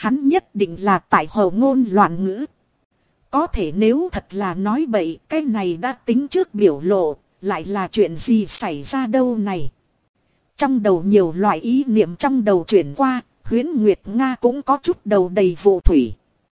hắn nhất định là tại hồ ngôn loạn ngữ. Có thể nếu thật là nói bậy, cái này đã tính trước biểu lộ, lại là chuyện gì xảy ra đâu này. Trong đầu nhiều loại ý niệm trong đầu chuyển qua, Huyễn Nguyệt Nga cũng có chút đầu đầy vụ thủy.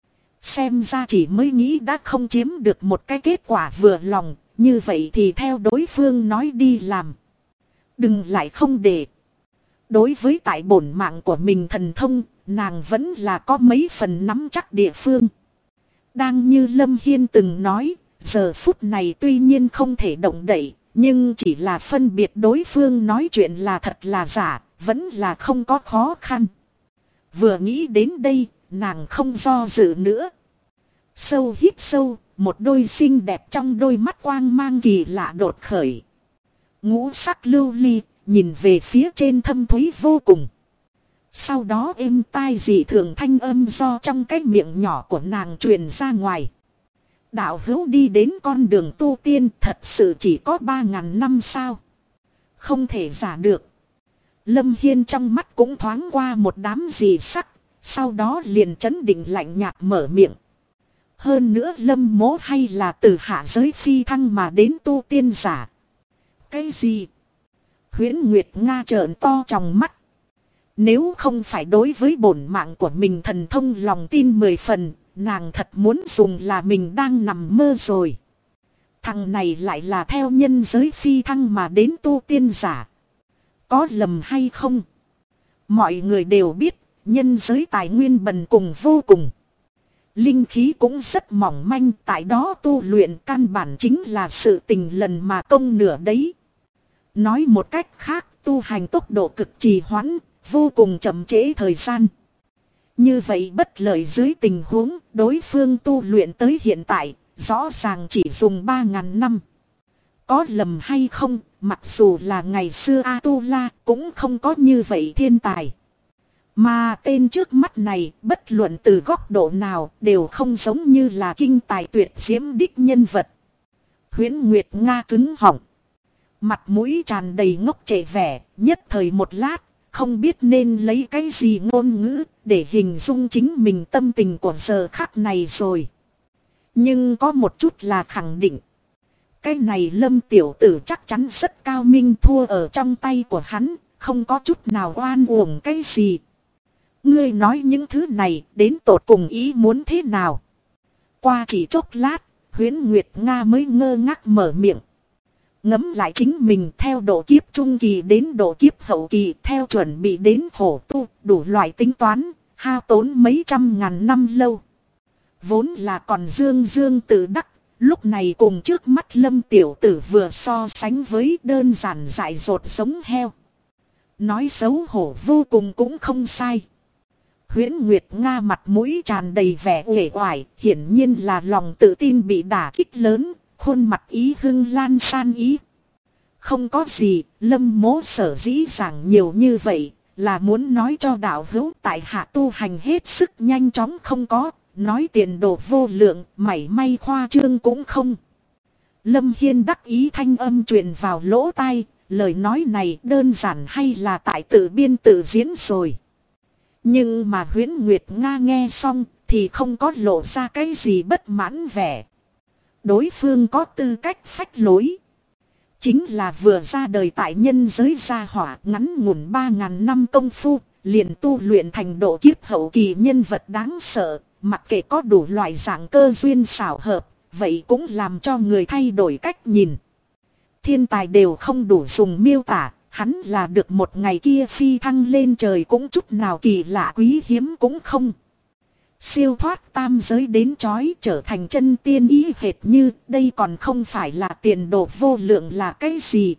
Xem ra chỉ mới nghĩ đã không chiếm được một cái kết quả vừa lòng, như vậy thì theo đối phương nói đi làm. Đừng lại không để. Đối với tại bổn mạng của mình thần thông, nàng vẫn là có mấy phần nắm chắc địa phương. Đang như Lâm Hiên từng nói, giờ phút này tuy nhiên không thể động đậy, nhưng chỉ là phân biệt đối phương nói chuyện là thật là giả, vẫn là không có khó khăn. Vừa nghĩ đến đây, nàng không do dự nữa. Sâu hít sâu, một đôi xinh đẹp trong đôi mắt quang mang kỳ lạ đột khởi. Ngũ sắc lưu ly, nhìn về phía trên thâm thúy vô cùng. Sau đó êm tai dị thường thanh âm do trong cái miệng nhỏ của nàng truyền ra ngoài. Đạo hữu đi đến con đường tu tiên thật sự chỉ có 3.000 năm sao? Không thể giả được. Lâm Hiên trong mắt cũng thoáng qua một đám dị sắc, sau đó liền trấn định lạnh nhạt mở miệng. Hơn nữa Lâm mỗ hay là từ hạ giới phi thăng mà đến tu tiên giả. Cái gì? Huyễn Nguyệt Nga trợn to trong mắt. Nếu không phải đối với bổn mạng của mình thần thông lòng tin 10 phần, nàng thật muốn dùng là mình đang nằm mơ rồi. Thằng này lại là theo nhân giới phi thăng mà đến tu tiên giả. Có lầm hay không? Mọi người đều biết, nhân giới tài nguyên bần cùng vô cùng. Linh khí cũng rất mỏng manh, tại đó tu luyện căn bản chính là sự tình lần mà công nửa đấy. Nói một cách khác, tu hành tốc độ cực trì hoãn, vô cùng chậm trễ thời gian. Như vậy bất lợi dưới tình huống đối phương tu luyện tới hiện tại, rõ ràng chỉ dùng 3.000 năm. Có lầm hay không, mặc dù là ngày xưa A-tu-la cũng không có như vậy thiên tài. Mà tên trước mắt này, bất luận từ góc độ nào, đều không giống như là kinh tài tuyệt diễm đích nhân vật. Huyễn Nguyệt Nga cứng họng. Mặt mũi tràn đầy ngốc trệ vẻ, nhất thời một lát, không biết nên lấy cái gì ngôn ngữ, để hình dung chính mình tâm tình của giờ khắc này rồi. Nhưng có một chút là khẳng định. Cái này Lâm tiểu tử chắc chắn rất cao minh, thua ở trong tay của hắn, không có chút nào oan uổng cái gì. Ngươi nói những thứ này đến tột cùng ý muốn thế nào? Qua chỉ chốc lát, Huyễn Nguyệt Nga mới ngơ ngác mở miệng. Ngẫm lại chính mình theo độ kiếp trung kỳ đến độ kiếp hậu kỳ, theo chuẩn bị đến khổ tu, đủ loại tính toán, hao tốn mấy trăm ngàn năm lâu. Vốn là còn dương dương tự đắc, lúc này cùng trước mắt Lâm tiểu tử vừa so sánh với đơn giản dại dột giống heo. Nói xấu hổ vô cùng cũng không sai. Huyễn Nguyệt Nga mặt mũi tràn đầy vẻ uể oải, hiển nhiên là lòng tự tin bị đả kích lớn, khuôn mặt ý hưng lan san ý. Không có gì, Lâm mỗ sở dĩ giảng nhiều như vậy, là muốn nói cho đạo hữu tại hạ tu hành hết sức nhanh chóng không có, nói tiền đồ vô lượng, mảy may khoa trương cũng không. Lâm Hiên đắc ý thanh âm truyền vào lỗ tai, lời nói này đơn giản hay là tại tự biên tự diễn rồi. Nhưng mà Huyễn Nguyệt Nga nghe xong thì không có lộ ra cái gì bất mãn vẻ. Đối phương có tư cách phách lối. Chính là vừa ra đời tại nhân giới gia hỏa ngắn ngủn 3.000 năm công phu, liền tu luyện thành độ kiếp hậu kỳ nhân vật đáng sợ, mặc kệ có đủ loại dạng cơ duyên xảo hợp, vậy cũng làm cho người thay đổi cách nhìn. Thiên tài đều không đủ dùng miêu tả, hắn là được một ngày kia phi thăng lên trời cũng chút nào kỳ lạ quý hiếm cũng không. Siêu thoát tam giới đến chói trở thành chân tiên ý hệt như đây còn không phải là tiền đồ vô lượng là cái gì.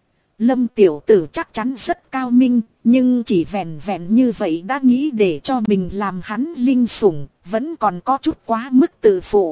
Lâm tiểu tử chắc chắn rất cao minh, nhưng chỉ vẹn vẹn như vậy đã nghĩ để cho mình làm hắn linh sủng, vẫn còn có chút quá mức tự phụ.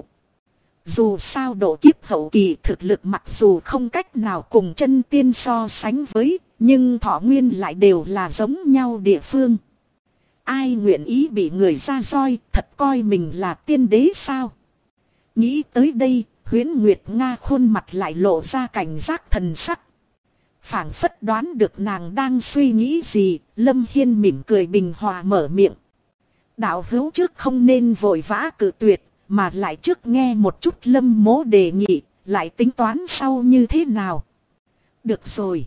Dù sao độ kiếp hậu kỳ thực lực mặc dù không cách nào cùng chân tiên so sánh với, nhưng thọ nguyên lại đều là giống nhau địa phương. Ai nguyện ý bị người ra roi, thật coi mình là tiên đế sao? Nghĩ tới đây, Huyễn Nguyệt Nga khuôn mặt lại lộ ra cảnh giác thần sắc. Phảng phất đoán được nàng đang suy nghĩ gì, Lâm Hiên mỉm cười bình hòa mở miệng. Đạo hữu trước không nên vội vã cự tuyệt, mà lại trước nghe một chút Lâm Mỗ đề nghị, lại tính toán sau như thế nào. Được rồi.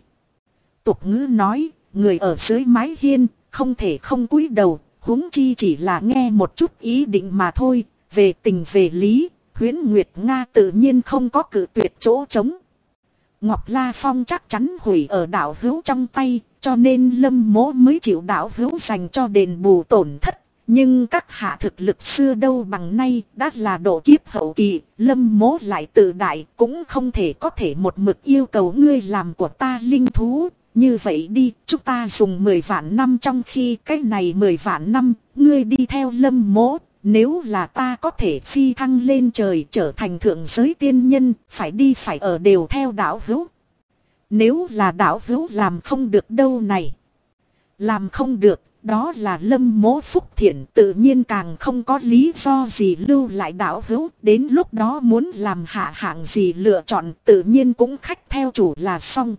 Tục ngữ nói, người ở dưới mái hiên, không thể không cúi đầu, huống chi chỉ là nghe một chút ý định mà thôi. Về tình về lý, Huyễn Nguyệt Nga tự nhiên không có cự tuyệt chỗ trống. Ngọc La Phong chắc chắn hủy ở đạo hữu trong tay, cho nên Lâm Mỗ mới chịu đạo hữu dành cho đền bù tổn thất. Nhưng các hạ thực lực xưa đâu bằng nay, đã là độ kiếp hậu kỳ, Lâm Mỗ lại tự đại, cũng không thể có thể một mực yêu cầu ngươi làm của ta linh thú. Như vậy đi, chúng ta dùng 10 vạn năm, trong khi cái này 10 vạn năm, ngươi đi theo Lâm Mỗ. Nếu là ta có thể phi thăng lên trời trở thành thượng giới tiên nhân, phải đi phải ở đều theo đạo hữu. Nếu là đạo hữu làm không được đâu này. Làm không được, đó là Lâm Mỗ phúc thiện, tự nhiên càng không có lý do gì lưu lại đạo hữu. Đến lúc đó muốn làm hạ hạng gì lựa chọn, tự nhiên cũng khách theo chủ là xong.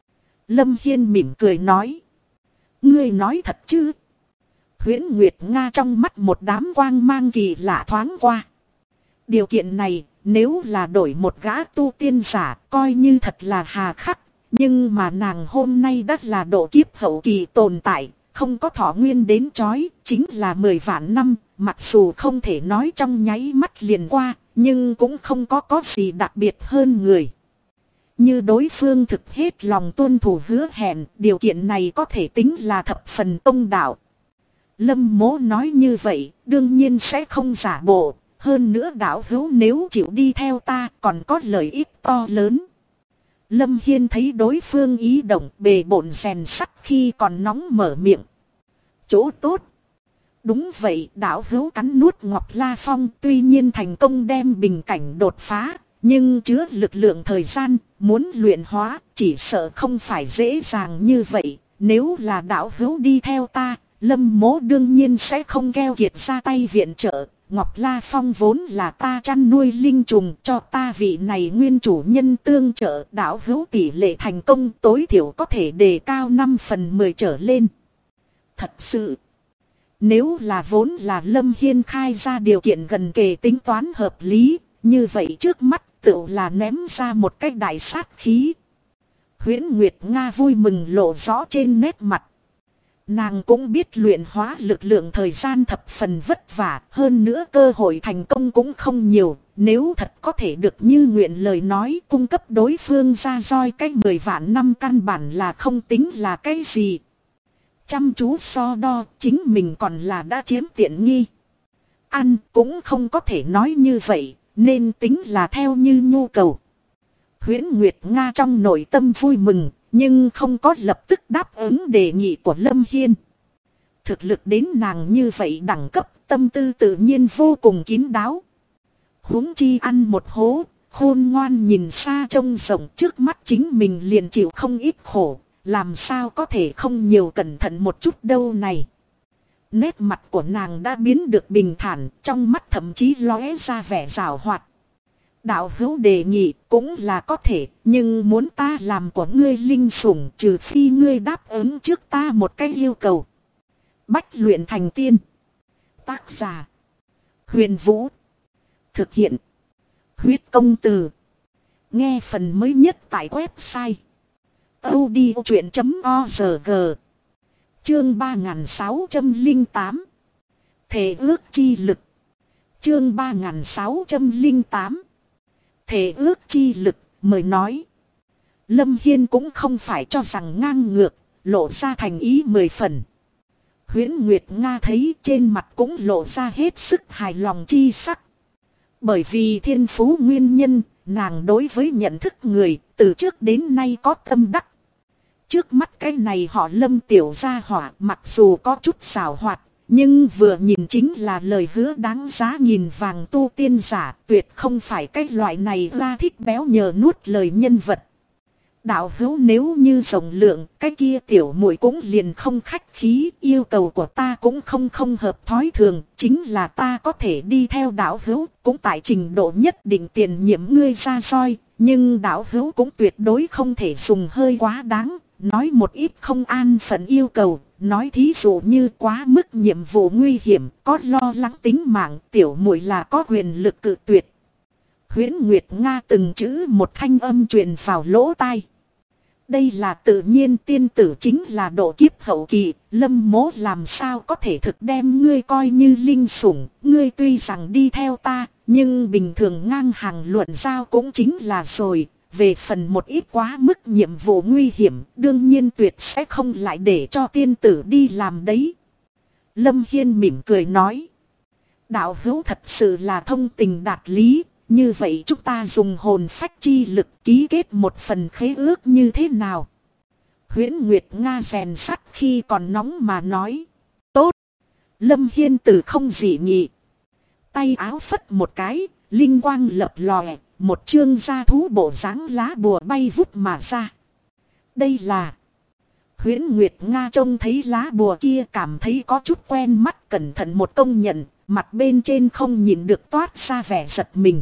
Lâm Hiên mỉm cười nói. Ngươi nói thật chứ? Huyễn Nguyệt Nga trong mắt một đám quang mang kỳ lạ thoáng qua. Điều kiện này, nếu là đổi một gã tu tiên giả, coi như thật là hà khắc. Nhưng mà nàng hôm nay đã là độ kiếp hậu kỳ tồn tại, không có thọ nguyên đến chói, chính là 10 vạn năm. Mặc dù không thể nói trong nháy mắt liền qua, nhưng cũng không có gì đặc biệt hơn người. Như đối phương thực hết lòng tuân thủ hứa hẹn, điều kiện này có thể tính là thập phần tông đạo. Lâm Mỗ nói như vậy, đương nhiên sẽ không giả bộ. Hơn nữa đạo hữu nếu chịu đi theo ta, còn có lợi ích to lớn. Lâm Hiên thấy đối phương ý động, bề bộn rèn sắt khi còn nóng mở miệng. Chỗ tốt. Đúng vậy, đạo hữu cắn nuốt Ngọc La Phong, tuy nhiên thành công đem bình cảnh đột phá, nhưng chứa lực lượng thời gian, muốn luyện hóa, chỉ sợ không phải dễ dàng như vậy. Nếu là đạo hữu đi theo ta, Lâm Mỗ đương nhiên sẽ không keo kiệt ra tay viện trợ. Ngọc La Phong vốn là ta chăn nuôi linh trùng, cho ta vị này nguyên chủ nhân tương trợ, đạo hữu tỷ lệ thành công tối thiểu có thể đề cao 5/10 trở lên. Thật sự, nếu là vốn là Lâm Hiên khai ra điều kiện gần kề tính toán hợp lý, như vậy trước mắt tựu là ném ra một cái đại sát khí. Huyễn Nguyệt Nga vui mừng lộ rõ trên nét mặt. Nàng cũng biết luyện hóa lực lượng thời gian thập phần vất vả, hơn nữa cơ hội thành công cũng không nhiều. Nếu thật có thể được như nguyện lời nói, cung cấp đối phương ra roi cách 10 vạn năm căn bản là không tính là cái gì. Chăm chú so đo, chính mình còn là đã chiếm tiện nghi. Ăn cũng không có thể nói như vậy, nên tính là theo như nhu cầu. Huyễn Nguyệt Nga trong nội tâm vui mừng, nhưng không có lập tức đáp ứng đề nghị của Lâm Hiên. Thực lực đến nàng như vậy đẳng cấp, tâm tư tự nhiên vô cùng kín đáo. Huống chi ăn một hố, khôn ngoan nhìn xa trông rộng, trước mắt chính mình liền chịu không ít khổ, làm sao có thể không nhiều cẩn thận một chút đâu này. Nét mặt của nàng đã biến được bình thản, trong mắt thậm chí lóe ra vẻ giảo hoạt. Đạo hữu đề nghị cũng là có thể, nhưng muốn ta làm của ngươi linh sủng, trừ phi ngươi đáp ứng trước ta một cái yêu cầu. Bách luyện thành tiên. Tác giả: Huyền Vũ. Thực hiện: Huyết Công Từ. Nghe phần mới nhất tại website audiochuyện.org. Chương 3608. Thể ước chi lực. Chương 3608. Thể ước chi lực, mời nói. Lâm Hiên cũng không phải cho rằng ngang ngược, lộ ra thành ý 10 phần. Huyễn Nguyệt Nga thấy trên mặt cũng lộ ra hết sức hài lòng chi sắc. Bởi vì thiên phú nguyên nhân, nàng đối với nhận thức người, từ trước đến nay có tâm đắc. Trước mắt cái này họ Lâm tiểu gia hỏa, mặc dù có chút xảo hoạt, nhưng vừa nhìn chính là lời hứa đáng giá nghìn vàng tu tiên giả, tuyệt không phải cái loại này ra thích béo nhờ nuốt lời nhân vật. Đạo hữu nếu như rộng lượng, cái kia tiểu muội cũng liền không khách khí, yêu cầu của ta cũng không hợp thói thường, chính là ta có thể đi theo đạo hữu, cũng tại trình độ nhất định tiền nhiệm ngươi ra soi, nhưng đạo hữu cũng tuyệt đối không thể dùng hơi quá đáng, nói một ít không an phận yêu cầu, nói thí dụ như quá mức nhiệm vụ nguy hiểm, có lo lắng tính mạng, tiểu muội là có quyền lực cự tuyệt. Huyễn Nguyệt Nga từng chữ một thanh âm truyền vào lỗ tai. Đây là tự nhiên, tiên tử chính là độ kiếp hậu kỳ, Lâm Mỗ làm sao có thể thực đem ngươi coi như linh sủng, ngươi tuy rằng đi theo ta, nhưng bình thường ngang hàng luận giao cũng chính là rồi, về phần một ít quá mức nhiệm vụ nguy hiểm, đương nhiên tuyệt sẽ không lại để cho tiên tử đi làm đấy. Lâm Hiên mỉm cười nói, đạo hữu thật sự là thông tình đạt lý. Như vậy chúng ta dùng hồn phách chi lực ký kết một phần khế ước như thế nào? Huyễn Nguyệt Nga rèn sắt khi còn nóng mà nói. Tốt. Lâm Hiên Tử không dị nghị. Tay áo phất một cái, linh quang lập lòe, một chương gia thú bộ dáng lá bùa bay vút mà ra. Đây là... Huyễn Nguyệt Nga trông thấy lá bùa kia cảm thấy có chút quen mắt, cẩn thận một công nhận, mặt bên trên không nhìn được toát ra vẻ giật mình.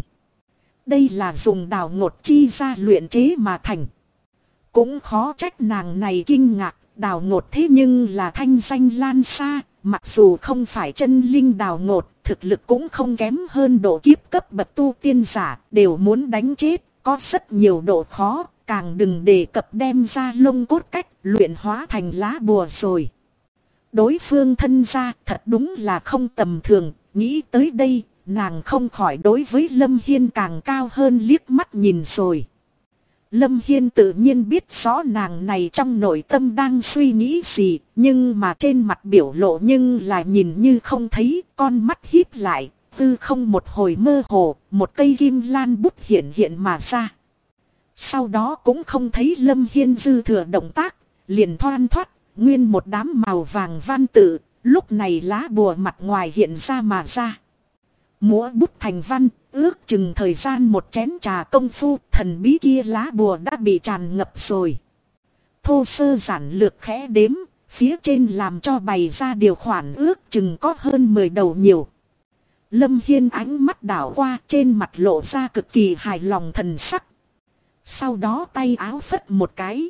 Đây là dùng đào ngột chi ra luyện chế mà thành. Cũng khó trách nàng này kinh ngạc, đào ngột thế nhưng là thanh danh lan xa, mặc dù không phải chân linh đào ngột, thực lực cũng không kém hơn độ kiếp cấp bậc tu tiên giả, đều muốn đánh chết, có rất nhiều độ khó, càng đừng đề cập đem ra lông cốt cách luyện hóa thành lá bùa rồi. Đối phương thân gia thật đúng là không tầm thường, nghĩ tới đây. Nàng không khỏi đối với Lâm Hiên càng cao hơn liếc mắt nhìn rồi. Lâm Hiên tự nhiên biết rõ nàng này trong nội tâm đang suy nghĩ gì, nhưng mà trên mặt biểu lộ nhưng là nhìn như không thấy, con mắt híp lại, tư không một hồi mơ hồ, một cây kim lan bút hiện mà ra. Sau đó cũng không thấy Lâm Hiên dư thừa động tác, liền thoăn thoắt, nguyên một đám màu vàng văn tự, lúc này lá bùa mặt ngoài hiện ra mà ra. Múa bút thành văn, ước chừng thời gian một chén trà công phu, thần bí kia lá bùa đã bị tràn ngập rồi. Thô sơ giản lược khẽ đếm, phía trên làm cho bày ra điều khoản ước chừng có hơn 10 đầu nhiều. Lâm Hiên ánh mắt đảo qua, trên mặt lộ ra cực kỳ hài lòng thần sắc. Sau đó tay áo phất một cái.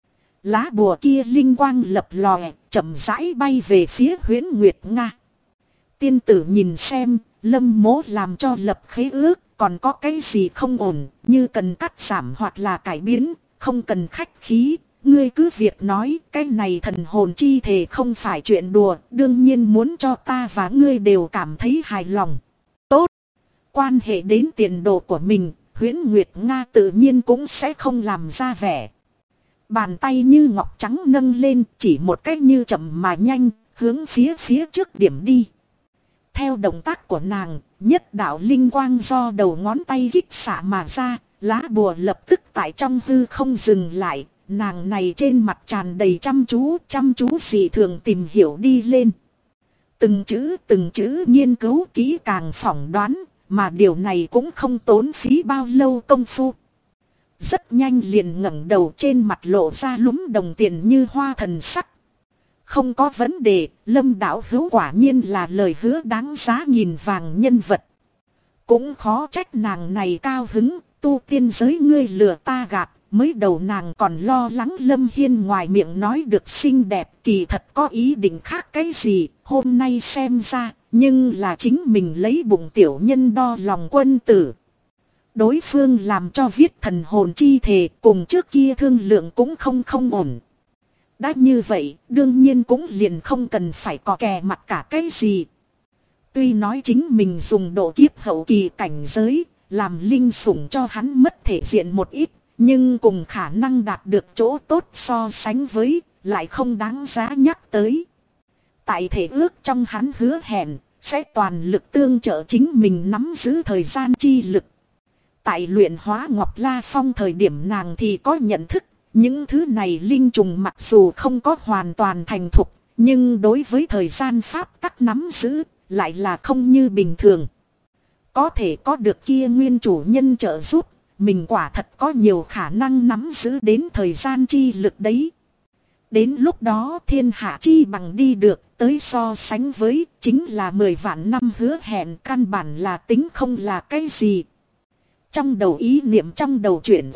Lá bùa kia linh quang lập lòe, chậm rãi bay về phía Huyễn Nguyệt Nga. Tiên tử nhìn xem, Lâm Mỗ làm cho lập khế ước, còn có cái gì không ổn, như cần cắt giảm hoặc là cải biến, không cần khách khí, ngươi cứ việc nói, cái này thần hồn chi thể không phải chuyện đùa, đương nhiên muốn cho ta và ngươi đều cảm thấy hài lòng. Tốt, quan hệ đến tiền đồ của mình, Huyễn Nguyệt Nga tự nhiên cũng sẽ không làm ra vẻ. Bàn tay như ngọc trắng nâng lên, chỉ một cách như chậm mà nhanh, hướng phía trước điểm đi. Theo động tác của nàng, nhất đạo linh quang do đầu ngón tay kích xạ mà ra, lá bùa lập tức tại trong hư không dừng lại, nàng này trên mặt tràn đầy chăm chú dị thường tìm hiểu đi lên. Từng chữ nghiên cứu kỹ càng phỏng đoán, mà điều này cũng không tốn phí bao lâu công phu. Rất nhanh liền ngẩng đầu, trên mặt lộ ra lúm đồng tiền như hoa thần sắc. Không có vấn đề, Lâm đạo hữu quả nhiên là lời hứa đáng giá nghìn vàng nhân vật. Cũng khó trách nàng này cao hứng, tu tiên giới ngươi lừa ta gạt, mới đầu nàng còn lo lắng Lâm Hiên ngoài miệng nói được xinh đẹp, kỳ thật có ý định khác cái gì, hôm nay xem ra, nhưng là chính mình lấy bụng tiểu nhân đo lòng quân tử. Đối phương làm cho viết thần hồn chi thể, cùng trước kia thương lượng cũng không ổn. Đã như vậy, đương nhiên cũng liền không cần phải cò kè mặt cả cái gì. Tuy nói chính mình dùng độ kiếp hậu kỳ cảnh giới, làm linh sủng cho hắn mất thể diện một ít, nhưng cùng khả năng đạt được chỗ tốt so sánh với, lại không đáng giá nhắc tới. Tại thể ước trong hắn hứa hẹn, sẽ toàn lực tương trợ chính mình nắm giữ thời gian chi lực. Tại luyện hóa Ngọc La Phong thời điểm nàng thì có nhận thức. Những thứ này linh trùng mặc dù không có hoàn toàn thành thục, nhưng đối với thời gian pháp tắc nắm giữ, lại là không như bình thường. Có thể có được kia nguyên chủ nhân trợ giúp, mình quả thật có nhiều khả năng nắm giữ đến thời gian chi lực đấy. Đến lúc đó thiên hạ chi bằng đi được, tới so sánh với, chính là 10 vạn năm hứa hẹn, căn bản là tính không là cái gì. Trong đầu ý niệm trong đầu chuyển qua,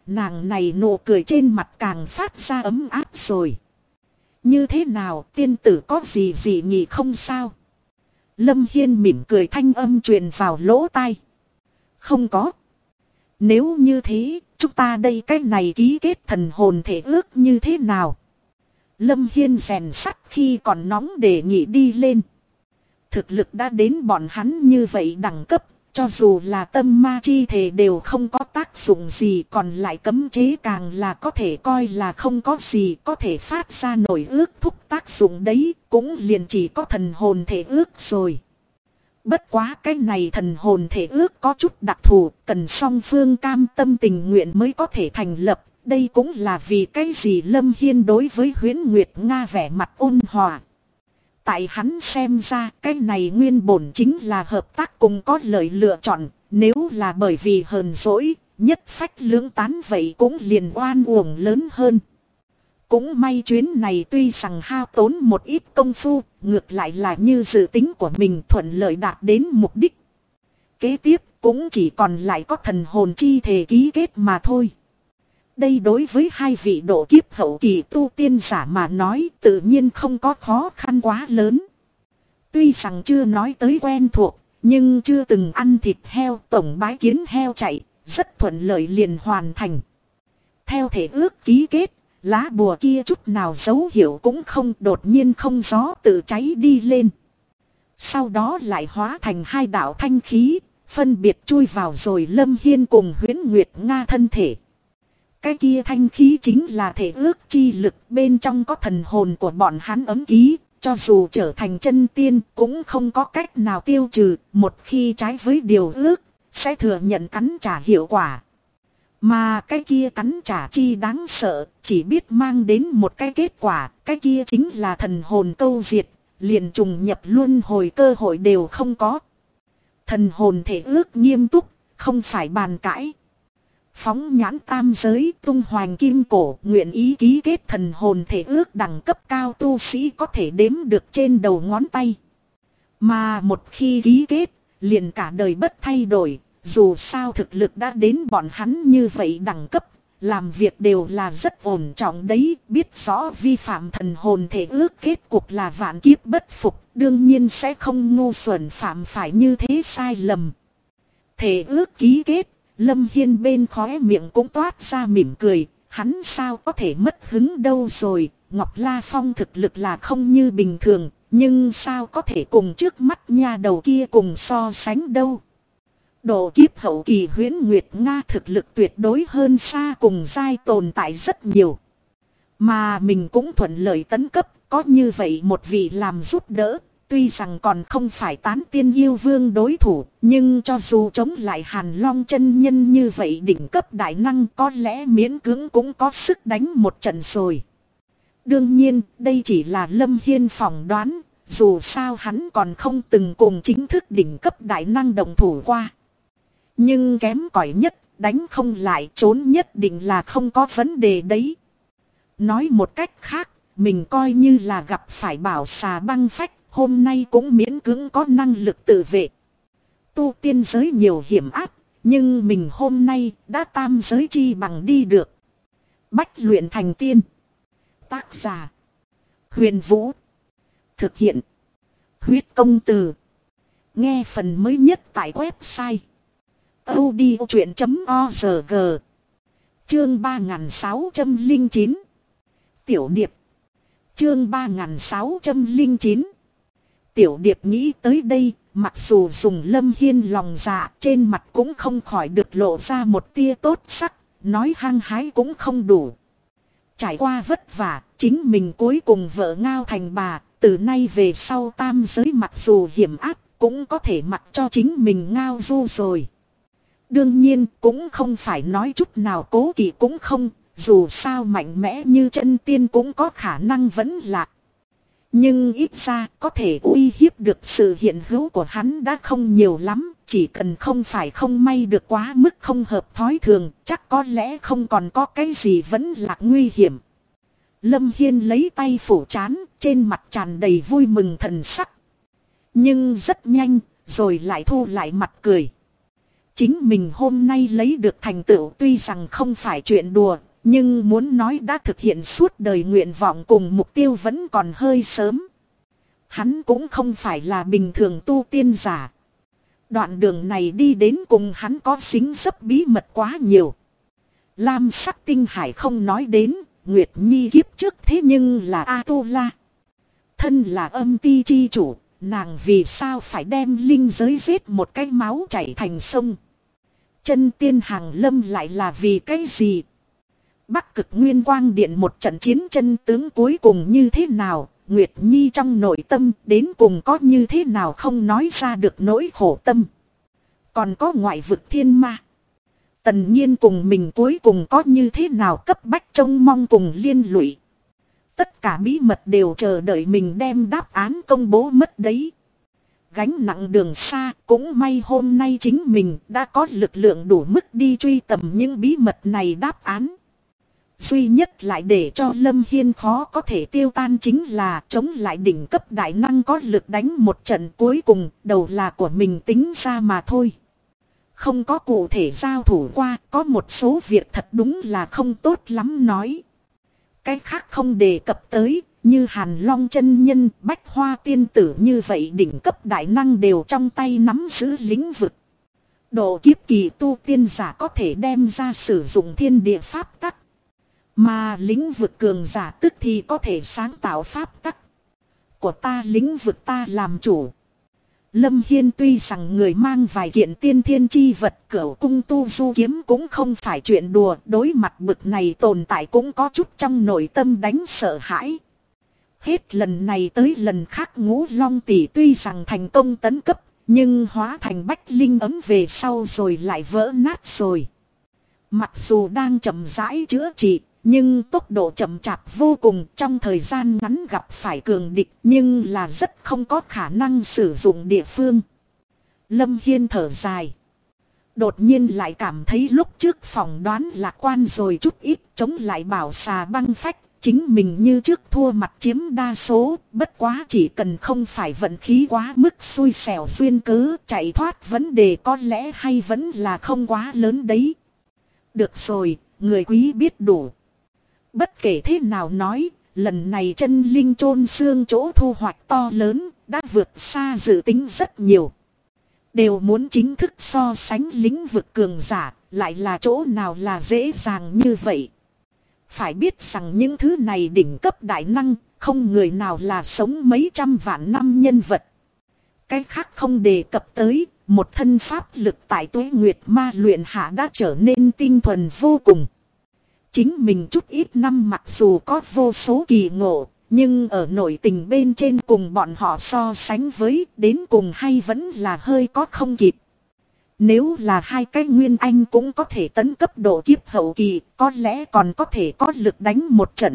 nàng này nụ cười trên mặt càng phát ra ấm áp rồi. Như thế nào, tiên tử có gì dị nghị không sao? Lâm Hiên mỉm cười, thanh âm truyền vào lỗ tai. Không có. Nếu như thế, chúng ta đây cái này ký kết thần hồn thể ước như thế nào? Lâm Hiên rèn sắt khi còn nóng đề nghị đi lên. Thực lực đã đến bọn hắn như vậy đẳng cấp, cho dù là tâm ma chi thể đều không có tác dụng gì, còn lại cấm chế càng là có thể coi là không có gì có thể phát ra nổi ước thúc tác dụng đấy, cũng liền chỉ có thần hồn thể ước rồi. Bất quá cái này thần hồn thể ước có chút đặc thù, cần song phương cam tâm tình nguyện mới có thể thành lập. Đây cũng là vì cái gì Lâm Hiên đối với Huyễn Nguyệt Nga vẻ mặt ôn hòa. Tại hắn xem ra cái này nguyên bổn chính là hợp tác cùng có lợi lựa chọn. Nếu là bởi vì hờn dỗi, nhất phách lưỡng tán vậy cũng liền oan uổng lớn hơn. Cũng may chuyến này tuy rằng hao tốn một ít công phu, ngược lại là như dự tính của mình thuận lợi đạt đến mục đích. Kế tiếp cũng chỉ còn lại có thần hồn chi thể ký kết mà thôi. Đây đối với hai vị độ kiếp hậu kỳ tu tiên giả mà nói tự nhiên không có khó khăn quá lớn. Tuy rằng chưa nói tới quen thuộc, nhưng chưa từng ăn thịt heo tổng bái kiến heo chạy, rất thuận lợi liền hoàn thành. Theo thể ước ký kết, lá bùa kia chút nào dấu hiệu cũng không, đột nhiên không gió tự cháy đi lên. Sau đó lại hóa thành hai đạo thanh khí, phân biệt chui vào rồi Lâm Hiên cùng Huyễn Nguyệt Nga thân thể. Cái kia thanh khí chính là thể ước chi lực, bên trong có thần hồn của bọn hắn ấm ký, cho dù trở thành chân tiên cũng không có cách nào tiêu trừ, một khi trái với điều ước, sẽ thừa nhận cắn trả hiệu quả. Mà cái kia cắn trả chi đáng sợ, chỉ biết mang đến một cái kết quả, cái kia chính là thần hồn câu diệt, liền trùng nhập luân hồi cơ hội đều không có. Thần hồn thể ước nghiêm túc, không phải bàn cãi. Phóng nhãn tam giới tung hoành kim cổ, nguyện ý ký kết thần hồn thể ước đẳng cấp cao tu sĩ có thể đếm được trên đầu ngón tay. Mà một khi ký kết, liền cả đời bất thay đổi, dù sao thực lực đã đến bọn hắn như vậy đẳng cấp, làm việc đều là rất ổn trọng đấy, biết rõ vi phạm thần hồn thể ước kết cục là vạn kiếp bất phục, đương nhiên sẽ không ngu xuẩn phạm phải như thế sai lầm. Thể ước ký kết, Lâm Hiên bên khóe miệng cũng toát ra mỉm cười, hắn sao có thể mất hứng đâu rồi, Ngọc La Phong thực lực là không như bình thường, nhưng sao có thể cùng trước mắt nha đầu kia cùng so sánh đâu. Độ kiếp hậu kỳ Huyễn Nguyệt Nga thực lực tuyệt đối hơn xa cùng giai tồn tại rất nhiều. Mà mình cũng thuận lợi tấn cấp, có như vậy một vị làm giúp đỡ. Tuy rằng còn không phải Tán Tiên Yêu Vương đối thủ, nhưng cho dù chống lại Hàn Long chân nhân như vậy đỉnh cấp đại năng có lẽ miễn cưỡng cũng có sức đánh một trận rồi. Đương nhiên, đây chỉ là Lâm Hiên phỏng đoán, dù sao hắn còn không từng cùng chính thức đỉnh cấp đại năng đồng thủ qua. Nhưng kém cỏi nhất, đánh không lại trốn nhất định là không có vấn đề đấy. Nói một cách khác, mình coi như là gặp phải bảo xà băng phách. Hôm nay cũng miễn cưỡng có năng lực tự vệ. Tu tiên giới nhiều hiểm áp, nhưng mình hôm nay đã tam giới chi bằng đi được. Bách luyện thành tiên. Tác giả: Huyền Vũ. Thực hiện: Huyết Công Từ. Nghe phần mới nhất tại website audiochuyện.org. Chương 3609. Tiểu Điệp. Chương 3609. Tiểu Điệp nghĩ tới đây, mặc dù dùng Lâm Hiên lòng dạ, trên mặt cũng không khỏi được lộ ra một tia tốt sắc, nói hăng hái cũng không đủ. Trải qua vất vả, chính mình cuối cùng vợ ngao thành bà, từ nay về sau tam giới mặc dù hiểm áp, cũng có thể mặc cho chính mình ngao du rồi. Đương nhiên, cũng không phải nói chút nào cố kỵ cũng không, dù sao mạnh mẽ như chân tiên cũng có khả năng vẫn lạc. Nhưng ít ra có thể uy hiếp được sự hiện hữu của hắn đã không nhiều lắm, chỉ cần không phải không may được quá mức không hợp thói thường, chắc có lẽ không còn có cái gì vẫn là nguy hiểm. Lâm Hiên lấy tay phủ trán, trên mặt tràn đầy vui mừng thần sắc. Nhưng rất nhanh, rồi lại thu lại mặt cười. Chính mình hôm nay lấy được thành tựu tuy rằng không phải chuyện đùa, nhưng muốn nói đã thực hiện suốt đời nguyện vọng cùng mục tiêu vẫn còn hơi sớm. Hắn cũng không phải là bình thường tu tiên giả. Đoạn đường này đi đến cùng hắn có dính dấp bí mật quá nhiều. Lam sắc tinh hải không nói đến, Nguyệt Nhi kiếp trước thế nhưng là A-tu-la. Thân là âm ti chi chủ, nàng vì sao phải đem linh giới giết một cái máu chảy thành sông. Chân tiên hàng lâm lại là vì cái gì? Bắc Cực Nguyên Quang Điện một trận chiến chân tướng cuối cùng như thế nào? Nguyệt Nhi trong nội tâm đến cùng có như thế nào không nói ra được nỗi khổ tâm. Còn có ngoại vực thiên ma. Tần Nhiên cùng mình cuối cùng có như thế nào cấp bách trông mong cùng liên lụy. Tất cả bí mật đều chờ đợi mình đem đáp án công bố mất đấy. Gánh nặng đường xa, cũng may hôm nay chính mình đã có lực lượng đủ mức đi truy tầm những bí mật này đáp án. Duy nhất lại để cho Lâm Hiên khó có thể tiêu tan chính là chống lại đỉnh cấp đại năng có lực đánh một trận cuối cùng, đầu là của mình tính ra mà thôi. Không có cụ thể giao thủ qua, có một số việc thật đúng là không tốt lắm nói. Cái khác không đề cập tới, như Hàn Long chân nhân, Bách Hoa tiên tử như vậy đỉnh cấp đại năng đều trong tay nắm giữ lĩnh vực. Độ kiếp kỳ tu tiên giả có thể đem ra sử dụng thiên địa pháp tắc. Mà lĩnh vực cường giả tức thì có thể sáng tạo pháp tắc. Của ta lĩnh vực ta làm chủ. Lâm Hiên tuy rằng người mang vài kiện tiên thiên chi vật, cửu cung tu du kiếm cũng không phải chuyện đùa, đối mặt bực này tồn tại cũng có chút trong nội tâm đánh sợ hãi. Hết lần này tới lần khác Ngũ Long tỷ tuy rằng thành công tấn cấp, nhưng hóa thành bách linh ấm về sau rồi lại vỡ nát rồi. Mặc dù đang chậm rãi chữa trị, nhưng tốc độ chậm chạp vô cùng, trong thời gian ngắn gặp phải cường địch nhưng là rất không có khả năng sử dụng địa phương. Lâm Hiên thở dài. Đột nhiên lại cảm thấy lúc trước phỏng đoán lạc quan rồi chút ít, chống lại bảo xà băng phách. Chính mình như trước thua mặt chiếm đa số, bất quá chỉ cần không phải vận khí quá mức xui xẻo duyên cớ, chạy thoát vấn đề có lẽ hay vẫn là không quá lớn đấy. Được rồi, người quý biết đủ. Bất kể thế nào nói, lần này chân linh chôn xương chỗ thu hoạch to lớn, đã vượt xa dự tính rất nhiều. Đều muốn chính thức so sánh lĩnh vực cường giả, lại là chỗ nào là dễ dàng như vậy. Phải biết rằng những thứ này đỉnh cấp đại năng, không người nào là sống mấy trăm vạn năm nhân vật. Cái khác không đề cập tới, một thân pháp lực tại Tuế Nguyệt Ma luyện hạ đã trở nên tinh thuần vô cùng. Chính mình chút ít năm mặc dù có vô số kỳ ngộ, nhưng ở nội tình bên trên cùng bọn họ so sánh với, đến cùng hay vẫn là hơi có không kịp. Nếu là hai cái nguyên anh cũng có thể tấn cấp độ kiếp hậu kỳ, có lẽ còn có thể có lực đánh một trận.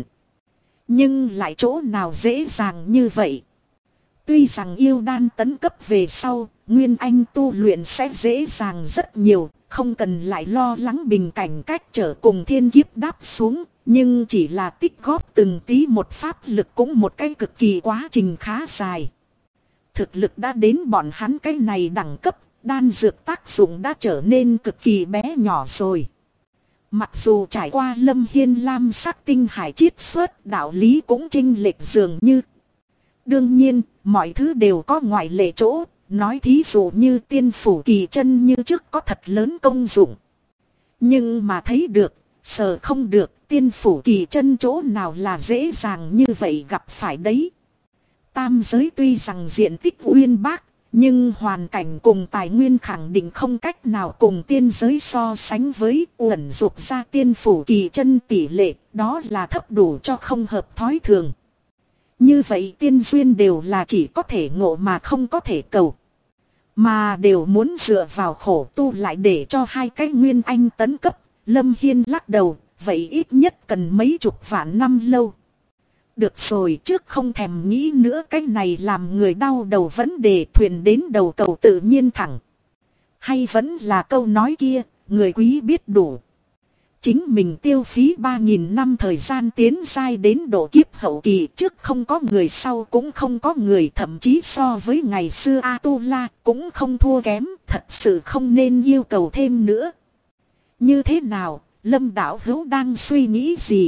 Nhưng lại chỗ nào dễ dàng như vậy. Tuy rằng yêu đan tấn cấp về sau, nguyên anh tu luyện sẽ dễ dàng rất nhiều, không cần lại lo lắng bình cảnh cách trở cùng thiên kiếp đáp xuống. Nhưng chỉ là tích góp từng tí một pháp lực cũng một cái cực kỳ quá trình khá dài. Thực lực đã đến bọn hắn cái này đẳng cấp. Đan dược tác dụng đã trở nên cực kỳ bé nhỏ rồi. Mặc dù trải qua Lâm Hiên lam sắc tinh hải chiết xuất, đạo lý cũng chênh lệch dường như. Đương nhiên, mọi thứ đều có ngoại lệ chỗ, nói thí dụ như tiên phủ kỳ chân như trước có thật lớn công dụng. Nhưng mà thấy được, sợ không được, tiên phủ kỳ chân chỗ nào là dễ dàng như vậy gặp phải đấy. Tam giới tuy rằng diện tích uyên bác, nhưng hoàn cảnh cùng tài nguyên khẳng định không cách nào cùng tiên giới so sánh với, uẩn dục ra tiên phủ kỳ chân tỷ lệ, đó là thấp đủ cho không hợp thói thường. Như vậy tiên duyên đều là chỉ có thể ngộ mà không có thể cầu. Mà đều muốn dựa vào khổ tu lại để cho hai cái nguyên anh tấn cấp. Lâm Hiên lắc đầu, vậy ít nhất cần mấy chục vạn năm lâu. Được rồi, trước không thèm nghĩ nữa, cái này làm người đau đầu vấn đề, thuyền đến đầu cầu tự nhiên thẳng. Hay vẫn là câu nói kia, người quý biết đủ. chính mình tiêu phí 3.000 năm thời gian tiến giai đến độ kiếp hậu kỳ, trước không có người sau cũng không có người, thậm chí so với ngày xưa Atula cũng không thua kém, thật sự không nên yêu cầu thêm nữa. Như thế nào, Lâm đạo hữu đang suy nghĩ gì?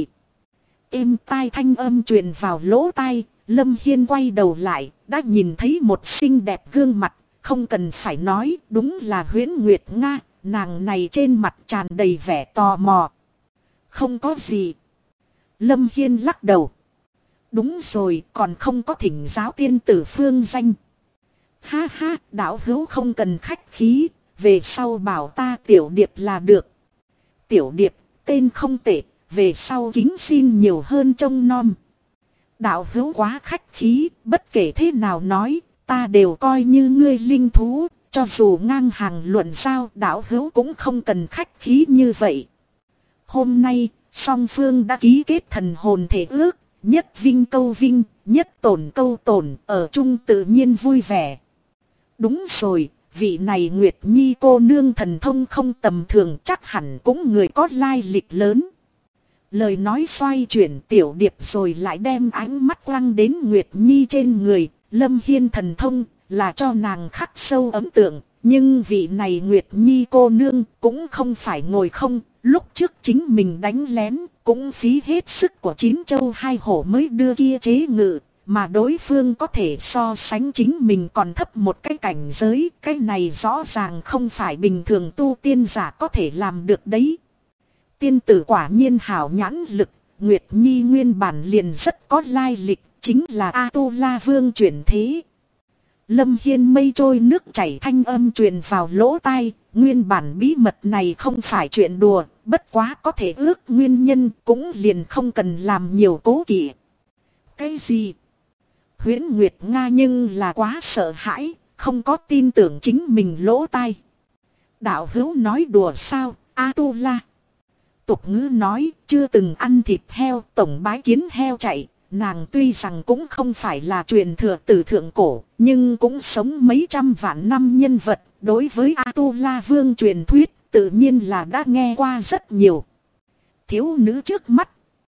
Êm tai thanh âm truyền vào lỗ tai, Lâm Hiên quay đầu lại, đã nhìn thấy một xinh đẹp gương mặt, không cần phải nói, đúng là Huyễn Nguyệt Nga, nàng này trên mặt tràn đầy vẻ tò mò. Không có gì. Lâm Hiên lắc đầu. Đúng rồi, còn không có thỉnh giáo tiên tử phương danh. Ha ha, đạo hữu không cần khách khí, về sau bảo ta Tiểu Điệp là được. Tiểu Điệp, tên không tệ, về sau kính xin nhiều hơn trông nom. Đạo hữu quá khách khí, bất kể thế nào nói, ta đều coi như ngươi linh thú, cho dù ngang hàng luận giao, đạo hữu cũng không cần khách khí như vậy. Hôm nay, song phương đã ký kết thần hồn thể ước, nhất vinh câu vinh, nhất tổn câu tổn, ở chung tự nhiên vui vẻ. Đúng rồi, vị này Nguyệt Nhi cô nương thần thông không tầm thường, chắc hẳn cũng người có lai lịch lớn. Lời nói xoay chuyển, Tiểu Điệp rồi lại đem ánh mắt quăng đến Nguyệt Nhi trên người. Lâm Hiên thần thông là cho nàng khắc sâu ấn tượng, nhưng vị này Nguyệt Nhi cô nương cũng không phải ngồi không. Lúc trước chính mình đánh lén cũng phí hết sức của 9 châu 2 hổ mới đưa kia chế ngự, mà đối phương có thể so sánh chính mình còn thấp một cái cảnh giới. Cái này rõ ràng không phải bình thường tu tiên giả có thể làm được đấy. Tiên tử quả nhiên hảo nhãn lực, Nguyệt Nhi nguyên bản liền rất có lai lịch, chính là Atula Vương chuyển thế. Lâm Hiên mây trôi nước chảy thanh âm truyền vào lỗ tai, nguyên bản bí mật này không phải chuyện đùa, bất quá có thể ước nguyên nhân cũng liền không cần làm nhiều cố kỵ. Cái gì? Huyễn Nguyệt Nga nhưng là quá sợ hãi, không có tin tưởng chính mình lỗ tai. Đạo hữu nói đùa sao, Atula? Tục ngữ nói, chưa từng ăn thịt heo, tổng bái kiến heo chạy. Nàng tuy rằng cũng không phải là truyền thừa từ thượng cổ, nhưng cũng sống mấy trăm vạn năm nhân vật. Đối với Atula Vương truyền thuyết, tự nhiên là đã nghe qua rất nhiều. Thiếu nữ trước mắt,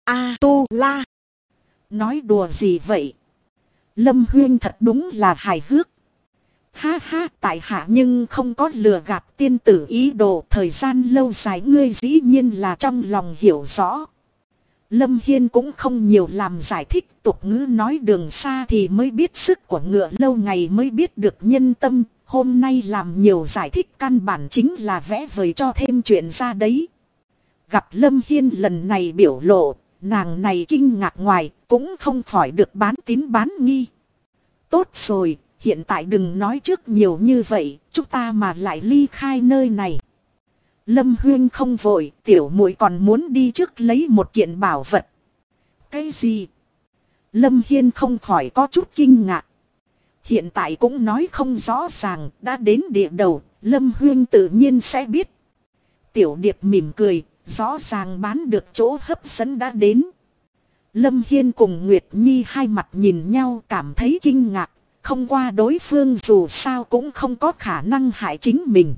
Atula. Nói đùa gì vậy? Lâm Huyên thật đúng là hài hước. Ha ha, tại hạ nhưng không có lừa gạt tiên tử ý đồ, thời gian lâu dài ngươi dĩ nhiên là trong lòng hiểu rõ. Lâm Hiên cũng không nhiều làm giải thích, tục ngữ nói đường xa thì mới biết sức của ngựa, lâu ngày mới biết được nhân tâm. Hôm nay làm nhiều giải thích căn bản chính là vẽ vời cho thêm chuyện ra đấy. Gặp Lâm Hiên lần này biểu lộ, nàng này kinh ngạc ngoài, cũng không khỏi được bán tín bán nghi. Tốt rồi, hiện tại đừng nói trước nhiều như vậy, chúng ta mà lại ly khai nơi này. Lâm Huyên không vội, tiểu muội còn muốn đi trước lấy một kiện bảo vật. Cái gì? Lâm Hiên không khỏi có chút kinh ngạc. Hiện tại cũng nói không rõ ràng, đã đến địa đầu, Lâm Huyên tự nhiên sẽ biết. Tiểu Điệp mỉm cười, rõ ràng bán được chỗ hấp dẫn đã đến. Lâm Hiên cùng Nguyệt Nhi hai mặt nhìn nhau cảm thấy kinh ngạc, không qua đối phương dù sao cũng không có khả năng hại chính mình.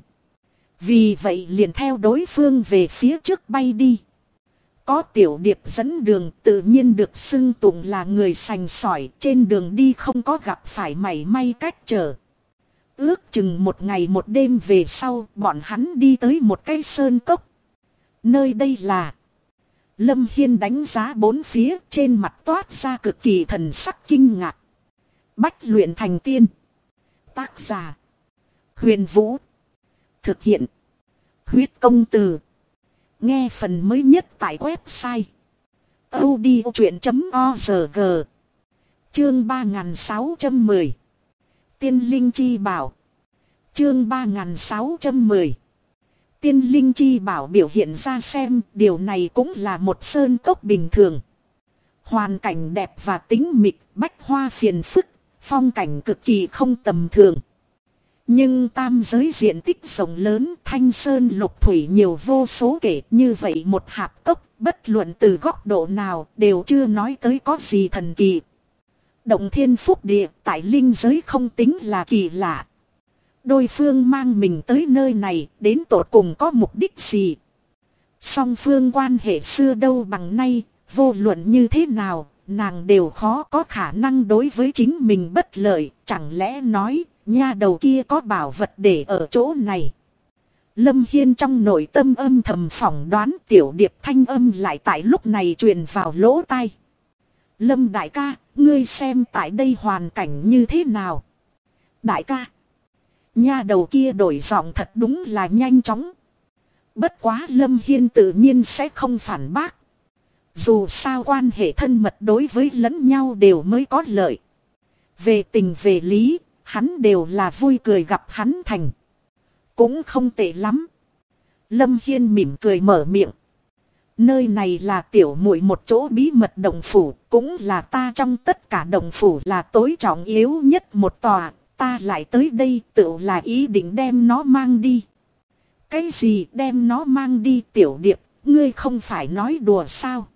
Vì vậy liền theo đối phương về phía trước bay đi. Có Tiểu Điệp dẫn đường tự nhiên được xưng tụng là người sành sỏi, trên đường đi không có gặp phải mảy may cách trở. Ước chừng một ngày một đêm về sau, bọn hắn đi tới một cái sơn cốc. Nơi đây là... Lâm Hiên đánh giá bốn phía, trên mặt toát ra cực kỳ thần sắc kinh ngạc. Bách luyện thành tiên. Tác giả: Huyền Vũ. Thực hiện: Huyết Công Từ. Nghe phần mới nhất tại website audiochuyện.org. Chương 3610. Tiên Linh Chi Bảo. Chương 3610. Tiên Linh Chi Bảo biểu hiện ra xem, điều này cũng là một sơn cốc bình thường. Hoàn cảnh đẹp và tĩnh mịch, bách hoa phiền phức, phong cảnh cực kỳ không tầm thường. Nhưng tam giới diện tích rộng lớn, thanh sơn lục thủy nhiều vô số kể, như vậy một hạp cốc, bất luận từ góc độ nào đều chưa nói tới có gì thần kỳ. Động thiên phúc địa tại linh giới không tính là kỳ lạ. Đối phương mang mình tới nơi này đến tột cùng có mục đích gì? Song phương quan hệ xưa đâu bằng nay, vô luận như thế nào, nàng đều khó có khả năng đối với chính mình bất lợi. Chẳng lẽ nói, nha đầu kia có bảo vật để ở chỗ này. Lâm Hiên trong nội tâm âm thầm phỏng đoán, Tiểu Điệp thanh âm lại tại lúc này truyền vào lỗ tai. Lâm đại ca, ngươi xem tại đây hoàn cảnh như thế nào? Đại ca, nha đầu kia đổi giọng thật đúng là nhanh chóng. Bất quá Lâm Hiên tự nhiên sẽ không phản bác. Dù sao quan hệ thân mật đối với lẫn nhau đều mới có lợi. Về tình về lý, hắn đều là vui cười gặp hắn thành. Cũng không tệ lắm. Lâm Hiên mỉm cười mở miệng. Nơi này là tiểu muội một chỗ bí mật động phủ, cũng là ta trong tất cả động phủ là tối trọng yếu nhất một tòa. Ta lại tới đây tự là ý định đem nó mang đi. Cái gì đem nó mang đi Tiểu Điệp, ngươi không phải nói đùa sao?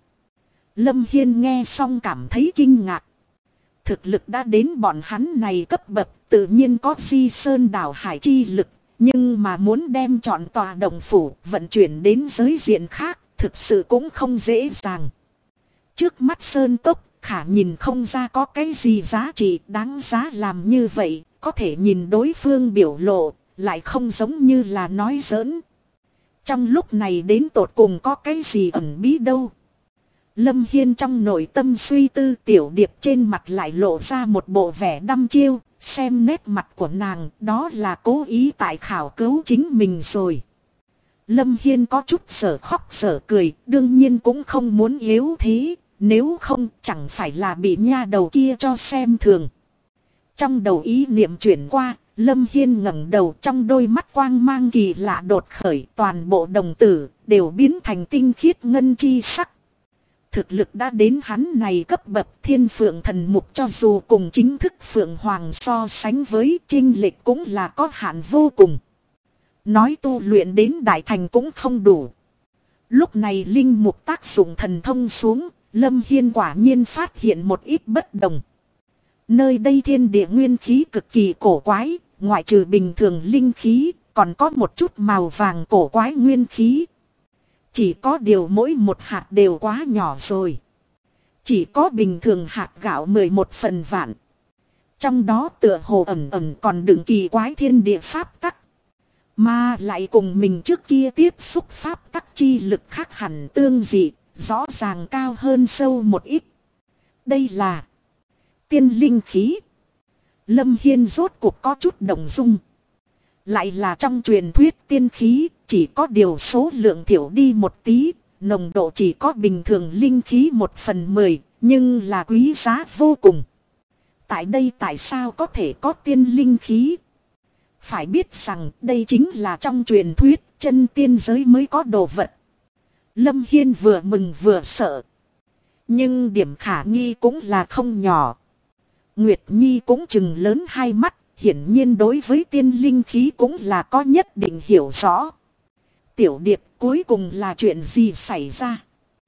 Lâm Hiên nghe xong cảm thấy kinh ngạc. Thực lực đã đến bọn hắn này cấp bậc, tự nhiên có di sơn đảo hải chi lực. Nhưng mà muốn đem chọn tòa động phủ vận chuyển đến giới diện khác, thực sự cũng không dễ dàng. Trước mắt sơn cốc, khả nhìn không ra có cái gì giá trị đáng giá làm như vậy. Có thể nhìn đối phương biểu lộ, lại không giống như là nói giỡn. Trong lúc này đến tột cùng có cái gì ẩn bí đâu. Lâm Hiên trong nội tâm suy tư, Tiểu Điệp trên mặt lại lộ ra một bộ vẻ đăm chiêu. Xem nét mặt của nàng, đó là cố ý tại khảo cứu chính mình rồi. Lâm Hiên có chút sở khóc sở cười, đương nhiên cũng không muốn yếu thế. Nếu không chẳng phải là bị nha đầu kia cho xem thường. Trong đầu ý niệm chuyển qua, Lâm Hiên ngẩng đầu, trong đôi mắt quang mang kỳ lạ đột khởi, toàn bộ đồng tử đều biến thành tinh khiết ngân chi sắc. Thực lực đã đến hắn này cấp bậc Thiên Phượng Thần Mục, cho dù cùng chính thức Phượng Hoàng so sánh với chênh lệch cũng là có hạn vô cùng. Nói tu luyện đến đại thành cũng không đủ. Lúc này linh mục tác dụng thần thông xuống, Lâm Hiên quả nhiên phát hiện một ít bất đồng. Nơi đây thiên địa nguyên khí cực kỳ cổ quái, ngoại trừ bình thường linh khí, còn có một chút màu vàng cổ quái nguyên khí. Chỉ có điều mỗi một hạt đều quá nhỏ rồi. Chỉ có bình thường hạt gạo 11 phần vạn. Trong đó tựa hồ ẩn ẩn còn đựng kỳ quái thiên địa pháp tắc. Mà lại cùng mình trước kia tiếp xúc pháp tắc chi lực khác hẳn tương dị, rõ ràng cao hơn sâu một ít. Đây là tiên linh khí. Lâm Hiên rốt cuộc có chút động dung. Lại là trong truyền thuyết tiên khí, chỉ có điều số lượng thiểu đi một tí, nồng độ chỉ có bình thường linh khí 1/10, nhưng là quý giá vô cùng. Tại đây tại sao có thể có tiên linh khí? Phải biết rằng đây chính là trong truyền thuyết chân tiên giới mới có đồ vật. Lâm Hiên vừa mừng vừa sợ. Nhưng điểm khả nghi cũng là không nhỏ. Nguyệt Nhi cũng chừng lớn hai mắt, hiển nhiên đối với tiên linh khí cũng là có nhất định hiểu rõ. Tiểu Điệp, cuối cùng là chuyện gì xảy ra?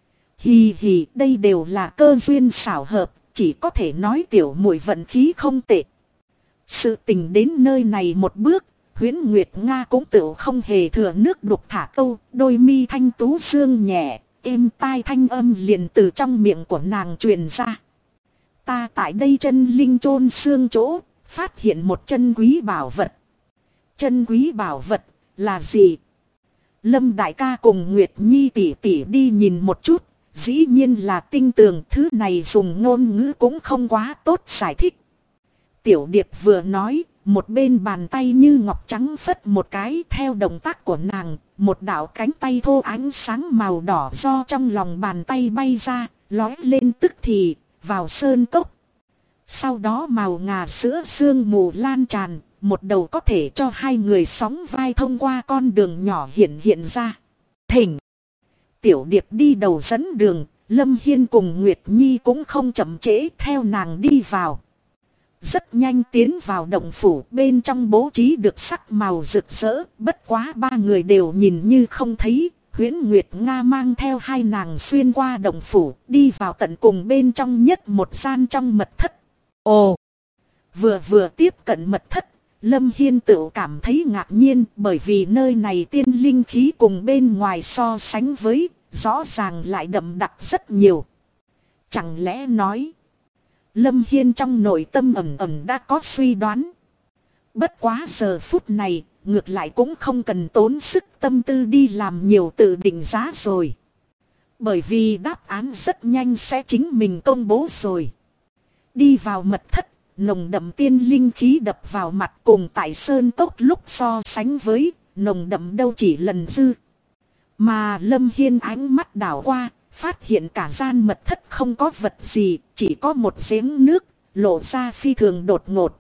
Hì hì, đây đều là cơ duyên xảo hợp, chỉ có thể nói tiểu muội vận khí không tệ. Sự tình đến nơi này một bước, Huyễn Nguyệt Nga cũng tự không hề thừa nước đục thả câu, đôi mi thanh tú sương nhẹ, êm tai thanh âm liền từ trong miệng của nàng truyền ra. Ta tại đây chân linh chôn xương chỗ, phát hiện một chân quý bảo vật. Chân quý bảo vật là gì? Lâm đại ca cùng Nguyệt Nhi tỷ tỷ đi nhìn một chút, dĩ nhiên là tinh tường, thứ này dùng ngôn ngữ cũng không quá tốt giải thích. Tiểu Điệp vừa nói, một bên bàn tay như ngọc trắng phất một cái, theo động tác của nàng, một đạo cánh tay thô ánh sáng màu đỏ do trong lòng bàn tay bay ra, lói lên tức thì vào sơn cốc. Sau đó màu ngà sữa sương mù lan tràn, một đầu có thể cho hai người sóng vai thông qua con đường nhỏ hiện ra. Thỉnh! Tiểu Điệp đi đầu dẫn đường, Lâm Hiên cùng Nguyệt Nhi cũng không chậm trễ theo nàng đi vào. Rất nhanh tiến vào động phủ, bên trong bố trí được sắc màu rực rỡ, bất quá ba người đều nhìn như không thấy. Huyễn Nguyệt Nga mang theo hai nàng xuyên qua động phủ, đi vào tận cùng bên trong nhất một gian trong mật thất. Ồ! Vừa tiếp cận mật thất, Lâm Hiên tự cảm thấy ngạc nhiên bởi vì nơi này tiên linh khí cùng bên ngoài so sánh với, rõ ràng lại đậm đặc rất nhiều. Chẳng lẽ nói, Lâm Hiên trong nội tâm ẩn ẩn đã có suy đoán. Bất quá giờ phút này, ngược lại cũng không cần tốn sức tâm tư đi làm nhiều tự định giá rồi. Bởi vì đáp án rất nhanh sẽ chính mình công bố rồi. Đi vào mật thất, nồng đậm tiên linh khí đập vào mặt cùng tại sơn cốc lúc so sánh với, nồng đậm đâu chỉ lần dư. Mà Lâm Hiên ánh mắt đảo qua, phát hiện cả gian mật thất không có vật gì, chỉ có một giếng nước, lộ ra phi thường đột ngột.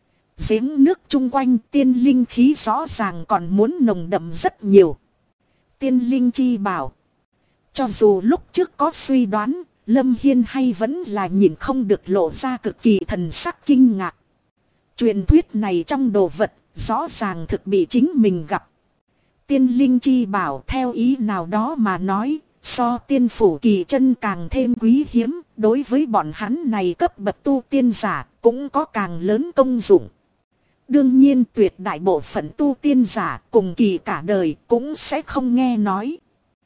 Giếng nước chung quanh tiên linh khí rõ ràng còn muốn nồng đậm rất nhiều. Tiên linh chi bảo. Cho dù lúc trước có suy đoán, Lâm Hiên hay vẫn là nhìn không được lộ ra cực kỳ thần sắc kinh ngạc. Truyền thuyết này trong đồ vật, rõ ràng thực bị chính mình gặp. Tiên linh chi bảo theo ý nào đó mà nói, so tiên phủ kỳ chân càng thêm quý hiếm, đối với bọn hắn này cấp bậc tu tiên giả cũng có càng lớn công dụng. Đương nhiên tuyệt đại bộ phận tu tiên giả cùng kỳ cả đời cũng sẽ không nghe nói.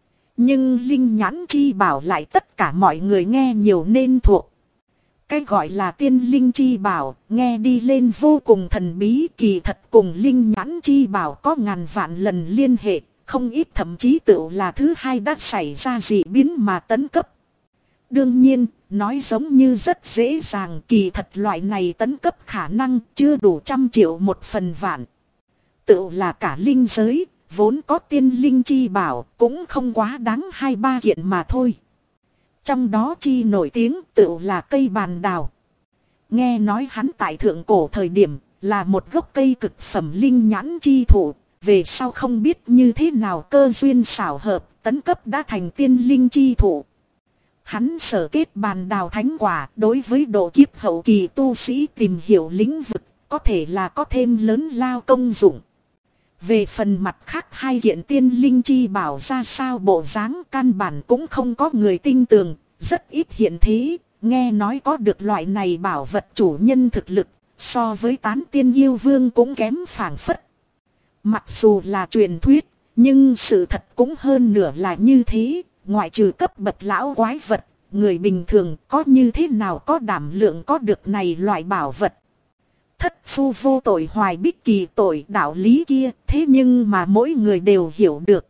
Nhưng linh nhãn chi bảo lại tất cả mọi người nghe nhiều nên thuộc. Cái gọi là tiên linh chi bảo nghe đi lên vô cùng thần bí, kỳ thật cùng linh nhãn chi bảo có ngàn vạn lần liên hệ, không ít thậm chí tự là thứ hai đã xảy ra dị biến mà tấn cấp. Đương nhiên, nói giống như rất dễ dàng, kỳ thật loại này tấn cấp khả năng chưa đủ 100 triệu một phần vạn. Tự là cả linh giới, vốn có tiên linh chi bảo cũng không quá đáng 2-3 kiện mà thôi. Trong đó chi nổi tiếng tự là cây bàn đào. Nghe nói hắn tại thượng cổ thời điểm là một gốc cây cực phẩm linh nhãn chi thụ. Về sau không biết như thế nào cơ duyên xảo hợp tấn cấp đã thành tiên linh chi thụ. Hắn sở kết bàn đào thánh quả đối với độ kiếp hậu kỳ tu sĩ tìm hiểu lĩnh vực có thể là có thêm lớn lao công dụng. Về phần mặt khác hai kiện tiên linh chi bảo ra sao bộ dáng căn bản cũng không có người tin tưởng, rất ít hiện thế, nghe nói có được loại này bảo vật chủ nhân thực lực, so với tán tiên yêu vương cũng kém phảng phất. Mặc dù là truyền thuyết, nhưng sự thật cũng hơn nửa là như thế, ngoại trừ cấp bậc lão quái vật, người bình thường có như thế nào có đảm lượng có được này loại bảo vật. Thất phu vô tội hoài bích kỳ tội đạo lý kia, thế nhưng mà mỗi người đều hiểu được.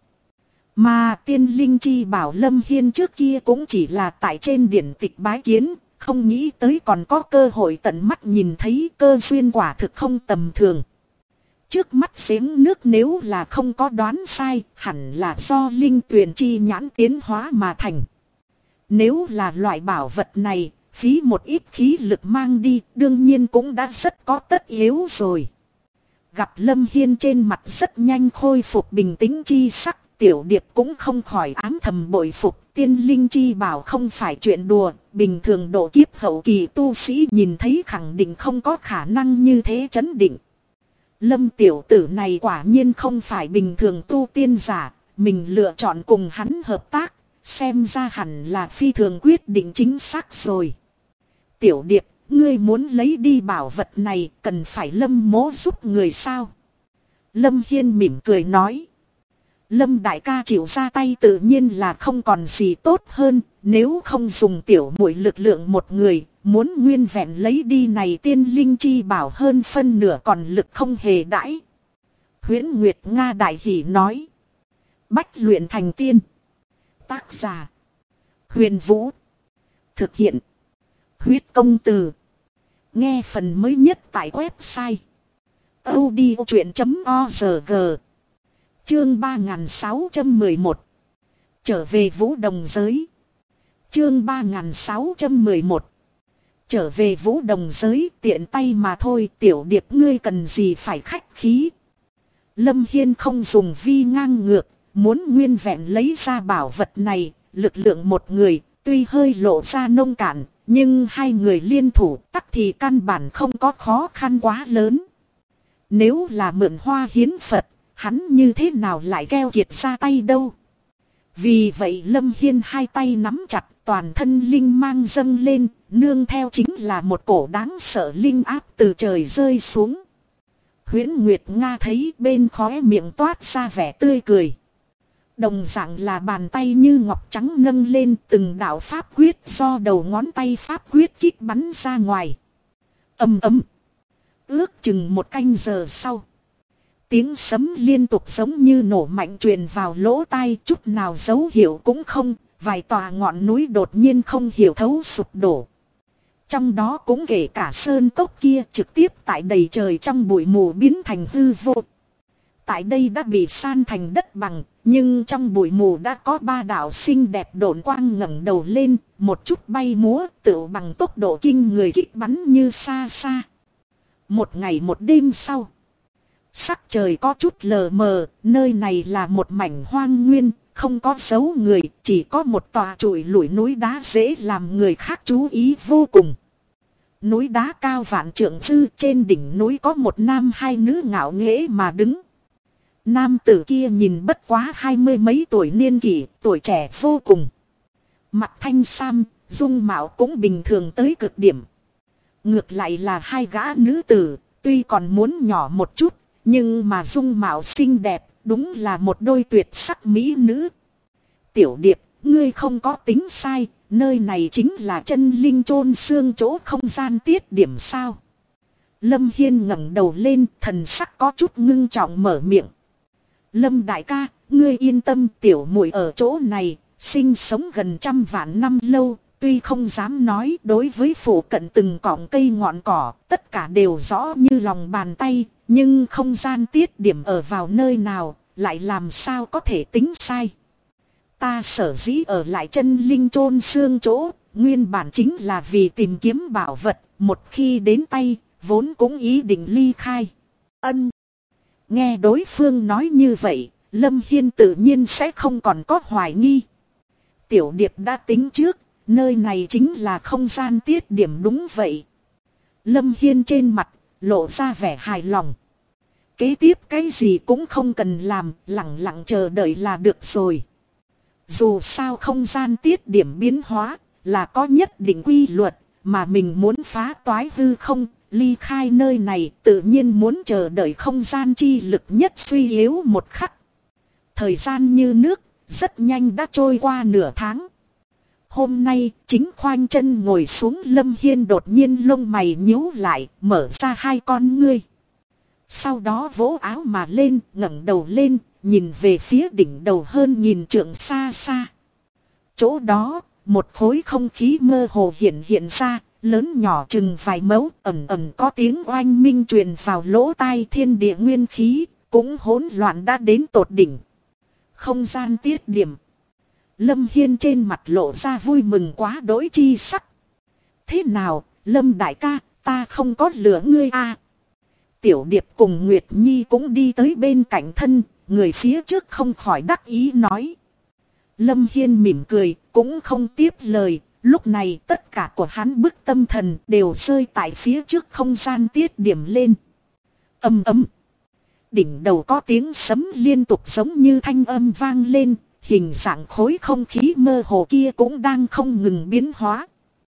Mà tiên linh chi bảo Lâm Hiên trước kia cũng chỉ là tại trên điển tịch bái kiến, không nghĩ tới còn có cơ hội tận mắt nhìn thấy, cơ duyên quả thực không tầm thường. Trước mắt giếng nước nếu là không có đoán sai, hẳn là do linh tuyền chi nhãn tiến hóa mà thành. Nếu là loại bảo vật này, phí một ít khí lực mang đi, đương nhiên cũng đã rất có tất yếu rồi. Gặp Lâm Hiên trên mặt rất nhanh khôi phục bình tĩnh chi sắc, Tiểu Điệp cũng không khỏi ám thầm bội phục. Tiên linh chi bảo không phải chuyện đùa, bình thường độ kiếp hậu kỳ tu sĩ nhìn thấy khẳng định không có khả năng như thế chấn định. Lâm tiểu tử này quả nhiên không phải bình thường tu tiên giả, mình lựa chọn cùng hắn hợp tác, xem ra hẳn là phi thường quyết định chính xác rồi. Tiểu Điệp, ngươi muốn lấy đi bảo vật này cần phải Lâm mỗ giúp người sao? Lâm Hiên mỉm cười nói. Lâm đại ca chịu ra tay tự nhiên là không còn gì tốt hơn, nếu không dùng tiểu muội lực lượng một người, muốn nguyên vẹn lấy đi này tiên linh chi bảo hơn phân nửa còn lực không hề đãi. Huyễn Nguyệt Nga đại hỉ nói. Bách luyện thành tiên. Tác giả. Huyền Vũ. Thực hiện. Huyết công từ. Nghe phần mới nhất tại website. audiochuyện.org. Chương 3611. Trở về Vũ Đồng Giới. Chương 3611. Trở về Vũ Đồng Giới tiện tay mà thôi, Tiểu Điệp ngươi cần gì phải khách khí. Lâm Hiên không dùng vi ngang ngược, muốn nguyên vẹn lấy ra bảo vật này, lực lượng một người, tuy hơi lộ ra nông cạn, nhưng hai người liên thủ tắc thì căn bản không có khó khăn quá lớn. Nếu là mượn hoa hiến Phật, hắn như thế nào lại keo kiệt ra tay đâu. Vì vậy Lâm Hiên hai tay nắm chặt, toàn thân linh mang dâng lên, nương theo chính là một cổ đáng sợ linh áp từ trời rơi xuống. Huyễn Nguyệt Nga thấy bên khóe miệng toát ra vẻ tươi cười. Đồng dạng là bàn tay như ngọc trắng nâng lên, từng đạo pháp quyết do đầu ngón tay pháp quyết kích bắn ra ngoài. Ầm ầm. Ước chừng một canh giờ sau, tiếng sấm liên tục giống như nổ mạnh truyền vào lỗ tai, chút nào dấu hiệu cũng không. Vài tòa ngọn núi đột nhiên không hiểu thấu sụp đổ. Trong đó cũng kể cả sơn cốc kia, trực tiếp tại đầy trời trong bụi mù biến thành hư vô. Tại đây đã bị san thành đất bằng, nhưng trong bụi mù đã có 3 đạo xinh đẹp độn quang ngẩng đầu lên, một chút bay múa, tựu bằng tốc độ kinh người kích bắn như xa xa. Một ngày một đêm sau, sắc trời có chút lờ mờ, nơi này là một mảnh hoang nguyên, không có dấu người, chỉ có một tòa trụi lủi núi đá dễ làm người khác chú ý vô cùng. Núi đá cao vạn trượng dư, trên đỉnh núi có một nam hai nữ ngạo nghễ mà đứng. Nam tử kia nhìn bất quá 20 mấy tuổi niên kỷ, tuổi trẻ vô cùng. Mặt thanh sam, dung mạo cũng bình thường tới cực điểm. Ngược lại là hai gã nữ tử, tuy còn muốn nhỏ một chút, nhưng mà dung mạo xinh đẹp, đúng là một đôi tuyệt sắc mỹ nữ. Tiểu Điệp, ngươi không có tính sai, nơi này chính là chân linh chôn xương chỗ không gian tiết điểm sao. Lâm Hiên ngẩng đầu lên, thần sắc có chút ngưng trọng mở miệng. Lâm đại ca, ngươi yên tâm, tiểu muội ở chỗ này, sinh sống gần 100 vạn năm lâu, tuy không dám nói đối với phủ cận từng cọng cây ngọn cỏ, tất cả đều rõ như lòng bàn tay, nhưng không gian tiết điểm ở vào nơi nào, lại làm sao có thể tính sai. Ta sở dĩ ở lại chân linh chôn xương chỗ, nguyên bản chính là vì tìm kiếm bảo vật, một khi đến tay, vốn cũng ý định ly khai. Ân. Nghe đối phương nói như vậy, Lâm Hiên tự nhiên sẽ không còn có hoài nghi. Tiểu Điệp đã tính trước, nơi này chính là không gian tiết điểm đúng vậy. Lâm Hiên trên mặt, lộ ra vẻ hài lòng. Kế tiếp cái gì cũng không cần làm, lặng lặng chờ đợi là được rồi. Dù sao không gian tiết điểm biến hóa, là có nhất định quy luật, mà mình muốn phá toái hư không, ly khai nơi này, tự nhiên muốn chờ đợi không gian chi lực nhất suy yếu một khắc. Thời gian như nước, rất nhanh đã trôi qua nửa tháng. Hôm nay, chính khoanh chân ngồi xuống, Lâm Hiên đột nhiên lông mày nhíu lại, mở ra hai con ngươi. Sau đó vỗ áo mà lên, ngẩng đầu lên, nhìn về phía đỉnh đầu hơn nghìn trượng xa xa. Chỗ đó, một khối không khí mơ hồ hiện ra, lớn nhỏ chừng vài mẫu, ầm ầm có tiếng oanh minh truyền vào lỗ tai, thiên địa nguyên khí, cũng hỗn loạn đã đến tột đỉnh. Không gian tiết điểm. Lâm Hiên trên mặt lộ ra vui mừng quá đỗi chi sắc. Thế nào, Lâm đại ca, ta không có lừa ngươi à? Tiểu Điệp cùng Nguyệt Nhi cũng đi tới bên cạnh thân, người phía trước không khỏi đắc ý nói. Lâm Hiên mỉm cười, cũng không tiếp lời, lúc này tất cả của hắn bức tâm thần đều rơi tại phía trước không gian tiết điểm lên. Ầm ầm. Đỉnh đầu có tiếng sấm liên tục giống như thanh âm vang lên, hình dạng khối không khí mơ hồ kia cũng đang không ngừng biến hóa.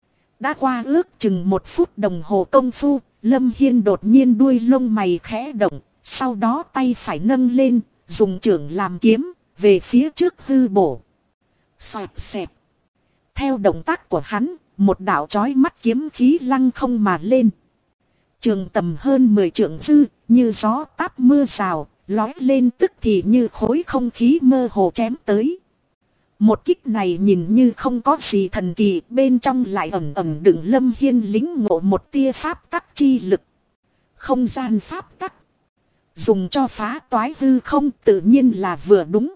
Đã qua ước chừng 1 phút đồng hồ công phu, Lâm Hiên đột nhiên đuôi lông mày khẽ động, sau đó tay phải nâng lên, dùng chưởng làm kiếm, về phía trước hư bổ. Xoẹt xẹt. Theo động tác của hắn, một đạo chói mắt kiếm khí lăng không mà lên. Trường tầm hơn 10 trượng dư, như gió táp mưa rào, lói lên tức thì như khối không khí mơ hồ chém tới. Một kích này nhìn như không có gì thần kỳ, bên trong lại ẩn ẩn đựng Lâm Hiên lĩnh ngộ một tia pháp tắc chi lực. Không gian pháp tắc. Dùng cho phá toái hư không tự nhiên là vừa đúng.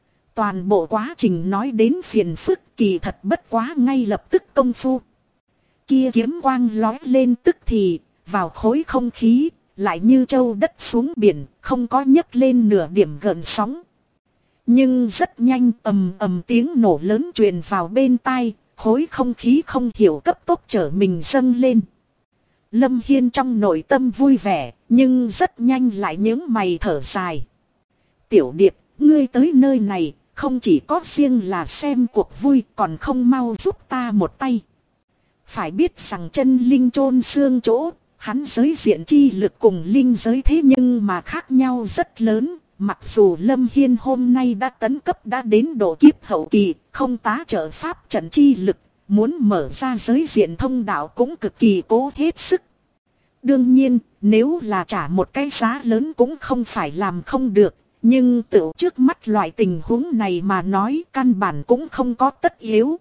Toàn bộ quá trình nói đến phiền phức, kỳ thật bất quá ngay lập tức công phu. Kia kiếm quang lói lên tức thì, vào khối không khí, lại như châu đất xuống biển, không có nhấc lên nửa điểm gợn sóng. Nhưng rất nhanh, ầm ầm tiếng nổ lớn truyền vào bên tai, khối không khí không hiểu cấp tốc trở mình dâng lên. Lâm Hiên trong nội tâm vui vẻ, nhưng rất nhanh lại nhướng mày thở dài. Tiểu Điệp, ngươi tới nơi này, không chỉ có riêng là xem cuộc vui, còn không mau giúp ta một tay. Phải biết rằng chân linh chôn xương chỗ, hắn giới diện chi lực cùng linh giới thế nhưng mà khác nhau rất lớn. Mặc dù Lâm Hiên hôm nay đã tấn cấp đã đến độ kiếp hậu kỳ, không tá trợ pháp trận chi lực, muốn mở ra giới diện thông đạo cũng cực kỳ cố hết sức. Đương nhiên, nếu là trả một cái giá lớn cũng không phải làm không được, nhưng tự trước mắt loại tình huống này mà nói căn bản cũng không có tất yếu.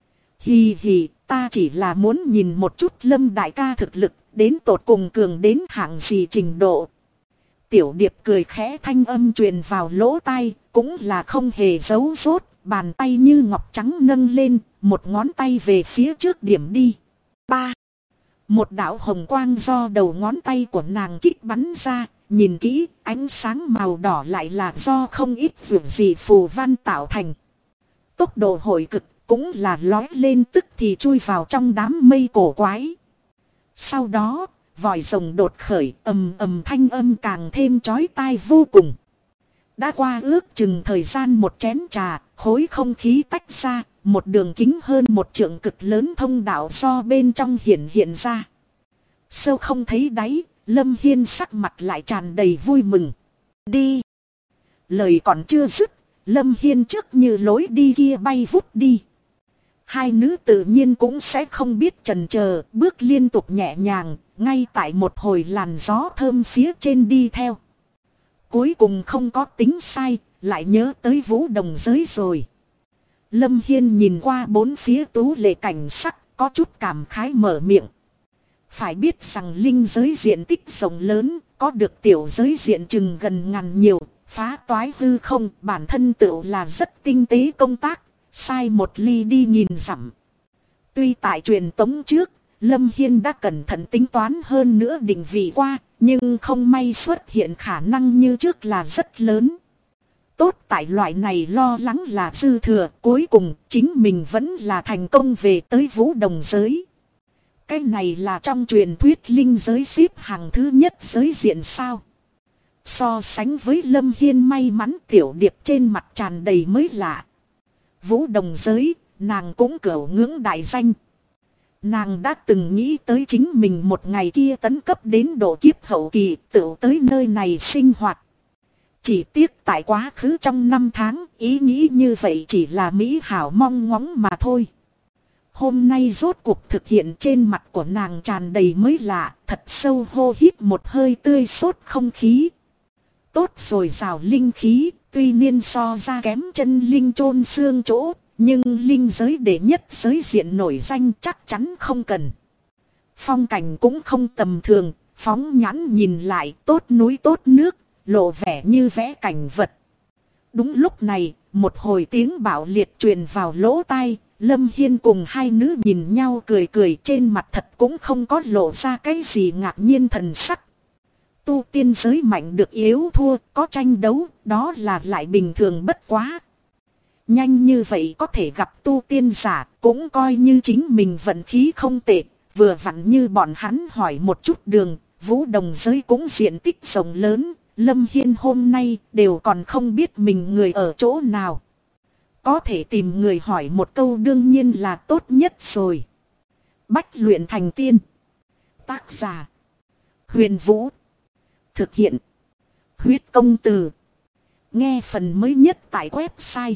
Hì hì, ta chỉ là muốn nhìn một chút Lâm đại ca thực lực, đến tột cùng cường đến hạng gì trình độ. Tiểu Điệp cười khẽ, thanh âm truyền vào lỗ tai, cũng là không hề giấu rốt, bàn tay như ngọc trắng nâng lên, một ngón tay về phía trước điểm đi. Ba. Một đạo hồng quang do đầu ngón tay của nàng kích bắn ra, nhìn kỹ, ánh sáng màu đỏ lại là do không ít việc gì phù văn tạo thành. Tốc độ hồi cực cũng là lói lên tức thì chui vào trong đám mây cổ quái. Sau đó, vòi rồng đột khởi, ầm ầm thanh âm càng thêm chói tai vô cùng. Đã qua ước chừng thời gian một chén trà, khối không khí tách ra, một đường kính hơn một trượng cực lớn thông đạo do bên trong hiện ra. Sâu không thấy đáy, Lâm Hiên sắc mặt lại tràn đầy vui mừng. Đi! Lời còn chưa dứt, Lâm Hiên trước như lối đi kia bay vút đi. Hai nữ tự nhiên cũng sẽ không biết chần chờ, bước liên tục nhẹ nhàng, ngay tại một hồi làn gió thơm phía trên đi theo. Cuối cùng không có tính sai, lại nhớ tới Vũ Đồng giới rồi. Lâm Hiên nhìn qua bốn phía tú lệ cảnh sắc, có chút cảm khái mở miệng. Phải biết rằng linh giới diện tích rộng lớn, có được tiểu giới diện chừng gần ngàn nhiều, phá toái hư không, bản thân tựu là rất tinh tế công tác, sai một ly đi nghìn dặm. Tuy tại truyền tống trước, Lâm Hiên đã cẩn thận tính toán hơn nữa định vị qua, nhưng không may xuất hiện khả năng như trước là rất lớn. Tốt tại loại này lo lắng là dư thừa, cuối cùng chính mình vẫn là thành công về tới Vũ Đồng giới. Cái này là trong truyền thuyết linh giới xếp hàng thứ nhất giới diện sao. So sánh với Lâm Hiên may mắn, Tiểu Điệp trên mặt tràn đầy mới lạ. Vũ Đồng giới, nàng cũng cửu ngưỡng đại danh. Nàng đã từng nghĩ tới chính mình một ngày kia tấn cấp đến độ kiếp hậu kỳ, tự tới nơi này sinh hoạt. Chỉ tiếc tại quá khứ trong năm tháng, ý nghĩ như vậy chỉ là mỹ hảo mong ngóng mà thôi. Hôm nay rốt cuộc thực hiện, trên mặt của nàng tràn đầy mới lạ, thật sâu hô hít một hơi tươi sốt không khí. Tốt rồi rào linh khí, tuy nhiên so ra kém chân linh chôn xương chỗ, nhưng linh giới đệ nhất giới diện nổi danh chắc chắn không cần. Phong cảnh cũng không tầm thường, phóng nhãn nhìn lại tốt núi tốt nước, lộ vẻ như vẽ cảnh vật. Đúng lúc này, một hồi tiếng bạo liệt truyền vào lỗ tai, Lâm Hiên cùng hai nữ nhìn nhau cười cười, trên mặt thật cũng không có lộ ra cái gì ngạc nhiên thần sắc. Tu tiên giới mạnh được yếu thua, có tranh đấu, đó là lại bình thường bất quá. Nhanh như vậy có thể gặp tu tiên giả, cũng coi như chính mình vận khí không tệ. Vừa vặn như bọn hắn hỏi một chút đường, Vũ Đồng giới cũng diện tích rộng lớn, Lâm Hiên hôm nay đều còn không biết mình người ở chỗ nào. Có thể tìm người hỏi một câu đương nhiên là tốt nhất rồi. Bách luyện thành tiên. Tác giả: Huyền Vũ. Thực hiện: Huyết Công Từ. Nghe phần mới nhất tại website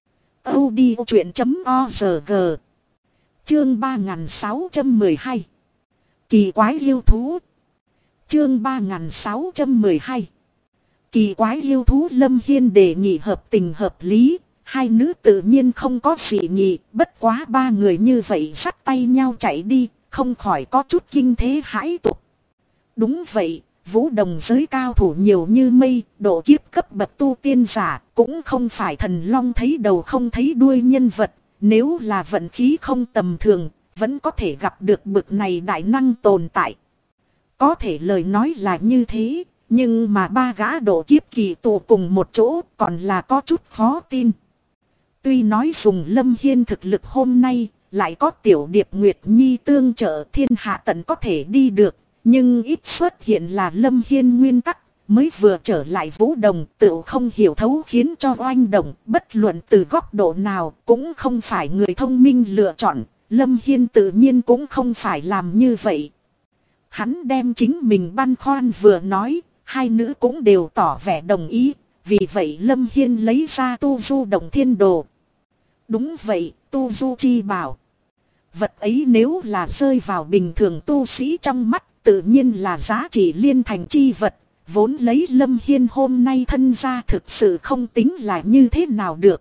audiochuyện.org. Chương 3612. Kỳ quái yêu thú. Chương 3612. Kỳ quái yêu thú. Lâm Hiên đề nghị hợp tình hợp lý, hai nữ tự nhiên không có dị nghị, bất quá ba người như vậy dắt tay nhau chạy đi, không khỏi có chút kinh thế hãi tục. Đúng vậy, Vũ Đồng giới cao thủ nhiều như mây, độ kiếp cấp bậc tu tiên giả, cũng không phải thần long thấy đầu không thấy đuôi nhân vật, nếu là vận khí không tầm thường, vẫn có thể gặp được bực này đại năng tồn tại. Có thể lời nói là như thế, nhưng mà ba gã độ kiếp kỳ tụ cùng một chỗ còn là có chút khó tin. Tuy nói dùng Lâm Hiên thực lực hôm nay, lại có Tiểu Điệp Nguyệt Nhi tương trợ, thiên hạ tận có thể đi được. Nhưng ít xuất hiện là Lâm Hiên nguyên tắc, mới vừa trở lại Vũ Đồng tự không hiểu thấu khiến cho oanh động, bất luận từ góc độ nào cũng không phải người thông minh lựa chọn, Lâm Hiên tự nhiên cũng không phải làm như vậy. Hắn đem chính mình băn khoăn vừa nói, hai nữ cũng đều tỏ vẻ đồng ý. Vì vậy Lâm Hiên lấy ra tu du động thiên đồ. Đúng vậy, tu du chi bảo. Vật ấy nếu là rơi vào bình thường tu sĩ trong mắt, tự nhiên là giá trị liên thành chi vật. Vốn lấy Lâm Hiên hôm nay thân ra thực sự không tính là như thế nào được.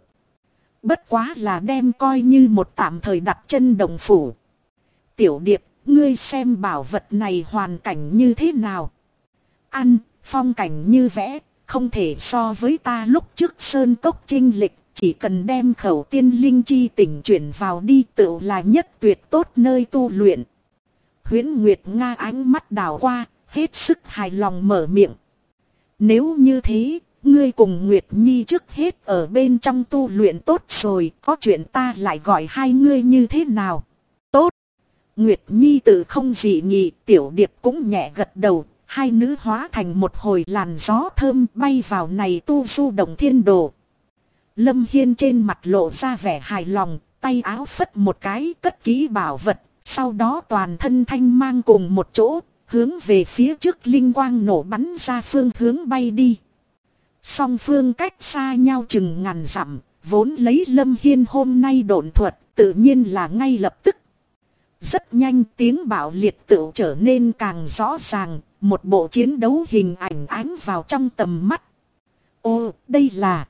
Bất quá là đem coi như một tạm thời đặt chân đồng phủ. Tiểu điệp, ngươi xem bảo vật này hoàn cảnh như thế nào? Ăn, phong cảnh như vẽ, không thể so với ta lúc trước sơn cốc chinh lịch. Chỉ cần đem khẩu tiên linh chi tỉnh chuyển vào đi tựu là nhất tuyệt tốt nơi tu luyện. Huyễn Nguyệt Nga ánh mắt đảo qua, hết sức hài lòng mở miệng. Nếu như thế, ngươi cùng Nguyệt Nhi trước hết ở bên trong tu luyện tốt rồi, có chuyện ta lại gọi hai ngươi như thế nào? Tốt! Nguyệt Nhi tự không dị nghị, Tiểu Điệp cũng nhẹ gật đầu, hai nữ hóa thành một hồi làn gió thơm bay vào này tu du động thiên đồ. Lâm Hiên trên mặt lộ ra vẻ hài lòng, tay áo phất một cái cất kỹ bảo vật, sau đó toàn thân thanh mang cùng một chỗ, hướng về phía trước linh quang nổ bắn ra phương hướng bay đi. Song phương cách xa nhau chừng ngàn dặm, vốn lấy Lâm Hiên hôm nay độn thuật, tự nhiên là ngay lập tức. Rất nhanh tiếng bạo liệt tựu trở nên càng rõ ràng, một bộ chiến đấu hình ảnh ánh vào trong tầm mắt. Ô, đây là...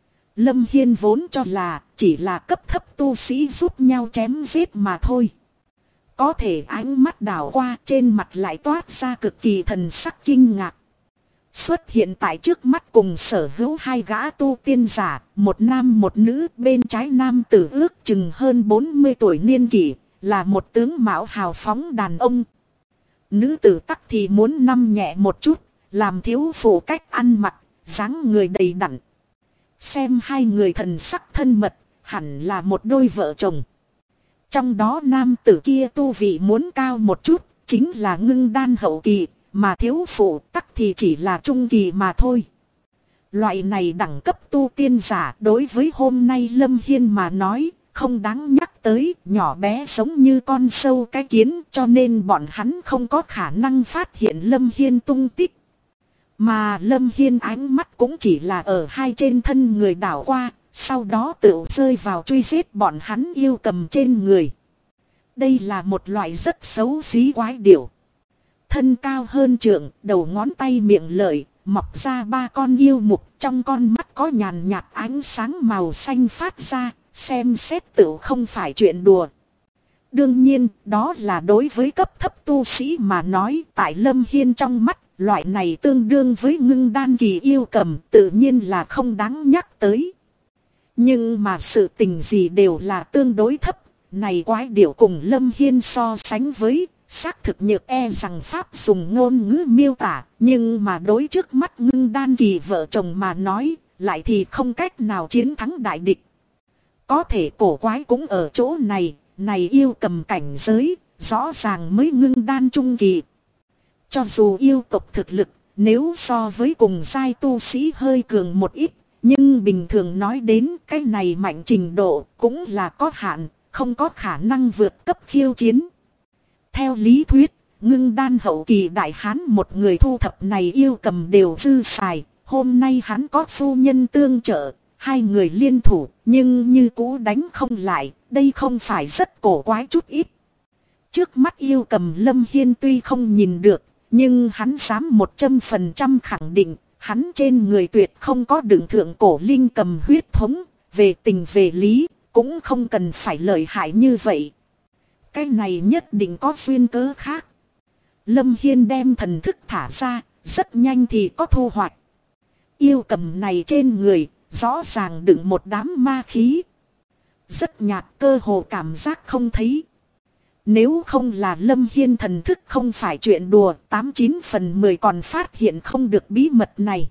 Lâm Hiên vốn cho là chỉ là cấp thấp tu sĩ giúp nhau chém giết mà thôi. Có thể ánh mắt đảo qua trên mặt lại toát ra cực kỳ thần sắc kinh ngạc. Xuất hiện tại trước mắt cùng sở hữu hai gã tu tiên giả, một nam một nữ, bên trái nam tử ước chừng hơn 40 tuổi niên kỷ, là một tướng mạo hào phóng đàn ông. Nữ tử tắc thì muốn năm nhẹ một chút, làm thiếu phụ cách ăn mặc, dáng người đầy đặn. Xem hai người thần sắc thân mật, hẳn là một đôi vợ chồng. Trong đó nam tử kia tu vị muốn cao một chút, chính là ngưng đan hậu kỳ, mà thiếu phụ tắc thì chỉ là trung kỳ mà thôi. Loại này đẳng cấp tu tiên giả đối với hôm nay Lâm Hiên mà nói, không đáng nhắc tới, nhỏ bé giống như con sâu cái kiến, cho nên bọn hắn không có khả năng phát hiện Lâm Hiên tung tích. Mà Lâm Hiên ánh mắt cũng chỉ là ở hai trên thân người đảo qua, sau đó tự rơi vào truy giết bọn hắn yêu cầm trên người. Đây là một loại rất xấu xí quái điểu. Thân cao hơn trượng, đầu ngón tay miệng lợi, mọc ra ba con yêu mục, trong con mắt có nhàn nhạt ánh sáng màu xanh phát ra, xem xét tự không phải chuyện đùa. Đương nhiên, đó là đối với cấp thấp tu sĩ mà nói, tại Lâm Hiên trong mắt, loại này tương đương với ngưng đan kỳ yêu cầm, tự nhiên là không đáng nhắc tới. Nhưng mà sự tình gì đều là tương đối thấp, này quái điểu cùng Lâm Hiên so sánh với, xác thực nhược e rằng pháp dùng ngôn ngữ miêu tả, nhưng mà đối trước mắt ngưng đan kỳ vợ chồng mà nói, lại thì không cách nào chiến thắng đại địch. Có thể cổ quái cũng ở chỗ này, này yêu cầm cảnh giới, rõ ràng mới ngưng đan trung kỳ. Cho dù yêu tộc thực lực, nếu so với cùng giai tu sĩ hơi cường một ít, nhưng bình thường nói đến cái này mạnh trình độ cũng là có hạn, không có khả năng vượt cấp khiêu chiến. Theo lý thuyết, ngưng đan hậu kỳ đại hán một người thu thập này yêu cầm đều dư xài, hôm nay hắn có phu nhân tương trợ, hai người liên thủ, nhưng như cũ đánh không lại, đây không phải rất cổ quái chút ít. Trước mắt yêu cầm Lâm Hiên tuy không nhìn được, nhưng hắn dám 100% khẳng định, hắn trên người tuyệt không có đựng thượng cổ linh cầm huyết thống, về tình về lý, cũng không cần phải lợi hại như vậy. Cái này nhất định có duyên cớ khác. Lâm Hiên đem thần thức thả ra, rất nhanh thì có thu hoạch. Yêu cầm này trên người, rõ ràng đựng một đám ma khí. Rất nhạt, cơ hồ cảm giác không thấy. Nếu không là Lâm Hiên thần thức không phải chuyện đùa, 89 phần 10 còn phát hiện không được bí mật này.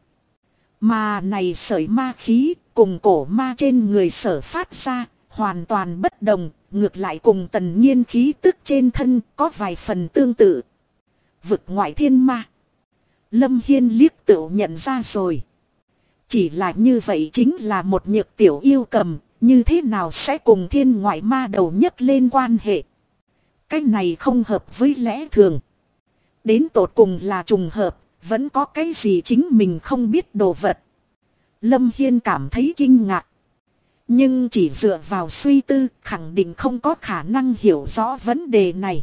Mà này sợi ma khí, cùng cổ ma trên người sở phát ra, hoàn toàn bất đồng, ngược lại cùng Tần Nhiên khí tức trên thân có vài phần tương tự. Vực ngoại thiên ma. Lâm Hiên liếc tự nhận ra rồi. Chỉ là như vậy chính là một nhược tiểu yêu cầm, như thế nào sẽ cùng thiên ngoại ma đầu nhất lên quan hệ. Cái này không hợp với lẽ thường. Đến tột cùng là trùng hợp, vẫn có cái gì chính mình không biết đồ vật. Lâm Hiên cảm thấy kinh ngạc. Nhưng chỉ dựa vào suy tư, khẳng định không có khả năng hiểu rõ vấn đề này.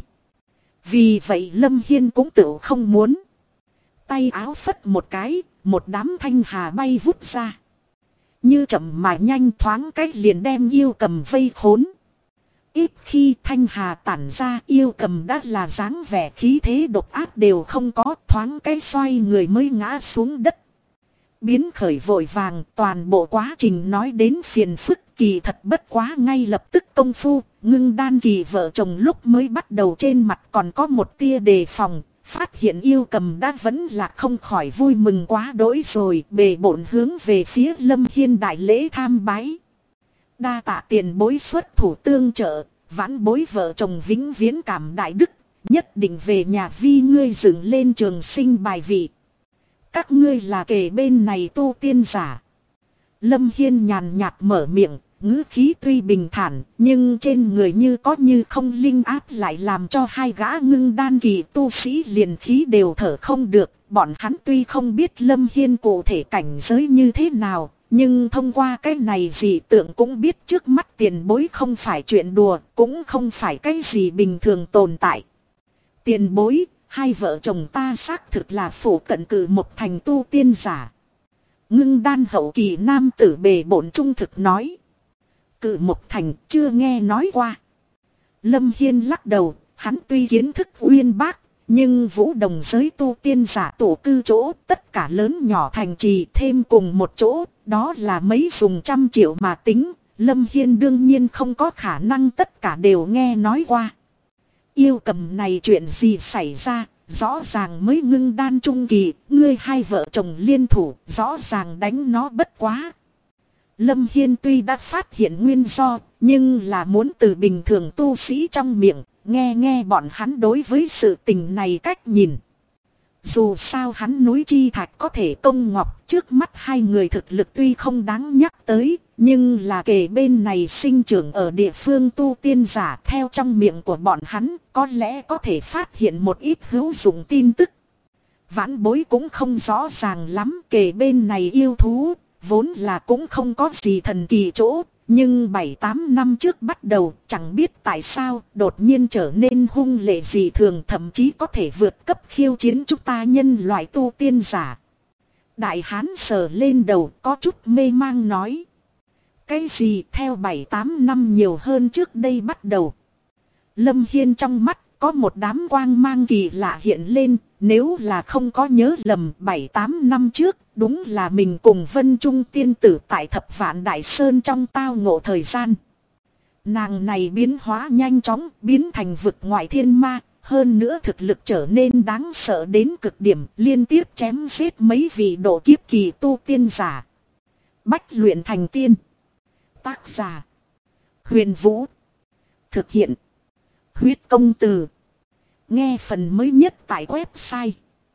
Vì vậy Lâm Hiên cũng tự không muốn. Tay áo phất một cái, một đám thanh hà bay vút ra. Như chậm mà nhanh, thoáng cách liền đem yêu cầm vây khốn. Ít khi thanh hà tản ra, yêu cầm đã là dáng vẻ khí thế độc ác đều không có, thoáng cái xoay người mới ngã xuống đất. Biến khởi vội vàng, toàn bộ quá trình nói đến phiền phức kỳ thật bất quá, ngay lập tức công phu, Ngưng Đan kỳ vợ chồng lúc mới bắt đầu trên mặt còn có một tia đề phòng, phát hiện yêu cầm đã vẫn là không khỏi vui mừng quá đỗi rồi, bề bộn hướng về phía Lâm Hiên đại lễ tham bái. Đa tạ tiền bối xuất thủ tương trợ, vãn bối vợ chồng vĩnh viễn cảm đại đức, nhất định về nhà vi ngươi dựng lên trường sinh bài vị. Các ngươi là kề bên này tu tiên giả. Lâm Hiên nhàn nhạt mở miệng, ngữ khí tuy bình thản, nhưng trên người như có như không linh áp lại làm cho hai gã ngưng đan kỳ tu sĩ liền khí đều thở không được. Bọn hắn tuy không biết Lâm Hiên cụ thể cảnh giới như thế nào, nhưng thông qua cái này dị tượng cũng biết trước mắt tiền bối không phải chuyện đùa, cũng không phải cái gì bình thường tồn tại. Tiền bối, hai vợ chồng ta xác thực là phổ cận cử một thành tu tiên giả. Ngưng đan hậu kỳ nam tử bề bộn trung thực nói. Cử một thành chưa nghe nói qua. Lâm Hiên lắc đầu, hắn tuy kiến thức uyên bác, nhưng vũ đồng giới tu tiên giả tổ cư chỗ tất cả lớn nhỏ thành trì thêm cùng một chỗ, đó là mấy dùng trăm triệu mà tính. Lâm Hiên đương nhiên không có khả năng tất cả đều nghe nói qua. Yêu cầm này chuyện gì xảy ra, rõ ràng mới ngưng đan trung kỳ, ngươi hai vợ chồng liên thủ, rõ ràng đánh nó bất quá. Lâm Hiên tuy đã phát hiện nguyên do, nhưng là muốn từ bình thường tu sĩ trong miệng, nghe bọn hắn đối với sự tình này cách nhìn. Dù sao hắn núi chi thạch có thể công ngọc, trước mắt hai người thực lực tuy không đáng nhắc tới, nhưng là kề bên này sinh trưởng ở địa phương tu tiên giả, theo trong miệng của bọn hắn, có lẽ có thể phát hiện một ít hữu dụng tin tức. Vãn bối cũng không rõ ràng lắm, kề bên này yêu thú, vốn là cũng không có gì thần kỳ chỗ, nhưng 7-8 năm trước bắt đầu, chẳng biết tại sao, đột nhiên trở nên hung lệ dị thường, thậm chí có thể vượt cấp khiêu chiến chúng ta nhân loại tu tiên giả. Đại hán sờ lên đầu, có chút mê mang nói. Cái gì theo 7-8 năm nhiều hơn trước đây bắt đầu? Lâm Hiên trong mắt có một đám quang mang kỳ lạ hiện lên, nếu là không có nhớ lầm 7-8 năm trước, đúng là mình cùng Vân Trung tiên tử tại Thập Vạn Đại Sơn trong tao ngộ thời gian. Nàng này biến hóa nhanh chóng, biến thành vực ngoại thiên ma, hơn nữa thực lực trở nên đáng sợ đến cực điểm, liên tiếp chém giết mấy vị độ kiếp kỳ tu tiên giả. Bách luyện thành tiên. Tác giả Huyền Vũ. Thực hiện Huyết Công Từ. Nghe phần mới nhất tại website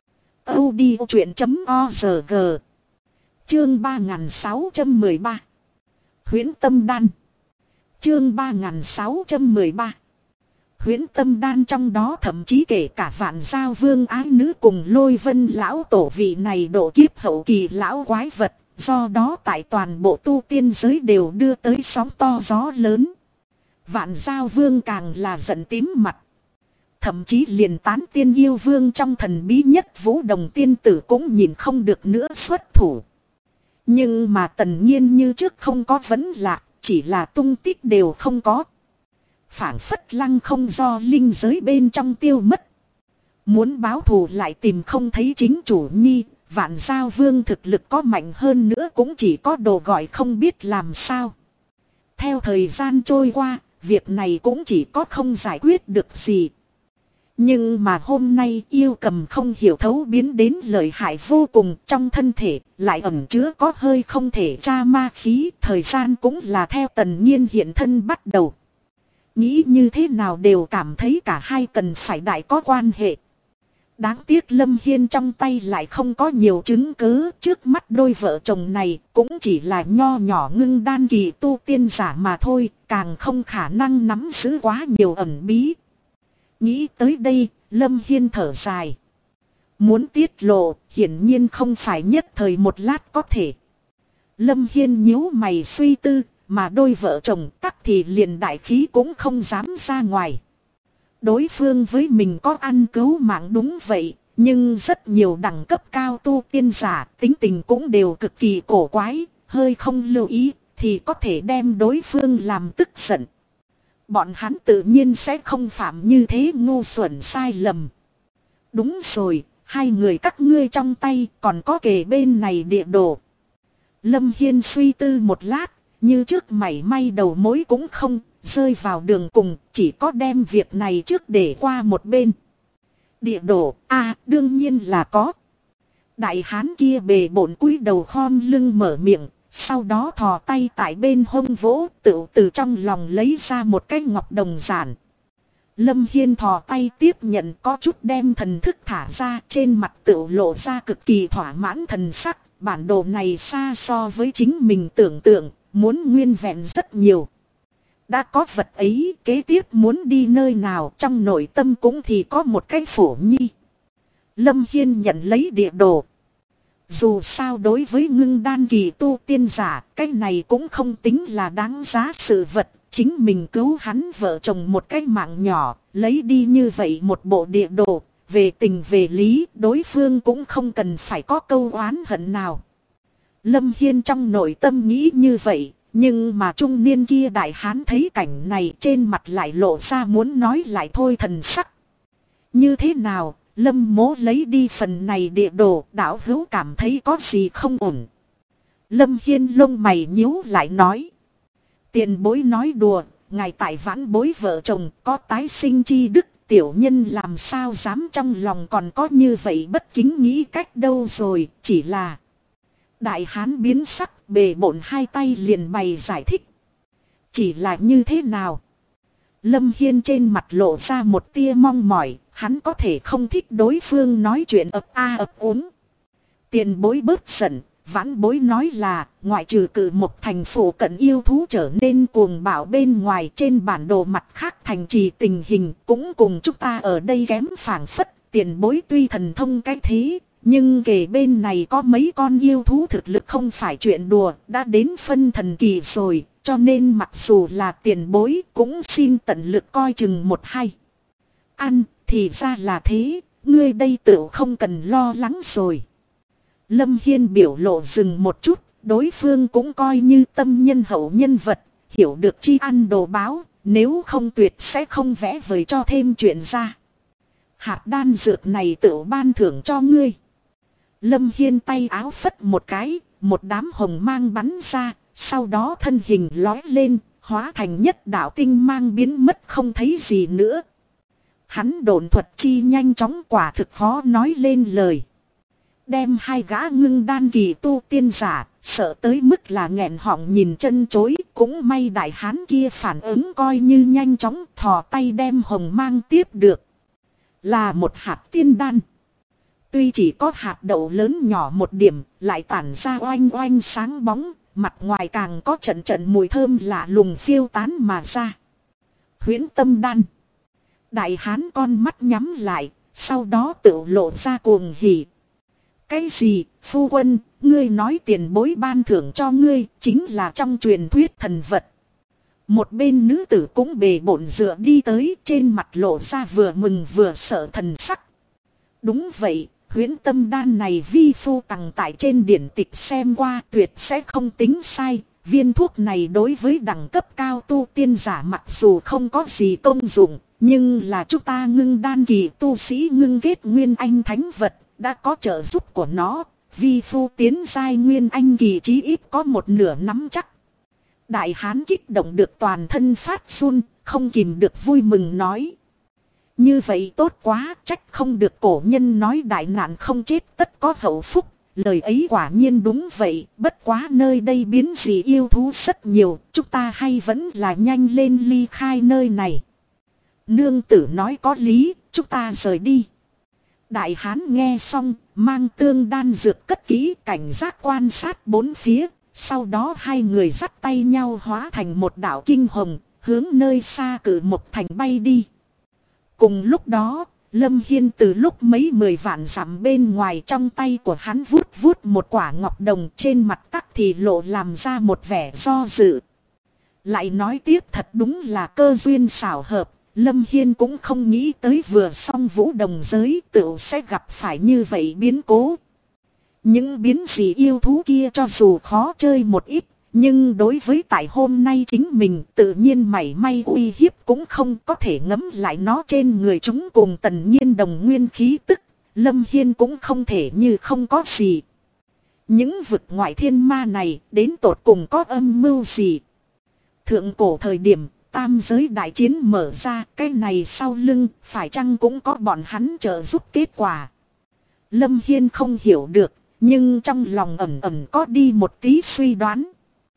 audiochuyện.org. Chương 3613 Huyễn Tâm Đan. Chương 3613 Huyễn Tâm Đan, trong đó thậm chí kể cả Vạn Giao Vương ái nữ cùng Lôi Vân lão tổ vị này độ kiếp hậu kỳ lão quái vật, do đó tại toàn bộ tu tiên giới đều đưa tới sóng to gió lớn. Vạn Giao Vương càng là giận tím mặt. Thậm chí liền tán tiên yêu vương trong thần bí nhất Vũ Đồng tiên tử cũng nhìn không được nữa xuất thủ. Nhưng mà Tần Nhiên như trước không có vấn lạc, chỉ là tung tích đều không có. Phảng phất lăng không do linh giới bên trong tiêu mất. Muốn báo thù lại tìm không thấy chính chủ nhi, Vạn Giao Vương thực lực có mạnh hơn nữa cũng chỉ có đồ gọi không biết làm sao. Theo thời gian trôi qua, việc này cũng chỉ có không giải quyết được gì. Nhưng mà hôm nay yêu cầm không hiểu thấu biến đến lợi hại vô cùng, trong thân thể lại ẩn chứa có hơi không thể tra ma khí, thời gian cũng là theo Tần Nhiên hiện thân bắt đầu. Nghĩ như thế nào đều cảm thấy cả hai cần phải đại có quan hệ. Đáng tiếc Lâm Hiên trong tay lại không có nhiều chứng cứ, trước mắt đôi vợ chồng này cũng chỉ là nho nhỏ ngưng đan kỳ tu tiên giả mà thôi, càng không khả năng nắm giữ quá nhiều ẩn bí. Nghĩ tới đây, Lâm Hiên thở dài. Muốn tiết lộ, hiển nhiên không phải nhất thời một lát có thể. Lâm Hiên nhíu mày suy tư, mà đôi vợ chồng tắc thì liền đại khí cũng không dám ra ngoài. Đối phương với mình có ăn cứu mạng đúng vậy, nhưng rất nhiều đẳng cấp cao tu tiên giả tính tình cũng đều cực kỳ cổ quái, hơi không lưu ý thì có thể đem đối phương làm tức giận. Bọn hắn tự nhiên sẽ không phạm như thế ngu xuẩn sai lầm. Đúng rồi, hai người các ngươi trong tay còn có kề bên này địa đồ. Lâm Hiên suy tư một lát, như trước mảy may đầu mối cũng không, rơi vào đường cùng, chỉ có đem việc này trước để qua một bên. Địa đồ, đương nhiên là có. Đại hán kia bề bộn cúi đầu khom lưng mở miệng, sau đó thò tay tại bên hông vỗ, tự từ trong lòng lấy ra một cái ngọc đồng giản. Lâm Hiên thò tay tiếp nhận, có chút đem thần thức thả ra, trên mặt tự lộ ra cực kỳ thỏa mãn thần sắc. Bản đồ này xa so với chính mình tưởng tượng, muốn nguyên vẹn rất nhiều. Đã có vật ấy, kế tiếp muốn đi nơi nào trong nội tâm cũng thì có một cái phổ nhi. Lâm Hiên nhận lấy địa đồ. Dù sao đối với ngưng đan kỳ tu tiên giả, cái này cũng không tính là đáng giá sự vật. Chính mình cứu hắn vợ chồng một cái mạng nhỏ, lấy đi như vậy một bộ địa đồ. Về tình về lý, đối phương cũng không cần phải có câu oán hận nào. Lâm Hiên trong nội tâm nghĩ như vậy, nhưng mà trung niên kia đại hán thấy cảnh này trên mặt lại lộ ra muốn nói lại thôi thần sắc. Như thế nào, Lâm Mỗ lấy đi phần này địa đồ, đạo hữu cảm thấy có gì không ổn. Lâm Hiên lông mày nhíu lại nói. Tiền bối nói đùa, ngài tại vãn bối vợ chồng có tái sinh chi đức. Tiểu nhân làm sao dám trong lòng còn có như vậy bất kính nghĩ cách đâu rồi, chỉ là... Đại hán biến sắc, bề bộn hai tay liền bày giải thích. Chỉ là như thế nào? Lâm Hiên trên mặt lộ ra một tia mong mỏi, hắn có thể không thích đối phương nói chuyện ấp úng. Tiền bối bớt giận, vãn bối nói là, ngoại trừ cử một thành phủ cận yêu thú trở nên cuồng bạo bên ngoài, trên bản đồ mặt khác thành trì tình hình cũng cùng chúng ta ở đây kém phảng phất. Tiền bối tuy thần thông cái thế, nhưng kề bên này có mấy con yêu thú thực lực không phải chuyện đùa, đã đến phân thần kỳ rồi, cho nên mặc dù là tiền bối cũng xin tận lực coi chừng một hai. Thì ra là thế, ngươi đây tự không cần lo lắng rồi. Lâm Hiên biểu lộ dừng một chút, đối phương cũng coi như tâm nhân hậu nhân vật, hiểu được chi ăn đồ báo, nếu không tuyệt sẽ không vẽ vời cho thêm chuyện ra. Hạt đan dược này tự ban thưởng cho ngươi. Lâm Hiên tay áo phất một cái, một đám hồng mang bắn ra, sau đó thân hình lói lên, hóa thành nhất đạo tinh mang biến mất không thấy gì nữa. Hắn độn thuật chi nhanh chóng quả thực khó nói lên lời. Đem hai gã ngưng đan kỳ tu tiên giả, sợ tới mức là nghẹn họng nhìn chân chối, cũng may đại hán kia phản ứng coi như nhanh chóng thò tay đem hồng mang tiếp được. Là một hạt tiên đan. Tuy chỉ có hạt đậu lớn nhỏ một điểm, lại tản ra oanh oanh sáng bóng, mặt ngoài càng có trận trận mùi thơm lạ lùng phiêu tán mà ra. Huyễn tâm đan. Đại hán con mắt nhắm lại, sau đó tự lộ ra cuồng hỉ. Cái gì, phu quân, ngươi nói tiền bối ban thưởng cho ngươi, chính là trong truyền thuyết thần vật. Một bên nữ tử cũng bề bộn dựa đi tới, trên mặt lộ ra vừa mừng vừa sợ thần sắc. Đúng vậy, huyễn tâm đan này vi phu tặng tại trên điển tịch xem qua, tuyệt sẽ không tính sai. Viên thuốc này đối với đẳng cấp cao tu tiên giả mặc dù không có gì công dụng, nhưng là chúng ta ngưng đan kỳ tu sĩ ngưng kết nguyên anh thánh vật, đã có trợ giúp của nó, vi phu tiến giai nguyên anh kỳ chí ít có một nửa nắm chắc. Đại hán kích động được toàn thân phát run, không kìm được vui mừng nói. Như vậy tốt quá, trách không được cổ nhân nói đại nạn không chết tất có hậu phúc. Lời ấy quả nhiên đúng vậy, bất quá nơi đây biến dị yêu thú rất nhiều, chúng ta hay vẫn là nhanh lên ly khai nơi này. Nương tử nói có lý, chúng ta rời đi. Đại hán nghe xong, mang tương đan dược cất kỹ, cảnh giác quan sát bốn phía, sau đó hai người dắt tay nhau hóa thành một đạo kinh hồng, hướng nơi xa cử một thành bay đi. Cùng lúc đó, Lâm Hiên từ lúc mấy 10 vạn dặm bên ngoài trong tay của hắn vuốt vuốt một quả ngọc đồng, trên mặt tắc thì lộ làm ra một vẻ do dự. Lại nói tiếp, thật đúng là cơ duyên xảo hợp, Lâm Hiên cũng không nghĩ tới vừa xong vũ đồng giới tựu sẽ gặp phải như vậy biến cố. Những biến dị yêu thú kia cho dù khó chơi một ít, nhưng đối với tại hôm nay chính mình tự nhiên mảy may uy hiếp cũng không, có thể ngấm lại nó trên người chúng cùng Tần Nhiên đồng nguyên khí tức. Lâm Hiên cũng không thể như không có gì. Những vực ngoại thiên ma này đến tột cùng có âm mưu gì? Thượng cổ thời điểm tam giới đại chiến mở ra, cái này sau lưng phải chăng cũng có bọn hắn trợ giúp kết quả? Lâm Hiên không hiểu được, nhưng trong lòng ẩn ẩn có đi một tí suy đoán.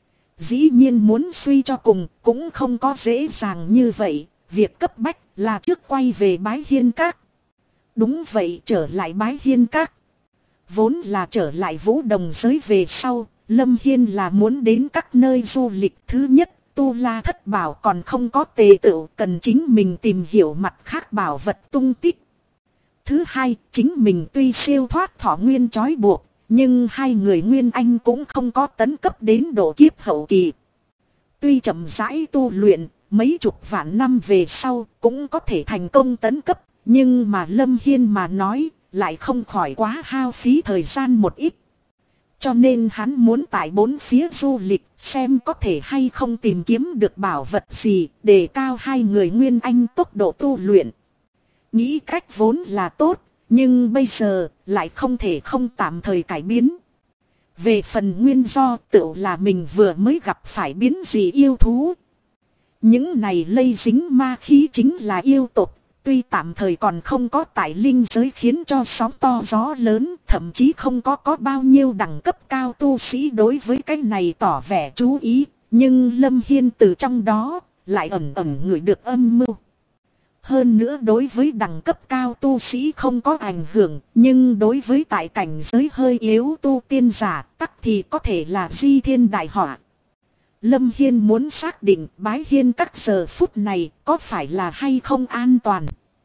Dĩ nhiên muốn suy cho cùng cũng không có dễ dàng như vậy, việc cấp bách là trước quay về Bái Hiên Các. Đúng vậy, trở lại Bái Hiên Các. Vốn là trở lại vũ đồng giới về sau, Lâm Hiên là muốn đến các nơi du lịch. Thứ nhất, Tu La Thất Bảo còn không có tề tựu, cần chính mình tìm hiểu mặt khác bảo vật tung tích. Thứ hai, chính mình tuy siêu thoát thọ nguyên trói buộc, nhưng hai người Nguyên Anh cũng không có tấn cấp đến độ kiếp hậu kỳ. Tuy chậm rãi tu luyện, mấy chục vạn năm về sau cũng có thể thành công tấn cấp, nhưng mà Lâm Hiên mà nói lại không khỏi quá hao phí thời gian một ít. Cho nên hắn muốn tại bốn phía du lịch xem có thể hay không tìm kiếm được bảo vật gì để cao hai người Nguyên Anh tốc độ tu luyện. Nghĩ cách vốn là tốt, nhưng bây giờ lại không thể không tạm thời cải biến. Về phần nguyên do tựu là mình vừa mới gặp phải biến dị yêu thú. Những này lây dính ma khí chính là yêu tộc. Tuy tạm thời còn không có tại linh giới khiến cho sóng to gió lớn, thậm chí không có bao nhiêu đẳng cấp cao tu sĩ đối với cái này tỏ vẻ chú ý. Nhưng Lâm Hiên từ trong đó lại ẩn ẩn ngửi được âm mưu. Hơn nữa đối với đẳng cấp cao tu sĩ không có ảnh hưởng, nhưng đối với tại cảnh giới hơi yếu tu tiên giả tắc thì có thể là di thiên đại họa. Lâm Hiên muốn xác định Bái Hiên Các giờ phút này có phải là hay không an toàn.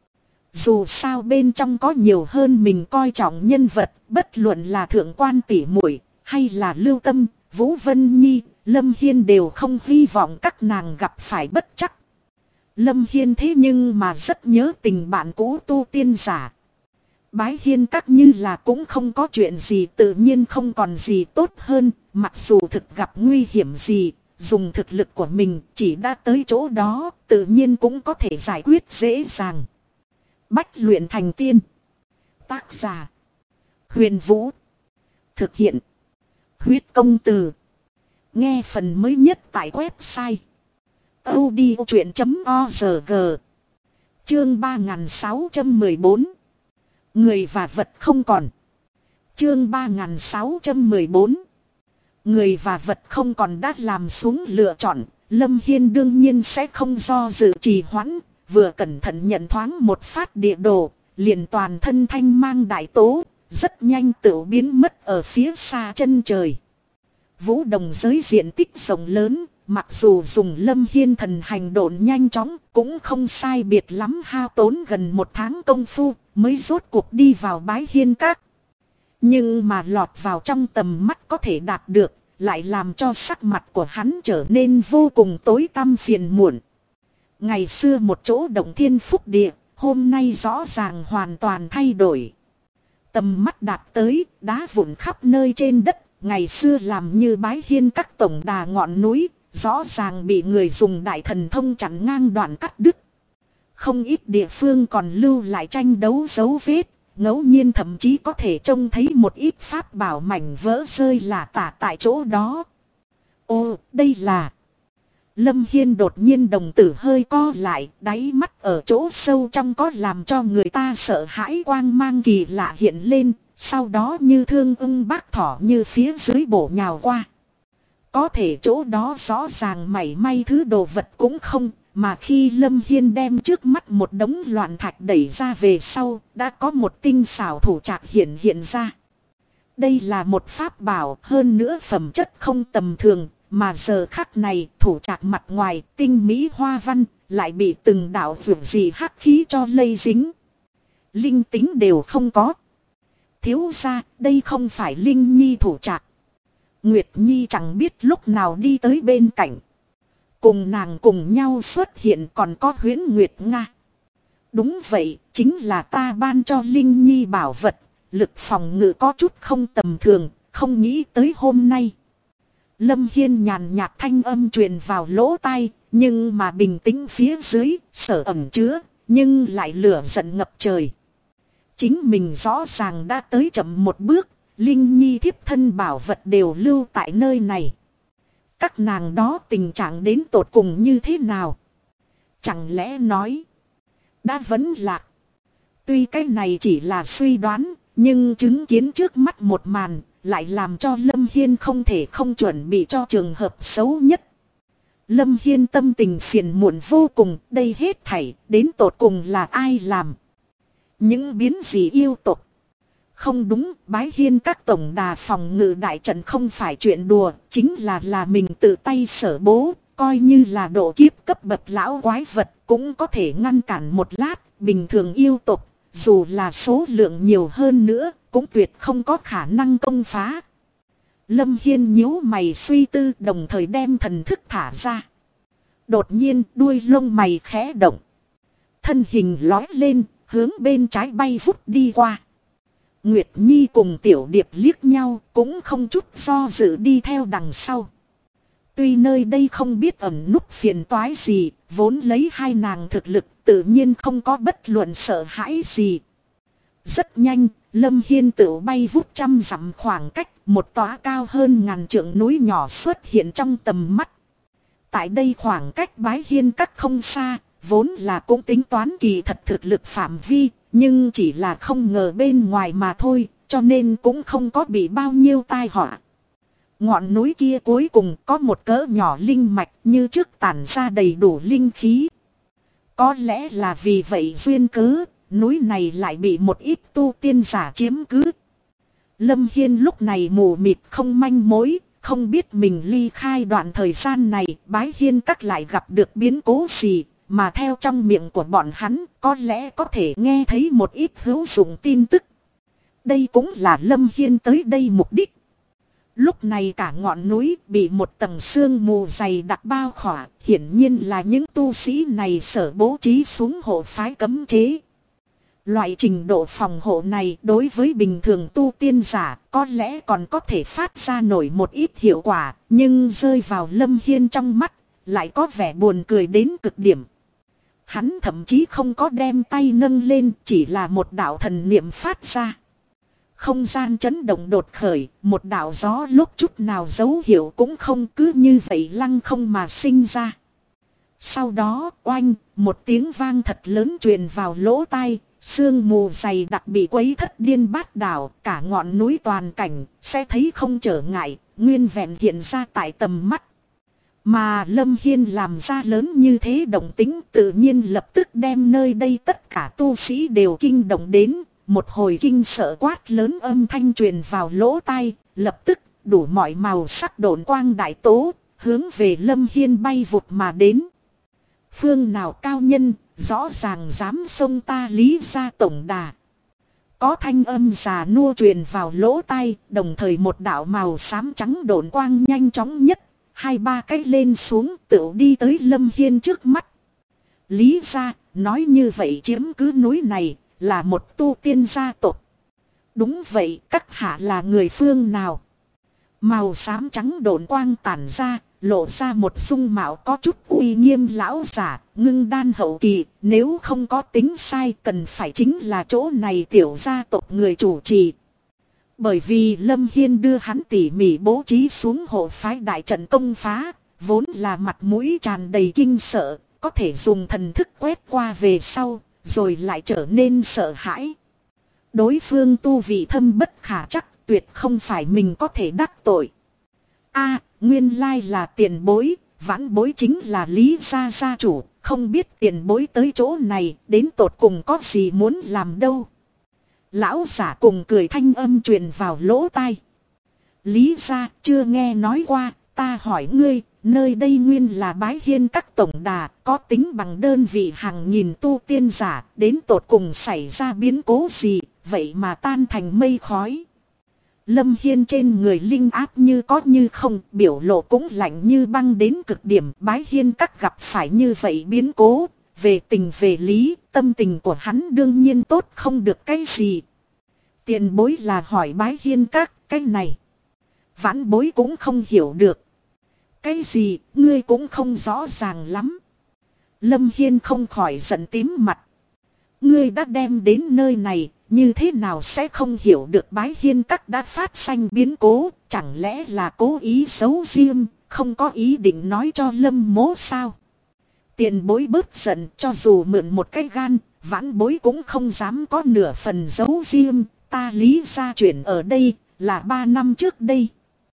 Dù sao bên trong có nhiều hơn mình coi trọng nhân vật, bất luận là thượng quan tỷ muội hay là Lưu Tâm, Vũ Vân Nhi, Lâm Hiên đều không hy vọng các nàng gặp phải bất trắc. Lâm Hiên thế nhưng mà rất nhớ tình bạn cũ tu tiên giả. Bái Hiên Các như là cũng không có chuyện gì, tự nhiên không còn gì tốt hơn, mặc dù thực gặp nguy hiểm gì, dùng thực lực của mình chỉ đã tới chỗ đó, tự nhiên cũng có thể giải quyết dễ dàng. Bách luyện thành tiên. Tác giả Huyền Vũ. Thực hiện Huyết Công Từ. Nghe phần mới nhất tại website audiochuyện.org. Chương 3614. Người và vật không còn. Chương 3614. Người và vật không còn đã làm xuống lựa chọn, Lâm Hiên đương nhiên sẽ không do dự trì hoãn, vừa cẩn thận nhận thoáng một phát địa đồ, liền toàn thân thanh mang đại tố, rất nhanh tự biến mất ở phía xa chân trời. Vũ đồng giới diện tích rộng lớn, mặc dù dùng Lâm Hiên thần hành độn nhanh chóng, cũng không sai biệt lắm, hao tốn gần một tháng công phu mới rốt cuộc đi vào Bái Hiên Các. Nhưng mà lọt vào trong tầm mắt có thể đạt được, lại làm cho sắc mặt của hắn trở nên vô cùng tối tăm phiền muộn. Ngày xưa một chỗ động thiên phúc địa, hôm nay rõ ràng hoàn toàn thay đổi. Tầm mắt đạt tới, đá vụn khắp nơi trên đất, ngày xưa làm như Bái Hiên Các tổng đà ngọn núi, rõ ràng bị người dùng đại thần thông chặn ngang đoạn cắt đứt. Không ít địa phương còn lưu lại tranh đấu dấu vết, ngẫu nhiên thậm chí có thể trông thấy một ít pháp bảo mảnh vỡ rơi lả tả tại chỗ đó. Ô, đây là... Lâm Hiên đột nhiên đồng tử hơi co lại, đáy mắt ở chỗ sâu trong có làm cho người ta sợ hãi quang mang kỳ lạ hiện lên, sau đó như thương ưng bác thỏ như phía dưới bổ nhào qua. Có thể chỗ đó rõ ràng mảy may thứ đồ vật cũng không, mà khi Lâm Hiên đem trước mắt một đống loạn thạch đẩy ra về sau, đã có một tinh xảo thủ trạc hiện ra. Đây là một pháp bảo, hơn nữa phẩm chất không tầm thường, mà giờ khắc này thủ trạc mặt ngoài tinh mỹ hoa văn lại bị từng đạo vượt gì hắc khí cho lây dính. linh tính đều không có. Thiếu gia, đây không phải Linh Nhi thủ trạc. Nguyệt Nhi chẳng biết lúc nào đi tới bên cạnh. Cùng nàng cùng nhau xuất hiện còn có Huyễn Nguyệt Nga. Đúng vậy, chính là ta ban cho Linh Nhi bảo vật. Lực phòng ngự có chút không tầm thường, không nghĩ tới hôm nay. Lâm Hiên nhàn nhạt thanh âm truyền vào lỗ tai, nhưng mà bình tĩnh phía dưới, sở ẩn chứa, nhưng lại lửa giận ngập trời. Chính mình rõ ràng đã tới chậm một bước, Linh Nhi thiếp thân bảo vật đều lưu tại nơi này. Các nàng đó tình trạng đến tột cùng như thế nào? Chẳng lẽ nói đã vấn lạc? Tuy cái này chỉ là suy đoán, nhưng chứng kiến trước mắt một màn lại làm cho Lâm Hiên không thể không chuẩn bị cho trường hợp xấu nhất. Lâm Hiên tâm tình phiền muộn vô cùng, đây hết thảy đến tột cùng là ai làm? Những biến gì yêu tục? Không đúng, bái hiên các tổng đà phòng ngự đại trận không phải chuyện đùa, chính là mình tự tay sở bố, coi như là độ kiếp cấp bậc lão quái vật cũng có thể ngăn cản một lát, bình thường yêu tục, dù là số lượng nhiều hơn nữa, cũng tuyệt không có khả năng công phá. Lâm Hiên nhíu mày suy tư đồng thời đem thần thức thả ra. Đột nhiên đuôi lông mày khẽ động. Thân hình lói lên, hướng bên trái bay vút đi qua. Nguyệt Nhi cùng Tiểu Điệp liếc nhau cũng không chút do dự đi theo đằng sau. Tuy nơi đây không biết ẩn núp phiền toái gì, vốn lấy hai nàng thực lực tự nhiên không có bất luận sợ hãi gì. Rất nhanh, Lâm Hiên tự bay vút 100 dặm khoảng cách, một tòa cao hơn 1000 trượng núi nhỏ xuất hiện trong tầm mắt. Tại đây khoảng cách bái hiên các không xa, vốn là cũng tính toán kỳ thật thực lực phạm vi, nhưng chỉ là không ngờ bên ngoài mà thôi, cho nên cũng không có bị bao nhiêu tai họa. Ngọn núi kia cuối cùng có một cỡ nhỏ linh mạch như trước tản ra đầy đủ linh khí. Có lẽ là vì vậy duyên cớ, núi này lại bị một ít tu tiên giả chiếm cứ. Lâm Hiên lúc này mù mịt không manh mối, không biết mình ly khai đoạn thời gian này bái hiên các lại gặp được biến cố gì, mà theo trong miệng của bọn hắn có lẽ có thể nghe thấy một ít hữu dụng tin tức. Đây cũng là Lâm Hiên tới đây mục đích. Lúc này cả ngọn núi bị một tầng sương mù dày đặc bao khỏa, hiển nhiên là những tu sĩ này sở bố trí xuống hộ phái cấm chế. Loại trình độ phòng hộ này đối với bình thường tu tiên giả có lẽ còn có thể phát ra nổi một ít hiệu quả, nhưng rơi vào Lâm Hiên trong mắt lại có vẻ buồn cười đến cực điểm. Hắn thậm chí không có đem tay nâng lên, chỉ là một đạo thần niệm phát ra. Không gian chấn động đột khởi, một đạo gió lúc chút nào dấu hiệu cũng không, cứ như vậy lăng không mà sinh ra. Sau đó oanh, một tiếng vang thật lớn truyền vào lỗ tai, sương mù dày đặc bị quấy thất điên bát đảo, cả ngọn núi toàn cảnh sẽ thấy không trở ngại, nguyên vẹn hiện ra tại tầm mắt. Mà Lâm Hiên làm ra lớn như thế động tĩnh tự nhiên lập tức đem nơi đây tất cả tu sĩ đều kinh động đến. Một hồi kinh sợ quát lớn âm thanh truyền vào lỗ tai, lập tức đủ mọi màu sắc độn quang đại tố, hướng về Lâm Hiên bay vụt mà đến. Phương nào cao nhân, rõ ràng dám xông ta Lý gia tổng đà. Có thanh âm già nua truyền vào lỗ tai, đồng thời một đạo màu xám trắng độn quang nhanh chóng nhất, 2-3 cái lên xuống tựu đi tới Lâm Hiên trước mắt. Lý gia, nói như vậy chiếm cứ núi này là một tu tiên gia tộc. Đúng vậy, các hạ là người phương nào? Màu xám trắng độn quang tản ra, lộ ra một dung mạo có chút uy nghiêm lão giả, ngưng đan hậu kỳ, nếu không có tính sai cần phải chính là chỗ này tiểu gia tộc người chủ trì. Bởi vì Lâm Hiên đưa hắn tỉ mỉ bố trí xuống hộ phái đại trận công phá, vốn là mặt mũi tràn đầy kinh sợ, có thể dùng thần thức quét qua về sau, rồi lại trở nên sợ hãi. Đối phương tu vị thâm bất khả chắc, tuyệt không phải mình có thể đắc tội. A, nguyên lai là tiền bối, vãn bối chính là Lý gia gia chủ, không biết tiền bối tới chỗ này, đến tột cùng có gì muốn làm đâu. Lão giả cùng cười thanh âm truyền vào lỗ tai. Lý gia chưa nghe nói qua, ta hỏi ngươi, nơi đây nguyên là Bái Hiên Các tổng đà, có tính bằng đơn vị hàng nghìn tu tiên giả, đến tột cùng xảy ra biến cố gì, vậy mà tan thành mây khói. Lâm Hiên trên người linh áp như có như không, biểu lộ cũng lạnh như băng đến cực điểm. Bái Hiên Các gặp phải như vậy biến cố, về tình về lý, tâm tình của hắn đương nhiên tốt không được cái gì. Tiền bối là hỏi Bái Hiên Các, cái này vãn bối cũng không hiểu được. Cái gì, ngươi cũng không rõ ràng lắm. Lâm Hiên không khỏi giận tím mặt. Ngươi đã đem đến nơi này, như thế nào sẽ không hiểu được Bái Hiên Các đã phát sinh biến cố, chẳng lẽ là cố ý giấu riêng, không có ý định nói cho Lâm mỗ sao? Tiền bối bớt giận, cho dù mượn một cái gan, vãn bối cũng không dám có nửa phần giấu riêng, ta lý ra chuyện ở đây, là 3 năm trước đây.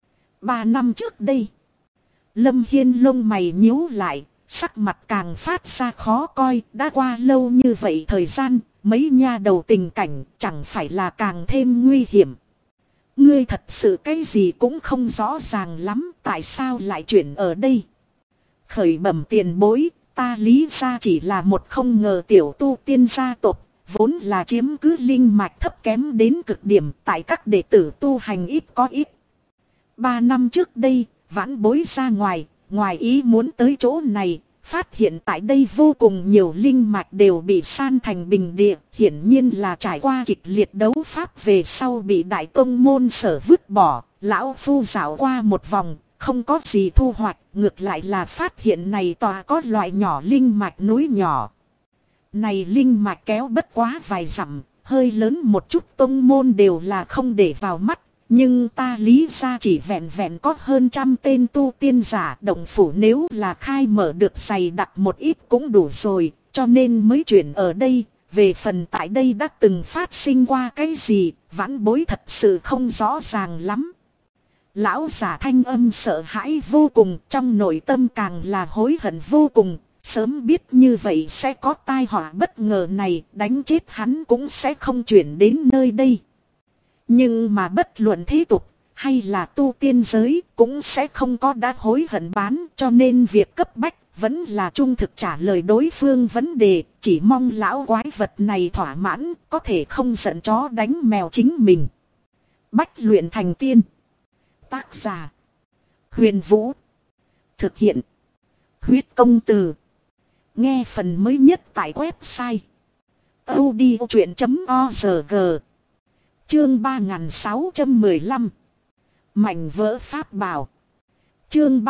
3 năm trước đây. Lâm Hiên lông mày nhíu lại, sắc mặt càng phát ra khó coi, đã qua lâu như vậy thời gian, mấy nha đầu tình cảnh chẳng phải là càng thêm nguy hiểm. Ngươi thật sự cái gì cũng không rõ ràng lắm, tại sao lại chuyển ở đây? Khởi bẩm tiền bối, ta lý ra chỉ là một không ngờ tiểu tu tiên gia tộc, vốn là chiếm cứ linh mạch thấp kém đến cực điểm, tại các đệ tử tu hành ít có ít. 3 năm trước đây, vãn bối ra ngoài ý muốn tới chỗ này, phát hiện tại đây vô cùng nhiều linh mạch đều bị san thành bình địa, hiển nhiên là trải qua kịch liệt đấu pháp về sau bị đại tông môn sở vứt bỏ. Lão phu dạo qua một vòng, không có gì thu hoạch, ngược lại là phát hiện này tòa có loại nhỏ linh mạch núi nhỏ. Này linh mạch kéo bất quá vài dặm, hơi lớn một chút tông môn đều là không để vào mắt. Nhưng ta lý ra chỉ vẹn vẹn có hơn 100 tên tu tiên giả, động phủ nếu là khai mở được dày đặc một ít cũng đủ rồi, cho nên mới chuyển ở đây. Về phần tại đây đã từng phát sinh qua cái gì, vãn bối thật sự không rõ ràng lắm. Lão giả thanh âm sợ hãi vô cùng, trong nội tâm càng là hối hận vô cùng. Sớm biết như vậy sẽ có tai họa bất ngờ này, đánh chết hắn cũng sẽ không chuyển đến nơi đây. Nhưng mà bất luận thế tục hay là tu tiên giới cũng sẽ không có đã hối hận bán, cho nên việc cấp bách vẫn là trung thực trả lời đối phương vấn đề, chỉ mong lão quái vật này thỏa mãn, có thể không giận chó đánh mèo chính mình. Bách luyện thành tiên. Tác giả Huyền Vũ. Thực hiện Huyết Công Từ. Nghe phần mới nhất tại website audiochuyện.org. Chương 3615. Mảnh vỡ pháp bảo. Chương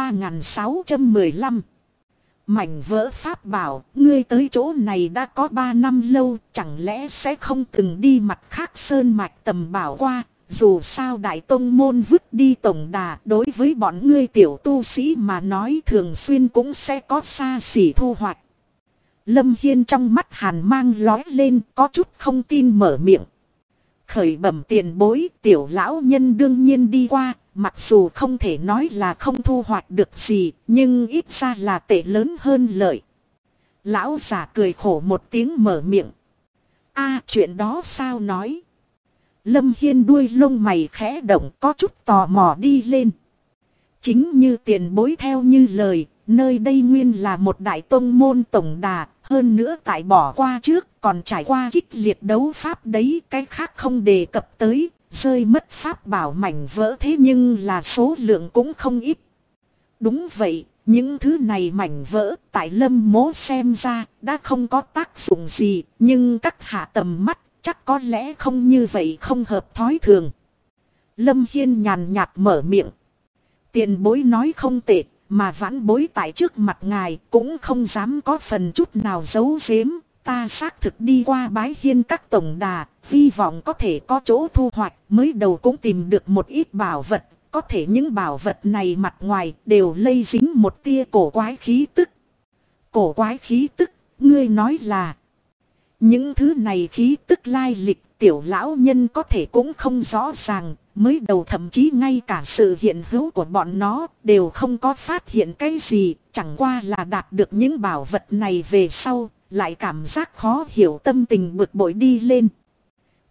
3615. Mảnh vỡ pháp bảo, ngươi tới chỗ này đã có 3 năm lâu, chẳng lẽ sẽ không từng đi mặt khác sơn mạch tầm bảo qua, dù sao đại tông môn vứt đi tổng đà, đối với bọn ngươi tiểu tu sĩ mà nói thường xuyên cũng sẽ có xa xỉ thu hoạch. Lâm Hiên trong mắt hàn mang lói lên, có chút không tin mở miệng. Khởi bẩm tiền bối, tiểu lão nhân đương nhiên đi qua, mặc dù không thể nói là không thu hoạch được gì, nhưng ít ra là tệ lớn hơn lợi. Lão giả cười khổ một tiếng mở miệng. A, chuyện đó sao nói? Lâm Hiên đuôi lông mày khẽ động, có chút tò mò đi lên. Chính như tiền bối theo như lời, nơi đây nguyên là một đại tông môn tổng đà, hơn nữa tại bỏ qua trước còn trải qua kịch liệt đấu pháp đấy, cái khác không đề cập tới, rơi mất pháp bảo mảnh vỡ thế nhưng là số lượng cũng không ít. Đúng vậy, những thứ này mảnh vỡ tại Lâm mỗ xem ra đã không có tác dụng gì, nhưng các hạ tầm mắt chắc có lẽ không như vậy, không hợp thói thường. Lâm Hiên nhàn nhạt mở miệng. Tiền bối nói không tệ, mà vãn bối tại trước mặt ngài cũng không dám có phần chút nào giấu giếm. Ta xác thực đi qua Bái Hiên Các tổng đà, hy vọng có thể có chỗ thu hoạch, mới đầu cũng tìm được một ít bảo vật. Có thể những bảo vật này mặt ngoài đều lây dính một tia cổ quái khí tức. Cổ quái khí tức, ngươi nói là... Những thứ này khí tức lai lịch tiểu lão nhân có thể cũng không rõ ràng, mới đầu thậm chí ngay cả sự hiện hữu của bọn nó đều không có phát hiện cái gì, chẳng qua là đạt được những bảo vật này về sau, lại cảm giác khó hiểu, tâm tình bực bội đi lên.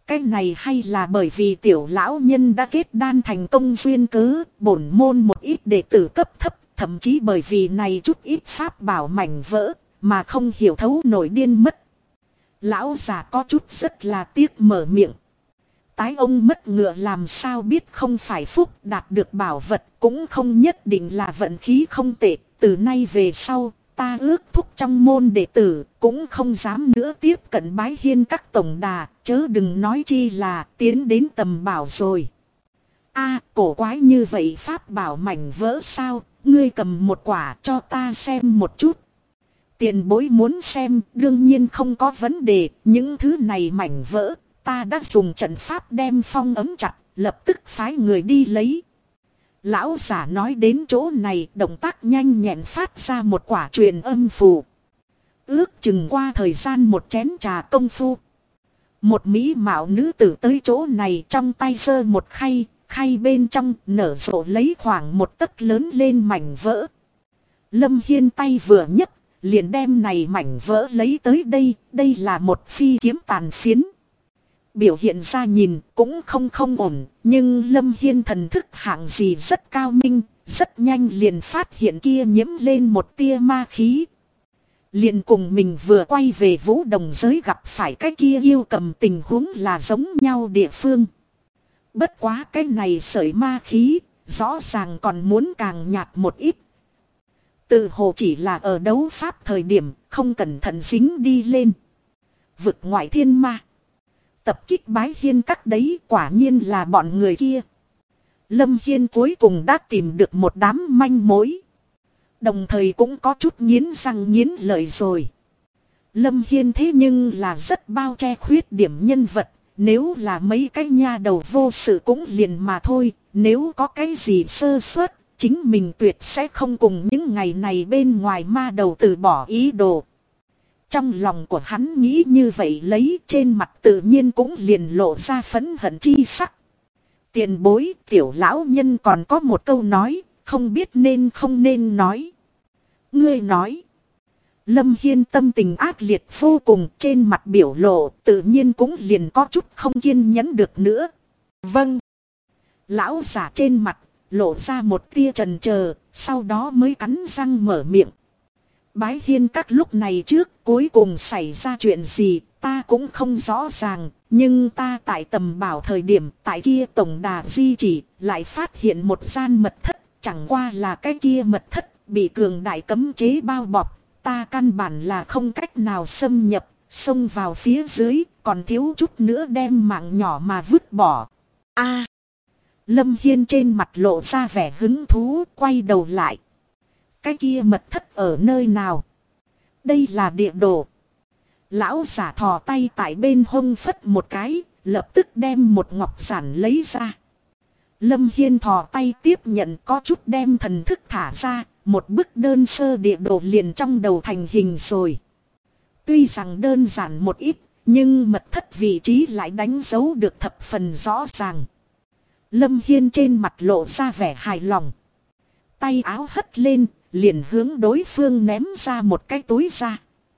Cái này hay là bởi vì tiểu lão nhân đã kết đan thành công duyên cớ, bổn môn một ít đệ tử cấp thấp, thậm chí bởi vì này chút ít pháp bảo mảnh vỡ, mà không hiểu thấu nổi điên mất. Lão già có chút rất là tiếc mở miệng. Tái ông mất ngựa làm sao biết không phải phúc, đạt được bảo vật cũng không nhất định là vận khí không tệ. Từ nay về sau, ta ước thúc trong môn đệ tử, cũng không dám nữa tiếp cận bái hiên các tổng đà, chớ đừng nói chi là tiến đến tầm bảo rồi. A, cổ quái như vậy pháp bảo mảnh vỡ sao, ngươi cầm một quả cho ta xem một chút. Tiền bối muốn xem, đương nhiên không có vấn đề, những thứ này mảnh vỡ, ta đã dùng trận pháp đem phong ấm chặt, lập tức phái người đi lấy. Lão giả nói đến chỗ này, động tác nhanh nhẹn phát ra một quả truyền âm phù. Ước chừng qua thời gian một chén trà công phu. Một mỹ mạo nữ tử tới chỗ này, trong tay giơ một khay, khay bên trong nở rộ lấy khoảng một tấc lớn lên mảnh vỡ. Lâm Hiên tay vừa nhấc, liền đem này mảnh vỡ lấy tới đây, đây là một phi kiếm tàn phiến. Biểu hiện ra nhìn cũng không ổn, nhưng Lâm Hiên thần thức hạng gì rất cao minh, rất nhanh liền phát hiện kia nhiễm lên một tia ma khí. Liền cùng mình vừa quay về Vũ Đồng giới gặp phải cái kia yêu cầm tình huống là giống nhau địa phương. Bất quá cái này sợi ma khí, rõ ràng còn muốn càng nhạt một ít. Tự hồ chỉ là ở đấu pháp thời điểm, không cẩn thận dính đi lên. Vực ngoại thiên ma. Tập kích bái hiên các đấy quả nhiên là bọn người kia. Lâm Hiên cuối cùng đã tìm được một đám manh mối. Đồng thời cũng có chút nghiến răng nghiến lợi rồi. Lâm Hiên thế nhưng là rất bao che khuyết điểm nhân vật. Nếu là mấy cái nha đầu vô sự cũng liền mà thôi. Nếu có cái gì sơ suất, chính mình tuyệt sẽ không cùng những ngày này bên ngoài ma đầu từ bỏ ý đồ. Trong lòng của hắn nghĩ như vậy lấy, trên mặt tự nhiên cũng liền lộ ra phẫn hận chi sắc. Tiền bối tiểu lão nhân còn có một câu nói, không biết nên không nên nói. Ngươi nói. Lâm Hiên tâm tình ác liệt vô cùng, trên mặt biểu lộ tự nhiên cũng liền có chút không kiên nhẫn được nữa. Vâng. Lão giả trên mặt lộ ra một tia chần chờ, sau đó mới cắn răng mở miệng. Bái hiên các lúc này trước cuối cùng xảy ra chuyện gì ta cũng không rõ ràng. Nhưng ta tại tầm bảo thời điểm tại kia tổng đà di chỉ lại phát hiện một gian mật thất. Chẳng qua là cái kia mật thất bị cường đại cấm chế bao bọc. Ta căn bản là không cách nào xâm nhập, xông vào phía dưới, còn thiếu chút nữa đem mạng nhỏ mà vứt bỏ. A. Lâm Hiên trên mặt lộ ra vẻ hứng thú, quay đầu lại. Cái kia mật thất ở nơi nào? Đây là địa đồ. Lão giả thò tay tại bên hông phất một cái, lập tức đem một ngọc giản lấy ra. Lâm Hiên thò tay tiếp nhận, có chút đem thần thức thả ra, một bức đơn sơ địa đồ liền trong đầu thành hình rồi. Tuy rằng đơn giản một ít, nhưng mật thất vị trí lại đánh dấu được thập phần rõ ràng. Lâm Hiên trên mặt lộ ra vẻ hài lòng. Tay áo hất lên, liền hướng đối phương ném ra một cái túi ra.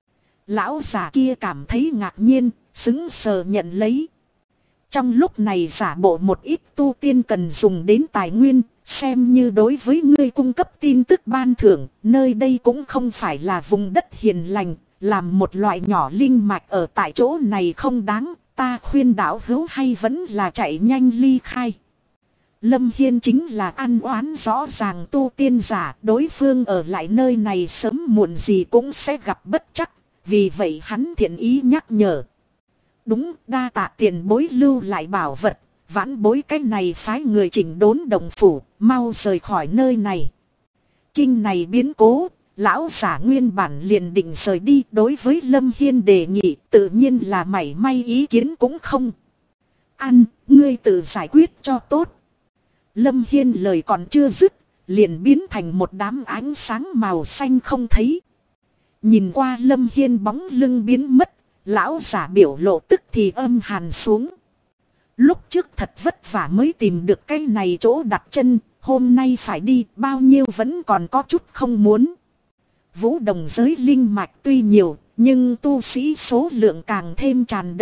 Lão già kia cảm thấy ngạc nhiên, sững sờ nhận lấy. Trong lúc này giả bộ một ít tu tiên cần dùng đến tài nguyên, xem như đối với ngươi cung cấp tin tức ban thưởng, nơi đây cũng không phải là vùng đất hiền lành, làm một loại nhỏ linh mạch ở tại chỗ này không đáng, ta khuyên đạo hữu hay vẫn là chạy nhanh ly khai. Lâm Hiên chính là ăn oán rõ ràng tu tiên giả, đối phương ở lại nơi này sớm muộn gì cũng sẽ gặp bất trắc, vì vậy hắn thiện ý nhắc nhở. Đúng, đa tạ tiền bối lưu lại bảo vật, vãn bối cái này phái người chỉnh đốn đồng phủ, mau rời khỏi nơi này. Kinh này biến cố, lão giả nguyên bản liền định rời đi, đối với Lâm Hiên đề nghị tự nhiên là mảy may ý kiến cũng không. Ăn, ngươi tự giải quyết cho tốt. Lâm Hiên lời còn chưa dứt, liền biến thành một đám ánh sáng màu xanh không thấy. Nhìn qua Lâm Hiên bóng lưng biến mất, lão giả biểu lộ tức thì âm hàn xuống. Lúc trước thật vất vả mới tìm được cái này chỗ đặt chân, hôm nay phải đi bao nhiêu vẫn còn có chút không muốn. Vũ Đồng giới linh mạch tuy nhiều, nhưng tu sĩ số lượng càng thêm tràn đầy,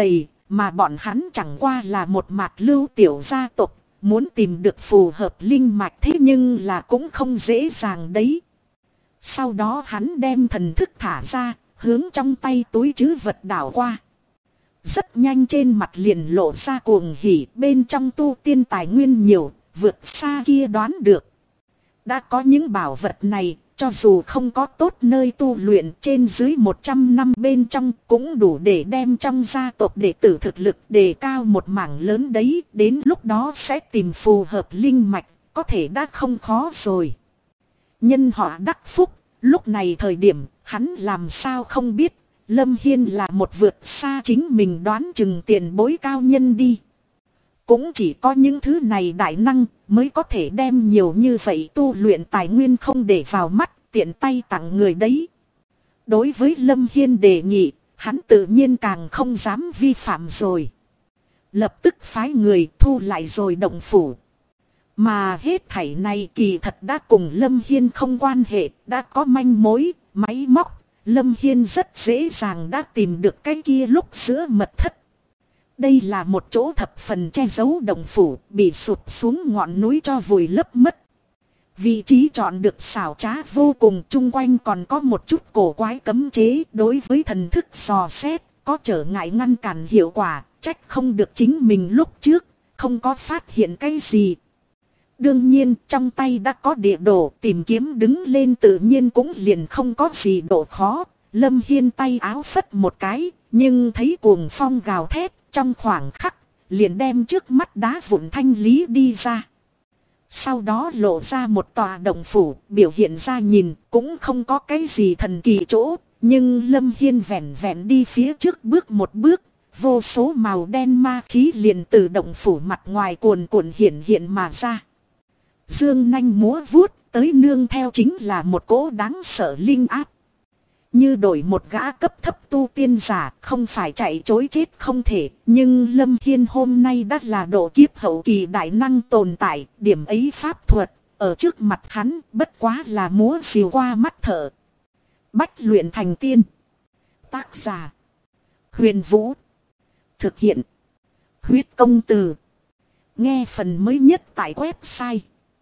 mà bọn hắn chẳng qua là một mạt lưu tiểu gia tộc, muốn tìm được phù hợp linh mạch thế nhưng là cũng không dễ dàng đấy. Sau đó hắn đem thần thức thả ra, hướng trong tay túi trữ vật đảo qua. Rất nhanh trên mặt liền lộ ra cuồng hỉ, bên trong tu tiên tài nguyên nhiều, vượt xa kia đoán được. Đã có những bảo vật này, cho dù không có tốt nơi tu luyện trên dưới 100 năm bên trong cũng đủ để đem trong gia tộc đệ tử thực lực đề cao một mảng lớn đấy. Đến lúc đó sẽ tìm phù hợp linh mạch, có thể đã không khó rồi. Nhân họ đắc phúc, lúc này thời điểm hắn làm sao không biết Lâm Hiên là một vượt xa chính mình đoán chừng tiền bối cao nhân đi. Cũng chỉ có những thứ này đại năng mới có thể đem nhiều như vậy tu luyện tài nguyên không để vào mắt, tiện tay tặng người đấy. Đối với Lâm Hiên đề nghị, hắn tự nhiên càng không dám vi phạm rồi. Lập tức phái người thu lại rồi động phủ. Mà hết thảy này kỳ thật đã cùng Lâm Hiên không quan hệ, đã có manh mối, máy móc. Lâm Hiên rất dễ dàng đã tìm được cái kia lúc giữa mật thất. Đây là một chỗ thập phần che giấu động phủ, bị sụp xuống ngọn núi cho vùi lấp mất. Vị trí chọn được xảo trá vô cùng, chung quanh còn có một chút cổ quái cấm chế, đối với thần thức dò xét, có trở ngại ngăn cản hiệu quả, trách không được chính mình lúc trước, không có phát hiện cái gì. Đương nhiên trong tay đã có địa đồ, tìm kiếm đứng lên tự nhiên cũng liền không có gì độ khó. Lâm Hiên tay áo phất một cái, nhưng thấy cuồng phong gào thét, trong khoảng khắc liền đem trước mắt đá vụn thanh lý đi ra. Sau đó lộ ra một tòa động phủ, biểu hiện ra nhìn cũng không có cái gì thần kỳ chỗ, nhưng Lâm Hiên vẹn vẹn đi phía trước bước một bước, vô số màu đen ma khí liền từ động phủ mặt ngoài cuồn cuộn hiện mà ra. Dương nanh múa vuốt, tới nương theo chính là một cỗ đáng sợ linh áp. Như đổi một gã cấp thấp tu tiên giả, không phải chạy chối chết không thể, nhưng Lâm Hiên hôm nay đã là độ kiếp hậu kỳ đại năng tồn tại, điểm ấy pháp thuật, ở trước mặt hắn bất quá là múa xìu qua mắt thở. Bách luyện thành tiên. Tác giả: Huyền Vũ. Thực hiện: Huyết Công Từ. Nghe phần mới nhất tại website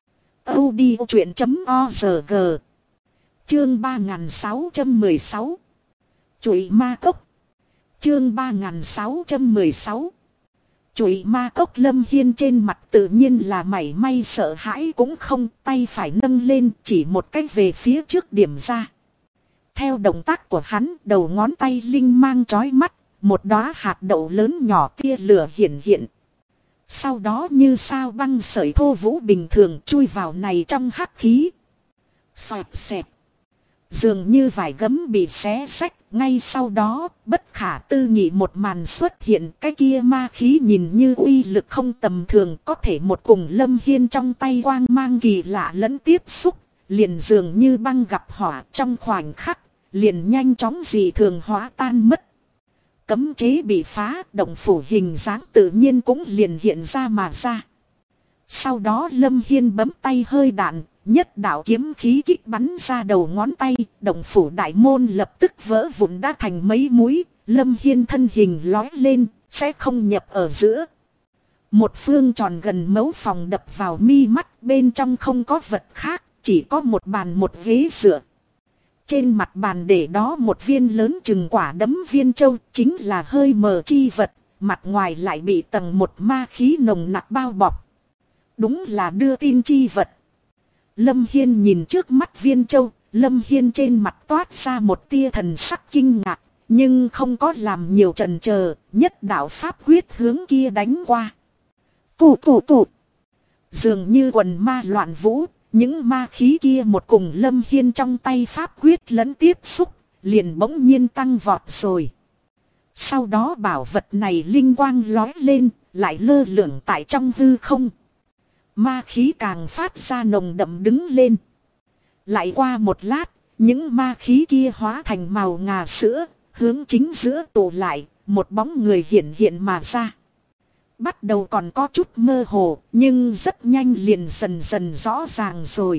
audiochuyện.org. Chương 3616. Chuỗi ma cốc. Chương 3616. Chuỗi ma cốc. Lâm Hiên trên mặt tự nhiên là mảy may sợ hãi cũng không, tay phải nâng lên chỉ một cách về phía trước điểm ra. Theo động tác của hắn, đầu ngón tay linh mang chói mắt, một đóa hạt đậu lớn nhỏ tia lửa hiện. Sau đó như sao băng sợi thô vũ bình thường chui vào này trong hắc khí. Xoẹt xẹt. Dường như vải gấm bị xé xách, ngay sau đó, bất khả tư nghị một màn xuất hiện, cái kia ma khí nhìn như uy lực không tầm thường, có thể một cùng Lâm Hiên trong tay quang mang kỳ lạ lẫn tiếp xúc, liền dường như băng gặp hỏa, trong khoảnh khắc, liền nhanh chóng dị thường hóa tan mất. Cấm chế bị phá, động phủ hình dáng tự nhiên cũng liền hiện ra mà ra. Sau đó Lâm Hiên bấm tay hơi đạn, nhất đạo kiếm khí kích bắn ra đầu ngón tay, động phủ đại môn lập tức vỡ vụn đã thành mấy múi. Lâm Hiên thân hình lói lên, sẽ không nhập ở giữa. Một phương tròn gần mấu phòng đập vào mi mắt, bên trong không có vật khác, chỉ có một bàn một ghế dựa. Trên mặt bàn để đó một viên lớn chừng quả đấm viên châu, chính là hơi mờ chi vật, mặt ngoài lại bị tầng một ma khí nồng nặc bao bọc. Đúng là đưa tin chi vật. Lâm Hiên nhìn trước mắt viên châu, Lâm Hiên trên mặt toát ra một tia thần sắc kinh ngạc, nhưng không có làm nhiều chần chờ, nhất đạo pháp quyết hướng kia đánh qua. Tụ. Dường như quần ma loạn vũ, những ma khí kia một cùng Lâm Hiên trong tay pháp quyết lẫn tiếp xúc, liền bỗng nhiên tăng vọt rồi. Sau đó bảo vật này linh quang lói lên, lại lơ lửng tại trong hư không. Ma khí càng phát ra nồng đậm đứng lên. Lại qua một lát, những ma khí kia hóa thành màu ngà sữa, hướng chính giữa tụ lại, một bóng người hiện mà ra. Bắt đầu còn có chút mơ hồ, nhưng rất nhanh liền dần rõ ràng rồi.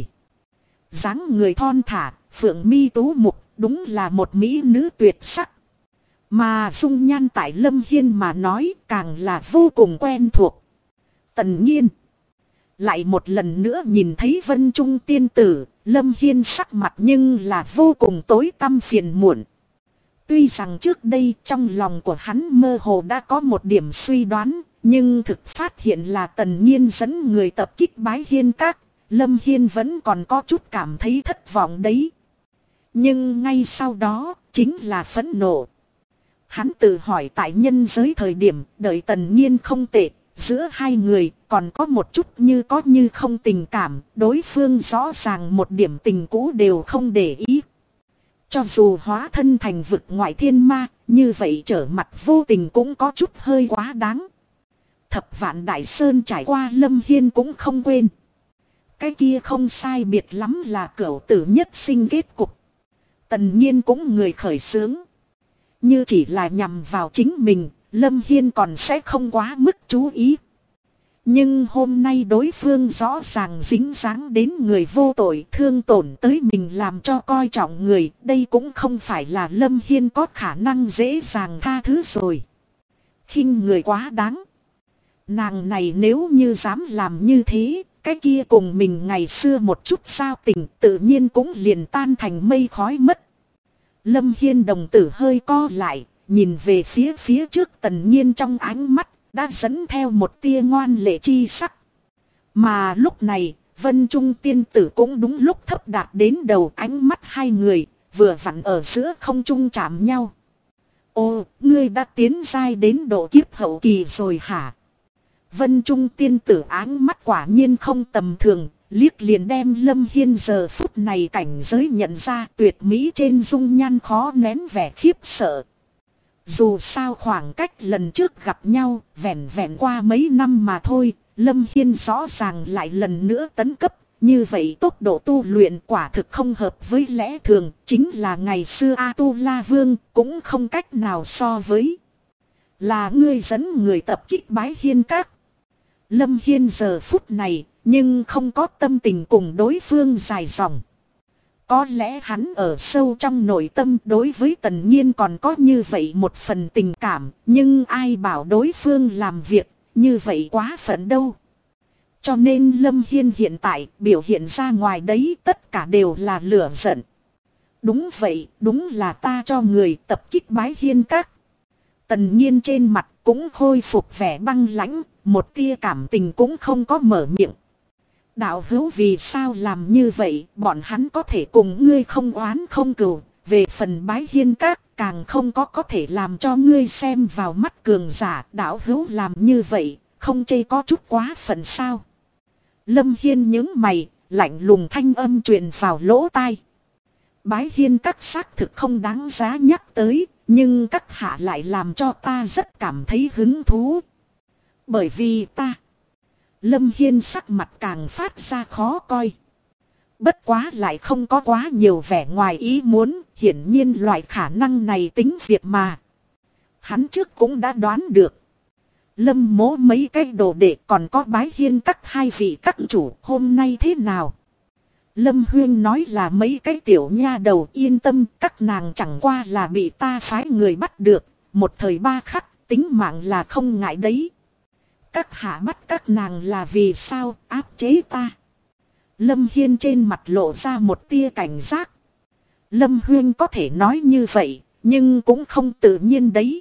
Dáng người thon thả, phượng mi tú mục, đúng là một mỹ nữ tuyệt sắc. Mà dung nhan tại Lâm Hiên mà nói càng là vô cùng quen thuộc. Tần Nhiên lại một lần nữa nhìn thấy Vân Trung tiên tử, Lâm Hiên sắc mặt nhưng là vô cùng tối tăm phiền muộn. Tuy rằng trước đây trong lòng của hắn mơ hồ đã có một điểm suy đoán, nhưng thực phát hiện là Tần Nhiên dẫn người tập kích Bái Hiên Các, Lâm Hiên vẫn còn có chút cảm thấy thất vọng đấy. Nhưng ngay sau đó chính là phẫn nộ. Hắn tự hỏi tại nhân giới thời điểm đợi Tần Nhiên không tệ, giữa hai người còn có một chút như có như không tình cảm, đối phương rõ ràng một điểm tình cũ đều không để ý. Cho dù hóa thân thành vực ngoại thiên ma, như vậy trở mặt vô tình cũng có chút hơi quá đáng. Thập vạn Đại Sơn trải qua Lâm Hiên cũng không quên. Cái kia không sai biệt lắm là cửu tử nhất sinh kết cục. Tần Nhiên cũng người khởi xướng. Như chỉ là nhằm vào chính mình, Lâm Hiên còn sẽ không quá mức chú ý. Nhưng hôm nay đối phương rõ ràng dính dáng đến người vô tội, thương tổn tới mình làm cho coi trọng người. Đây cũng không phải là Lâm Hiên có khả năng dễ dàng tha thứ rồi. Khinh người quá đáng. Nàng này nếu như dám làm như thế, cái kia cùng mình ngày xưa một chút giao tình tự nhiên cũng liền tan thành mây khói mất. Lâm Hiên đồng tử hơi co lại, nhìn về phía trước Tần Nhiên trong ánh mắt, đã dẫn theo một tia ngoan lệ chi sắc. Mà lúc này, Vân Trung tiên tử cũng đúng lúc thấp đạt đến đầu, ánh mắt hai người, vừa vặn ở giữa không trung chạm nhau. Ô, ngươi đã tiến giai đến độ kiếp hậu kỳ rồi hả? Vân Trung tiên tử áng mắt quả nhiên không tầm thường, liếc liền đem Lâm Hiên giờ phút này cảnh giới nhận ra, tuyệt mỹ trên dung nhan khó nén vẻ khiếp sợ. Dù sao khoảng cách lần trước gặp nhau, vẹn vẹn qua mấy năm mà thôi, Lâm Hiên rõ ràng lại lần nữa tấn cấp. Như vậy tốc độ tu luyện quả thực không hợp với lẽ thường, chính là ngày xưa A-tu-la vương cũng không cách nào so với. Là ngươi dẫn người tập kích Bái Hiên Các. Lâm Hiên giờ phút này, nhưng không có tâm tình cùng đối phương dài dòng. Có lẽ hắn ở sâu trong nội tâm đối với Tần Nhiên còn có như vậy một phần tình cảm, nhưng ai bảo đối phương làm việc như vậy quá phận đâu. Cho nên Lâm Hiên hiện tại biểu hiện ra ngoài đấy tất cả đều là lửa giận. Đúng vậy, đúng là ta cho người tập kích Bái Hiên Các. Tần Nhiên trên mặt cũng khôi phục vẻ băng lãnh, một tia cảm tình cũng không có mở miệng. Đạo hữu vì sao làm như vậy, bọn hắn có thể cùng ngươi không oán không cừu, về phần Bái Hiên Các càng không có thể làm cho ngươi xem vào mắt cường giả. Đạo hữu làm như vậy, không chê có chút quá phận sao? Lâm Hiên nhướng mày, lạnh lùng thanh âm truyền vào lỗ tai. Bái Hiên Các xác thực không đáng giá nhắc tới, nhưng các hạ lại làm cho ta rất cảm thấy hứng thú. Bởi vì ta... Lâm Hiên sắc mặt càng phát ra khó coi. Bất quá lại không có quá nhiều vẻ ngoài ý muốn, hiển nhiên loại khả năng này tính việc mà. Hắn trước cũng đã đoán được. Lâm Mỗ mấy cái đồ đệ còn có Bái Hiên Các hai vị các chủ hôm nay thế nào? Lâm Huyên nói là mấy cái tiểu nha đầu, yên tâm, các nàng chẳng qua là bị ta phái người bắt được, một thời ba khắc, tính mạng là không ngại đấy. Các hạ bắt các nàng là vì sao áp chế ta? Lâm Hiên trên mặt lộ ra một tia cảnh giác. Lâm Huyên có thể nói như vậy, nhưng cũng không tự nhiên đấy.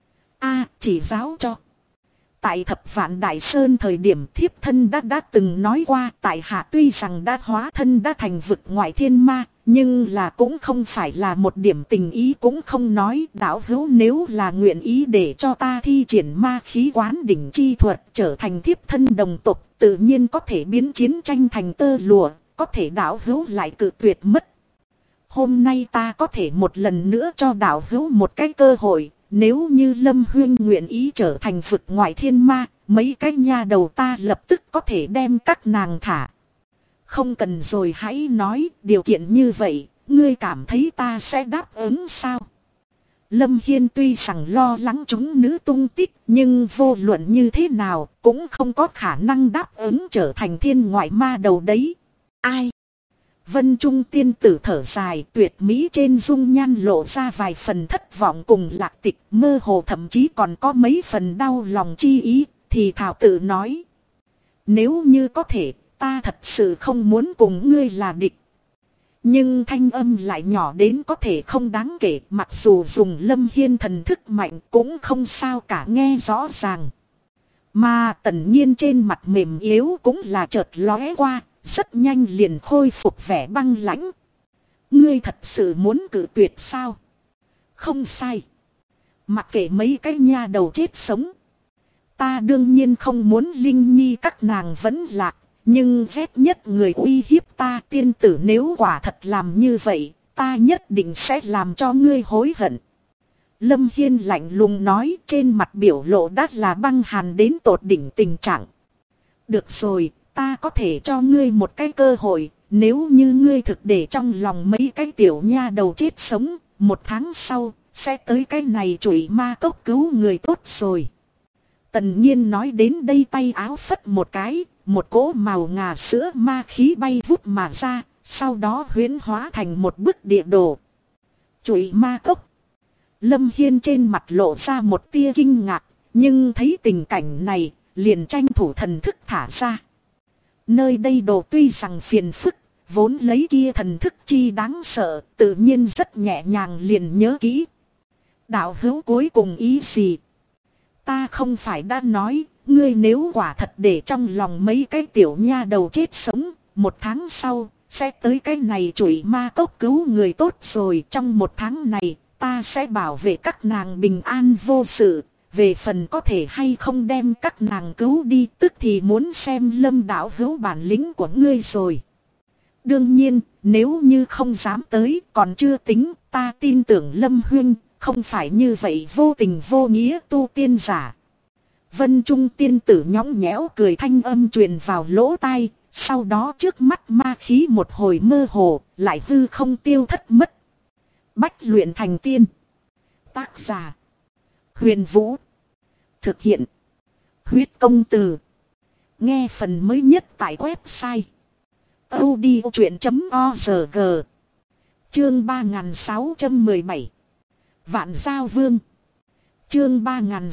Chỉ giáo cho. Tại Thập Vạn Đại Sơn thời điểm thiếp thân đã từng nói qua, tại hạ tuy rằng đã hóa thân đã thành vực ngoại thiên ma, nhưng là cũng không phải là một điểm tình ý cũng không nói. Đạo hữu nếu là nguyện ý để cho ta thi triển ma khí quán đỉnh chi thuật trở thành thiếp thân đồng tộc, tự nhiên có thể biến chiến tranh thành tơ lụa, có thể đạo hữu lại cự tuyệt mất. Hôm nay ta có thể một lần nữa cho đạo hữu một cái cơ hội. Nếu như Lâm Huyên nguyện ý trở thành vực ngoại thiên ma, mấy cái nha đầu ta lập tức có thể đem các nàng thả. Không cần rồi hãy nói, điều kiện như vậy, ngươi cảm thấy ta sẽ đáp ứng sao? Lâm Hiên tuy rằng lo lắng chúng nữ tung tích, nhưng vô luận như thế nào cũng không có khả năng đáp ứng trở thành thiên ngoại ma đầu đấy. Ai? Vân Trung tiên tử thở dài, tuyệt mỹ trên dung nhan lộ ra vài phần thất vọng cùng lạc tịch, mơ hồ thậm chí còn có mấy phần đau lòng chi ý, thì thảo tự nói. Nếu như có thể, ta thật sự không muốn cùng ngươi là địch. Nhưng thanh âm lại nhỏ đến có thể không đáng kể, mặc dù dùng Lâm Hiên thần thức mạnh cũng không sao cả, nghe rõ ràng. Mà Tần Nhiên trên mặt mềm yếu cũng là chợt lóe qua, rất nhanh liền khôi phục vẻ băng lãnh. Ngươi thật sự muốn cự tuyệt sao? Không sai. Mặc kệ mấy cái nha đầu chết sống. Ta đương nhiên không muốn Linh Nhi các nàng vẫn lạc. Nhưng ghét nhất người uy hiếp ta, tiên tử, nếu quả thật làm như vậy, ta nhất định sẽ làm cho ngươi hối hận. Lâm Hiên lạnh lùng nói, trên mặt biểu lộ đắt là băng hàn đến tột đỉnh tình trạng. Được rồi, ta có thể cho ngươi một cái cơ hội, nếu như ngươi thực để trong lòng mấy cái tiểu nha đầu chết sống, 1 tháng sau, sẽ tới cái này chủy ma cốc cứu người tốt rồi. Tần Nhiên nói đến đây tay áo phất một cái, một cỗ màu ngà sữa ma khí bay vút mà ra, sau đó huyễn hóa thành một bức địa đồ. Chủy ma cốc. Lâm Hiên trên mặt lộ ra một tia kinh ngạc, nhưng thấy tình cảnh này, liền tranh thủ thần thức thả ra. Nơi đây đồ tuy rằng phiền phức, vốn lấy kia thần thức chi đáng sợ, tự nhiên rất nhẹ nhàng liền nhớ kỹ. Đạo hữu cuối cùng ý gì? Ta không phải đã nói, ngươi nếu quả thật để trong lòng mấy cái tiểu nha đầu chết sống, 1 tháng sau, sẽ tới cái này chủy ma cốc cứu người tốt rồi. Trong 1 tháng này, ta sẽ bảo vệ các nàng bình an vô sự. Về phần có thể hay không đem các nàng cứu đi, tức thì muốn xem Lâm đạo hữu bản lĩnh của ngươi rồi. Đương nhiên, nếu như không dám tới, còn chưa tính, ta tin tưởng Lâm huynh không phải như vậy vô tình vô nghĩa tu tiên giả. Vân Trung tiên tử nhõng nhẽo cười, thanh âm truyền vào lỗ tai, sau đó trước mắt ma khí một hồi mơ hồ, lại hư không tiêu thất mất. Bách luyện thành tiên. Tác giả: Huyền Vũ. Thực hiện: Huyết Công Từ. Nghe phần mới nhất tại website audiochuyện.org. Chương 3617 Vạn Giao Vương. Chương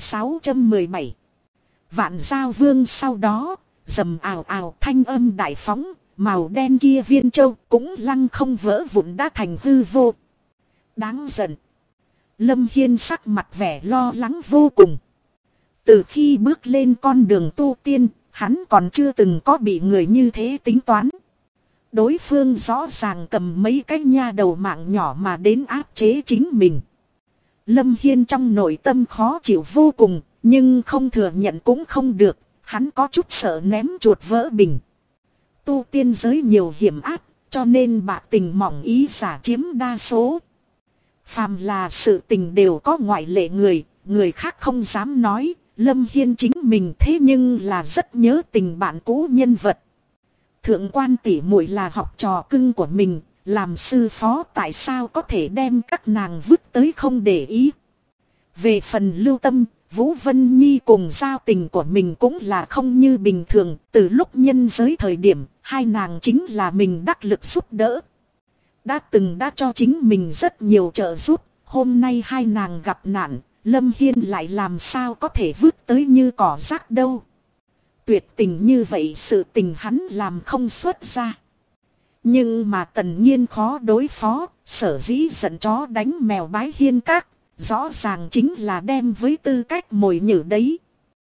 3617 Vạn Giao Vương. Sau đó, rầm ào ào thanh âm đại phóng, màu đen kia viên châu cũng lăng không vỡ vụn đã thành hư vô. Đáng giận. Lâm Hiên sắc mặt vẻ lo lắng vô cùng. Từ khi bước lên con đường tu tiên, hắn còn chưa từng có bị người như thế tính toán. Đối phương rõ ràng cầm mấy cái nha đầu mạng nhỏ mà đến áp chế chính mình. Lâm Hiên trong nội tâm khó chịu vô cùng, nhưng không thừa nhận cũng không được, hắn có chút sợ ném chuột vỡ bình. Tu tiên giới nhiều hiểm ác, cho nên bạc tình mỏng ý giả chiếm đa số. Phàm là sự tình đều có ngoại lệ, người khác không dám nói, Lâm Hiên chính mình thế nhưng là rất nhớ tình bạn cũ nhân vật. Thượng quan tỷ muội là học trò cưng của mình, làm sư phó tại sao có thể đem các nàng vứt tới không để ý. Về phần Lưu Tâm, Vũ Vân Nhi cùng giao tình của mình cũng là không như bình thường, từ lúc nhân giới thời điểm, hai nàng chính là mình đắc lực giúp đỡ. Đã từng đã cho chính mình rất nhiều trợ giúp, hôm nay hai nàng gặp nạn, Lâm Hiên lại làm sao có thể vứt tới như cỏ rác đâu. Tuyệt tình như vậy sự tình hắn làm không xuất ra. Nhưng mà Tần Nhiên khó đối phó, sở dĩ giận chó đánh mèo bái hiên các, rõ ràng chính là đem với tư cách mồi nhử đấy.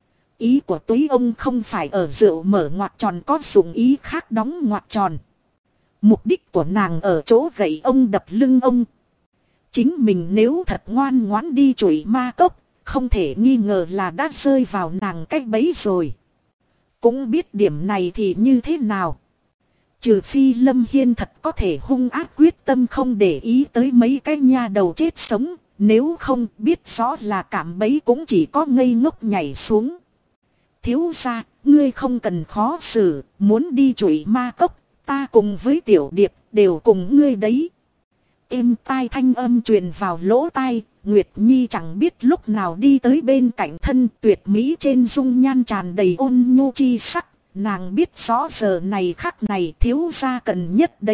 Ý của túy ông không phải ở rượu mở ngoặc tròn, có dụng ý khác đóng ngoặc tròn. Mục đích của nàng ở chỗ gậy ông đập lưng ông. Chính mình nếu thật ngoan ngoãn đi chửi ma cốc, không thể nghi ngờ là đã rơi vào nàng cách bấy rồi. Cũng biết điểm này thì như thế nào. Trừ phi Lâm Hiên thật có thể hung ác quyết tâm không để ý tới mấy cái nha đầu chết sống. Nếu không biết rõ là cảm bấy cũng chỉ có ngây ngốc nhảy xuống. Thiếu gia, ngươi không cần khó xử, muốn đi chửi ma cốc, ta cùng với Tiểu Điệp đều cùng ngươi đấy. Êm tai thanh âm truyền vào lỗ tai, Nguyệt Nhi chẳng biết lúc nào đi tới bên cạnh thân, tuyệt mỹ trên dung nhan tràn đầy ôn nhu chi sắc. Nàng biết rõ giờ này khắc này thiếu gia cần nhất đấy,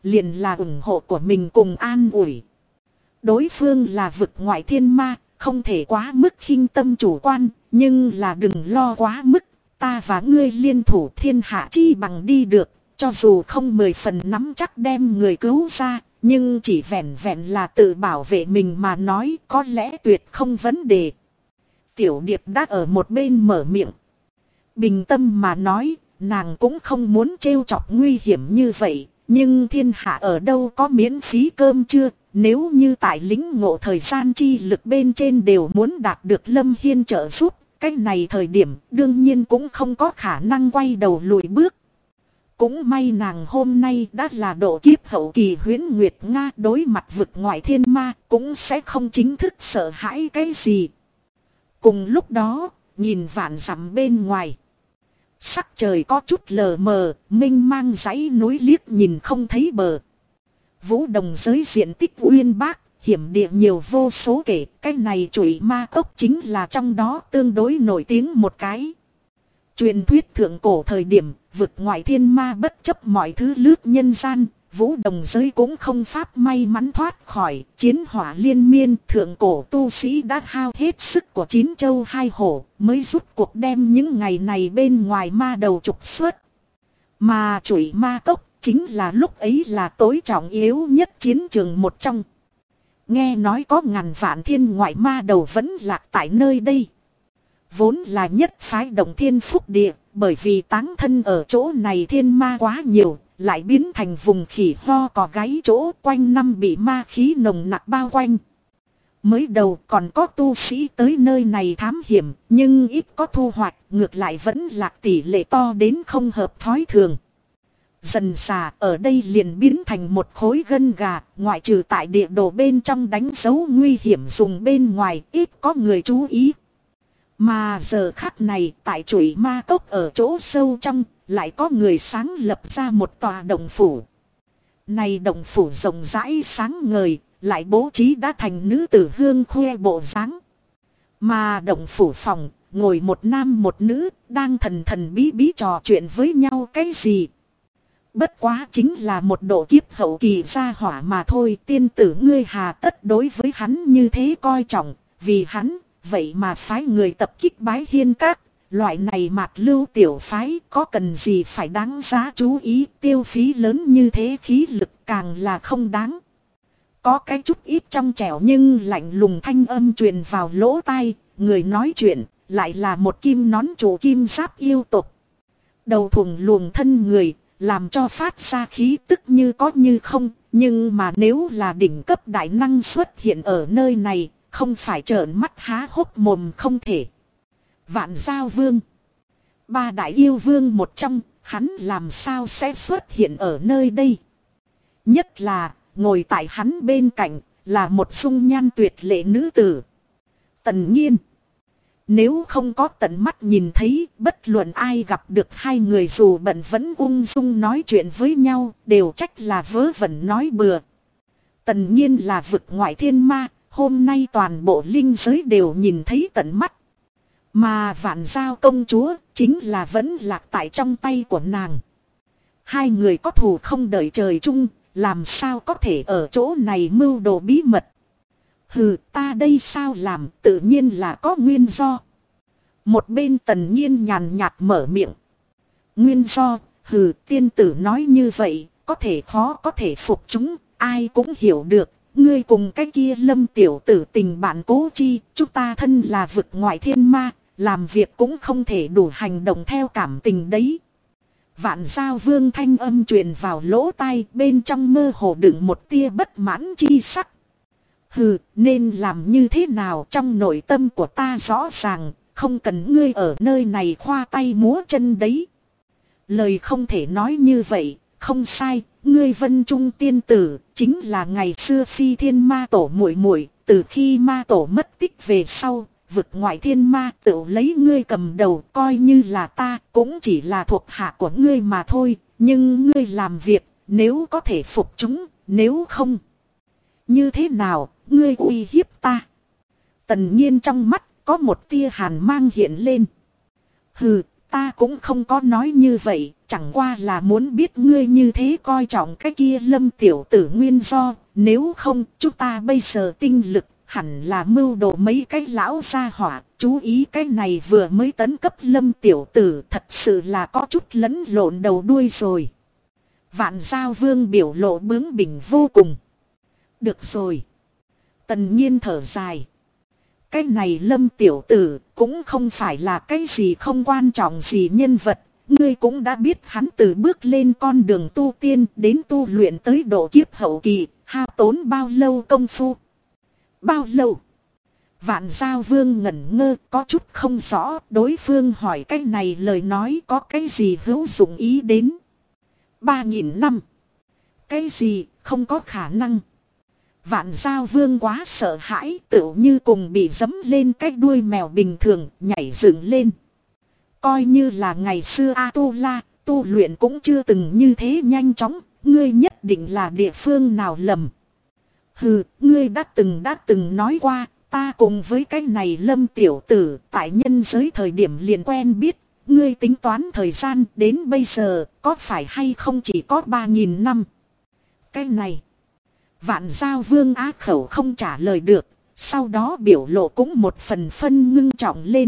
liền là ủng hộ của mình cùng an ủi. Đối phương là vực ngoại thiên ma, không thể quá mức khinh tâm chủ quan, nhưng là đừng lo quá mức, ta và ngươi liên thủ thiên hạ chi bằng đi được, cho dù không 10 phần nắm chắc đem người cứu ra, nhưng chỉ vẹn vẹn là tự bảo vệ mình mà nói có lẽ tuyệt không vấn đề. Tiểu Điệp đã ở một bên mở miệng. Bình tâm mà nói, nàng cũng không muốn trêu chọc nguy hiểm như vậy, nhưng thiên hạ ở đâu có miễn phí cơm chưa, nếu như tại lĩnh ngộ thời gian chi lực bên trên đều muốn đạt được Lâm Hiên trợ giúp, cái này thời điểm đương nhiên cũng không có khả năng quay đầu lùi bước. Cũng may nàng hôm nay đã là độ kiếp hậu kỳ huyễn nguyệt Nga, đối mặt vực ngoại thiên ma cũng sẽ không chính thức sợ hãi cái gì. Cùng lúc đó, nhìn vạn dặm bên ngoài. Sắc trời có chút lờ mờ, mênh mang dãy núi liếc nhìn không thấy bờ. Vũ Đồng giới diện tích uyên bác, hiểm địa nhiều vô số kể, cái này Trụy Ma Cốc chính là trong đó tương đối nổi tiếng một cái. Truyền thuyết thượng cổ thời điểm, vực ngoại thiên ma bất chấp mọi thứ lướt nhân gian, Vũ Đồng giới cũng không pháp may mắn thoát khỏi chiến hỏa liên miên. Thượng cổ tu sĩ đã hao hết sức của 9 châu 2 hổ mới rút cuộc đem những ngày này bên ngoài ma đầu trục xuất. Mà Trụy Ma Cốc chính là lúc ấy là tối trọng yếu nhất chiến trường một trong. Nghe nói có ngàn vạn thiên ngoại ma đầu vẫn lạc tại nơi đây. Vốn là nhất phái Động Thiên Phúc Địa, bởi vì táng thân ở chỗ này thiên ma quá nhiều, lại biến thành vùng khỉ ho cò gáy chỗ, quanh năm bị ma khí nồng nặc bao quanh. Mới đầu còn có tu sĩ tới nơi này thám hiểm, nhưng ít có thu hoạch, ngược lại vẫn lạc tỷ lệ to đến không hợp thói thường. Dần xà ở đây liền biến thành một khối gân gà, ngoại trừ tại địa đồ bên trong đánh dấu nguy hiểm dùng bên ngoài, ít có người chú ý. Mà giờ khắc này tại Trụy Ma Cốc ở chỗ sâu trong, lại có người sáng lập ra một tòa động phủ. Này động phủ rộng rãi sáng ngời, lại bố trí đã thành nữ tử hương khoe bộ dáng. Mà động phủ phòng, ngồi một nam một nữ, đang thần thần bí bí trò chuyện với nhau cái gì. Bất quá chính là một độ kiếp hậu kỳ gia hỏa mà thôi. Tiên tử ngươi hà tất đối với hắn như thế coi trọng, vì hắn, vậy mà phái người tập kích Bái Hiên Các. Loại này mạt lưu tiểu phái có cần gì phải đáng giá chú ý, tiêu phí lớn như thế khí lực càng là không đáng. Có cái chút ít trong trẻo nhưng lạnh lùng thanh âm truyền vào lỗ tai, người nói chuyện lại là một kim nón chủ kim giáp yêu tục. Đầu thùng luồng thân người, làm cho phát ra khí tức như có như không, nhưng mà nếu là đỉnh cấp đại năng xuất hiện ở nơi này, không phải trợn mắt há hốc mồm không thể. Vạn Giao Vương, 3 đại yêu vương một trong, hắn làm sao sẽ xuất hiện ở nơi đây? Nhất là, ngồi tại hắn bên cạnh, là một dung nhan tuyệt lệ nữ tử. Tần Nhiên. Nếu không có tận mắt nhìn thấy, bất luận ai gặp được hai người dù bận vẫn ung dung nói chuyện với nhau, đều trách là vớ vẩn nói bừa. Tần Nhiên là vực ngoại thiên ma, hôm nay toàn bộ linh giới đều nhìn thấy tận mắt. Mà Vạn Giao công chúa, chính là vẫn lạc tại trong tay của nàng. Hai người có thù không đợi trời chung, làm sao có thể ở chỗ này mưu đồ bí mật. Hừ, ta đây sao làm, tự nhiên là có nguyên do. Một bên Tần Nhiên nhàn nhạt mở miệng. Nguyên do, hừ, tiên tử nói như vậy, có thể khó có thể phục chúng, ai cũng hiểu được. Ngươi cùng cái kia Lâm tiểu tử tình bạn cố chi, chúng ta thân là vực ngoại thiên ma, làm việc cũng không thể đủ hành động theo cảm tình đấy. Vạn Giao Vương thanh âm truyền vào lỗ tai, bên trong mơ hồ đựng một tia bất mãn chi sắc. Hừ, nên làm như thế nào trong nội tâm của ta rõ ràng, không cần ngươi ở nơi này khoa tay múa chân đấy. Lời không thể nói như vậy, không sai, ngươi Vân Trung tiên tử, chính là ngày xưa Phi Thiên Ma Tổ muội muội, từ khi ma tổ mất tích về sau, vực ngoại thiên ma tự lấy ngươi cầm đầu, coi như là ta, cũng chỉ là thuộc hạ của ngươi mà thôi, nhưng ngươi làm việc, nếu có thể phục chúng, nếu không. Như thế nào, ngươi uy hiếp ta? Tần Nhiên trong mắt, có một tia hàn mang hiện lên. Hừ, ta cũng không có nói như vậy, chẳng qua là muốn biết ngươi như thế coi trọng cái kia Lâm tiểu tử nguyên do, nếu không chúng ta bây giờ tinh lực hẳn là mưu đồ mấy cái lão gia hỏa, chú ý cái này vừa mới tấn cấp Lâm tiểu tử thật sự là có chút lẫn lộn đầu đuôi rồi. Vạn Giao Vương biểu lộ bướng bỉnh vô cùng. Được rồi. Tần Nhiên thở dài. Cái này Lâm tiểu tử cũng không phải là cái gì không quan trọng gì nhân vật. Ngươi cũng đã biết hắn từ bước lên con đường tu tiên đến tu luyện tới độ kiếp hậu kỳ, hao tốn bao lâu công phu. Bao lâu? Vạn Giao Vương ngẩn ngơ có chút không rõ, đối phương hỏi cái này lời nói có cái gì hữu dụng ý đến. 3.000 năm. Cái gì không có khả năng. Vạn Giao Vương quá sợ hãi, tựu như cùng bị giẫm lên cái đuôi mèo bình thường, nhảy dựng lên. Coi như là ngày xưa A-tu-la, tu luyện cũng chưa từng như thế nhanh chóng, ngươi nhất định là địa phương nào lầm. Hừ, ngươi đã từng nói qua, ta cùng với cái này Lâm tiểu tử tại nhân giới thời điểm liền quen biết, ngươi tính toán thời gian đến bây giờ có phải hay không chỉ có 3.000 năm. Cái này, Vạn Giao Vương á khẩu không trả lời được, sau đó biểu lộ cũng một phần phân ngưng trọng lên.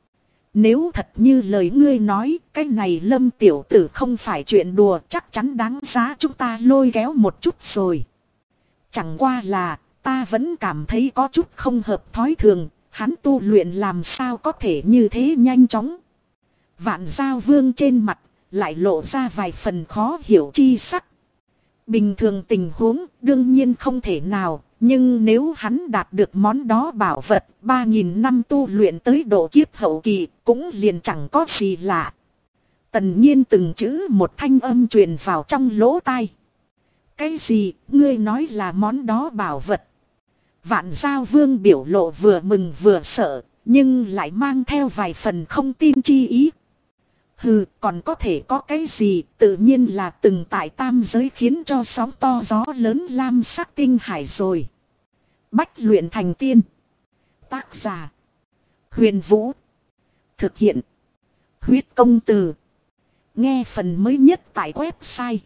Nếu thật như lời ngươi nói, cái này Lâm tiểu tử không phải chuyện đùa, chắc chắn đáng giá chúng ta lôi kéo một chút rồi. Chẳng qua là, ta vẫn cảm thấy có chút không hợp thói thường, hắn tu luyện làm sao có thể như thế nhanh chóng. Vạn Giao Vương trên mặt, lại lộ ra vài phần khó hiểu chi sắc. Bình thường tình huống, đương nhiên không thể nào, nhưng nếu hắn đạt được món đó bảo vật, 3.000 năm tu luyện tới độ kiếp hậu kỳ, cũng liền chẳng có gì lạ. Tần Nhiên từng chữ một thanh âm truyền vào trong lỗ tai. Cái gì, ngươi nói là món đó bảo vật? Vạn Giao Vương biểu lộ vừa mừng vừa sợ, nhưng lại mang theo vài phần không tin chi ý. Hừ, còn có thể có cái gì, tự nhiên là từng tại tam giới khiến cho sóng to gió lớn lam sắc tinh hải rồi. Bách luyện thành tiên. Tác giả: Huyền Vũ. Thực hiện: Huyết Công Từ. Nghe phần mới nhất tại website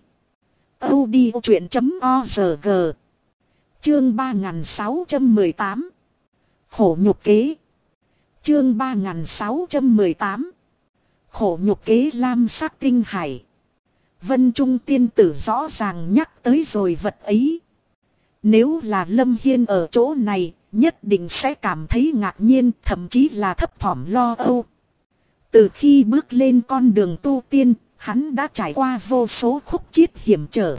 audiochuyện.org. Chương 3618. Khổ nhục kế. Chương 3618. Khổ nhục kế lam sắc tinh hải. Vân Trung tiên tử rõ ràng nhắc tới rồi vật ấy. Nếu là Lâm Hiên ở chỗ này, nhất định sẽ cảm thấy ngạc nhiên, thậm chí là thấp thỏm lo âu. Từ khi bước lên con đường tu tiên, hắn đã trải qua vô số khúc chiết hiểm trở.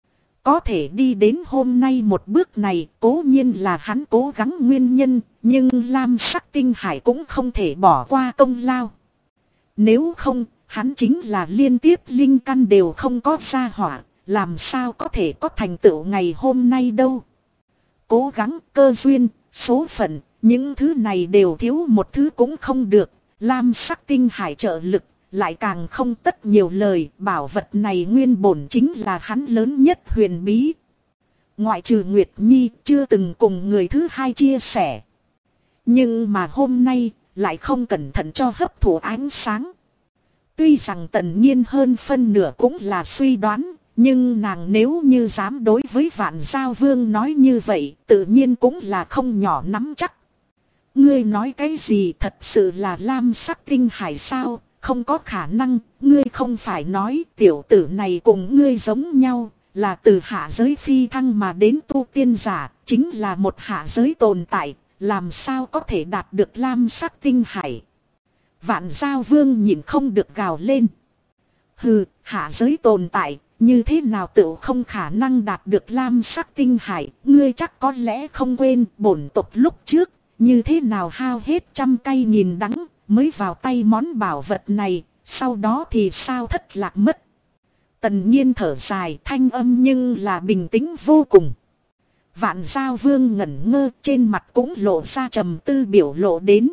Có thể đi đến hôm nay một bước này, cố nhiên là hắn cố gắng nguyên nhân, nhưng lam sắc tinh hải cũng không thể bỏ qua công lao. Nếu không, hắn chính là liên tiếp linh căn đều không có gia hỏa, làm sao có thể có thành tựu ngày hôm nay đâu. Cố gắng, cơ duyên, số phận, những thứ này đều thiếu một thứ cũng không được. Lam sắc tinh hải trợ lực, lại càng không tất nhiều lời, bảo vật này nguyên bổn chính là hắn lớn nhất huyền bí. Ngoại trừ Nguyệt Nhi, chưa từng cùng người thứ hai chia sẻ. Nhưng mà hôm nay, lại không cẩn thận cho hấp thụ ánh sáng. Tuy rằng Tần Nhiên hơn phân nửa cũng là suy đoán, nhưng nàng nếu như dám đối với Vạn Giao Vương nói như vậy, tự nhiên cũng là không nhỏ nắm chắc. Ngươi nói cái gì, thật sự là lam sắc tinh hải sao? Không có khả năng, ngươi không phải nói tiểu tử này cùng ngươi giống nhau, là từ hạ giới phi thăng mà đến tu tiên giả, chính là một hạ giới tồn tại, làm sao có thể đạt được lam sắc tinh hải. Vạn Giao Vương nhìn không được gào lên. Hừ, hạ giới tồn tại, như thế nào tự không khả năng đạt được lam sắc tinh hải, ngươi chắc có lẽ không quên bổn tộc lúc trước, như thế nào hao hết trăm cây nghìn đắng, mới vào tay món bảo vật này, sau đó thì sao thất lạc mất. Tần Nhiên thở dài, thanh âm nhưng là bình tĩnh vô cùng. Vạn Giao Vương ngẩn ngơ, trên mặt cũng lộ ra trầm tư biểu lộ đến.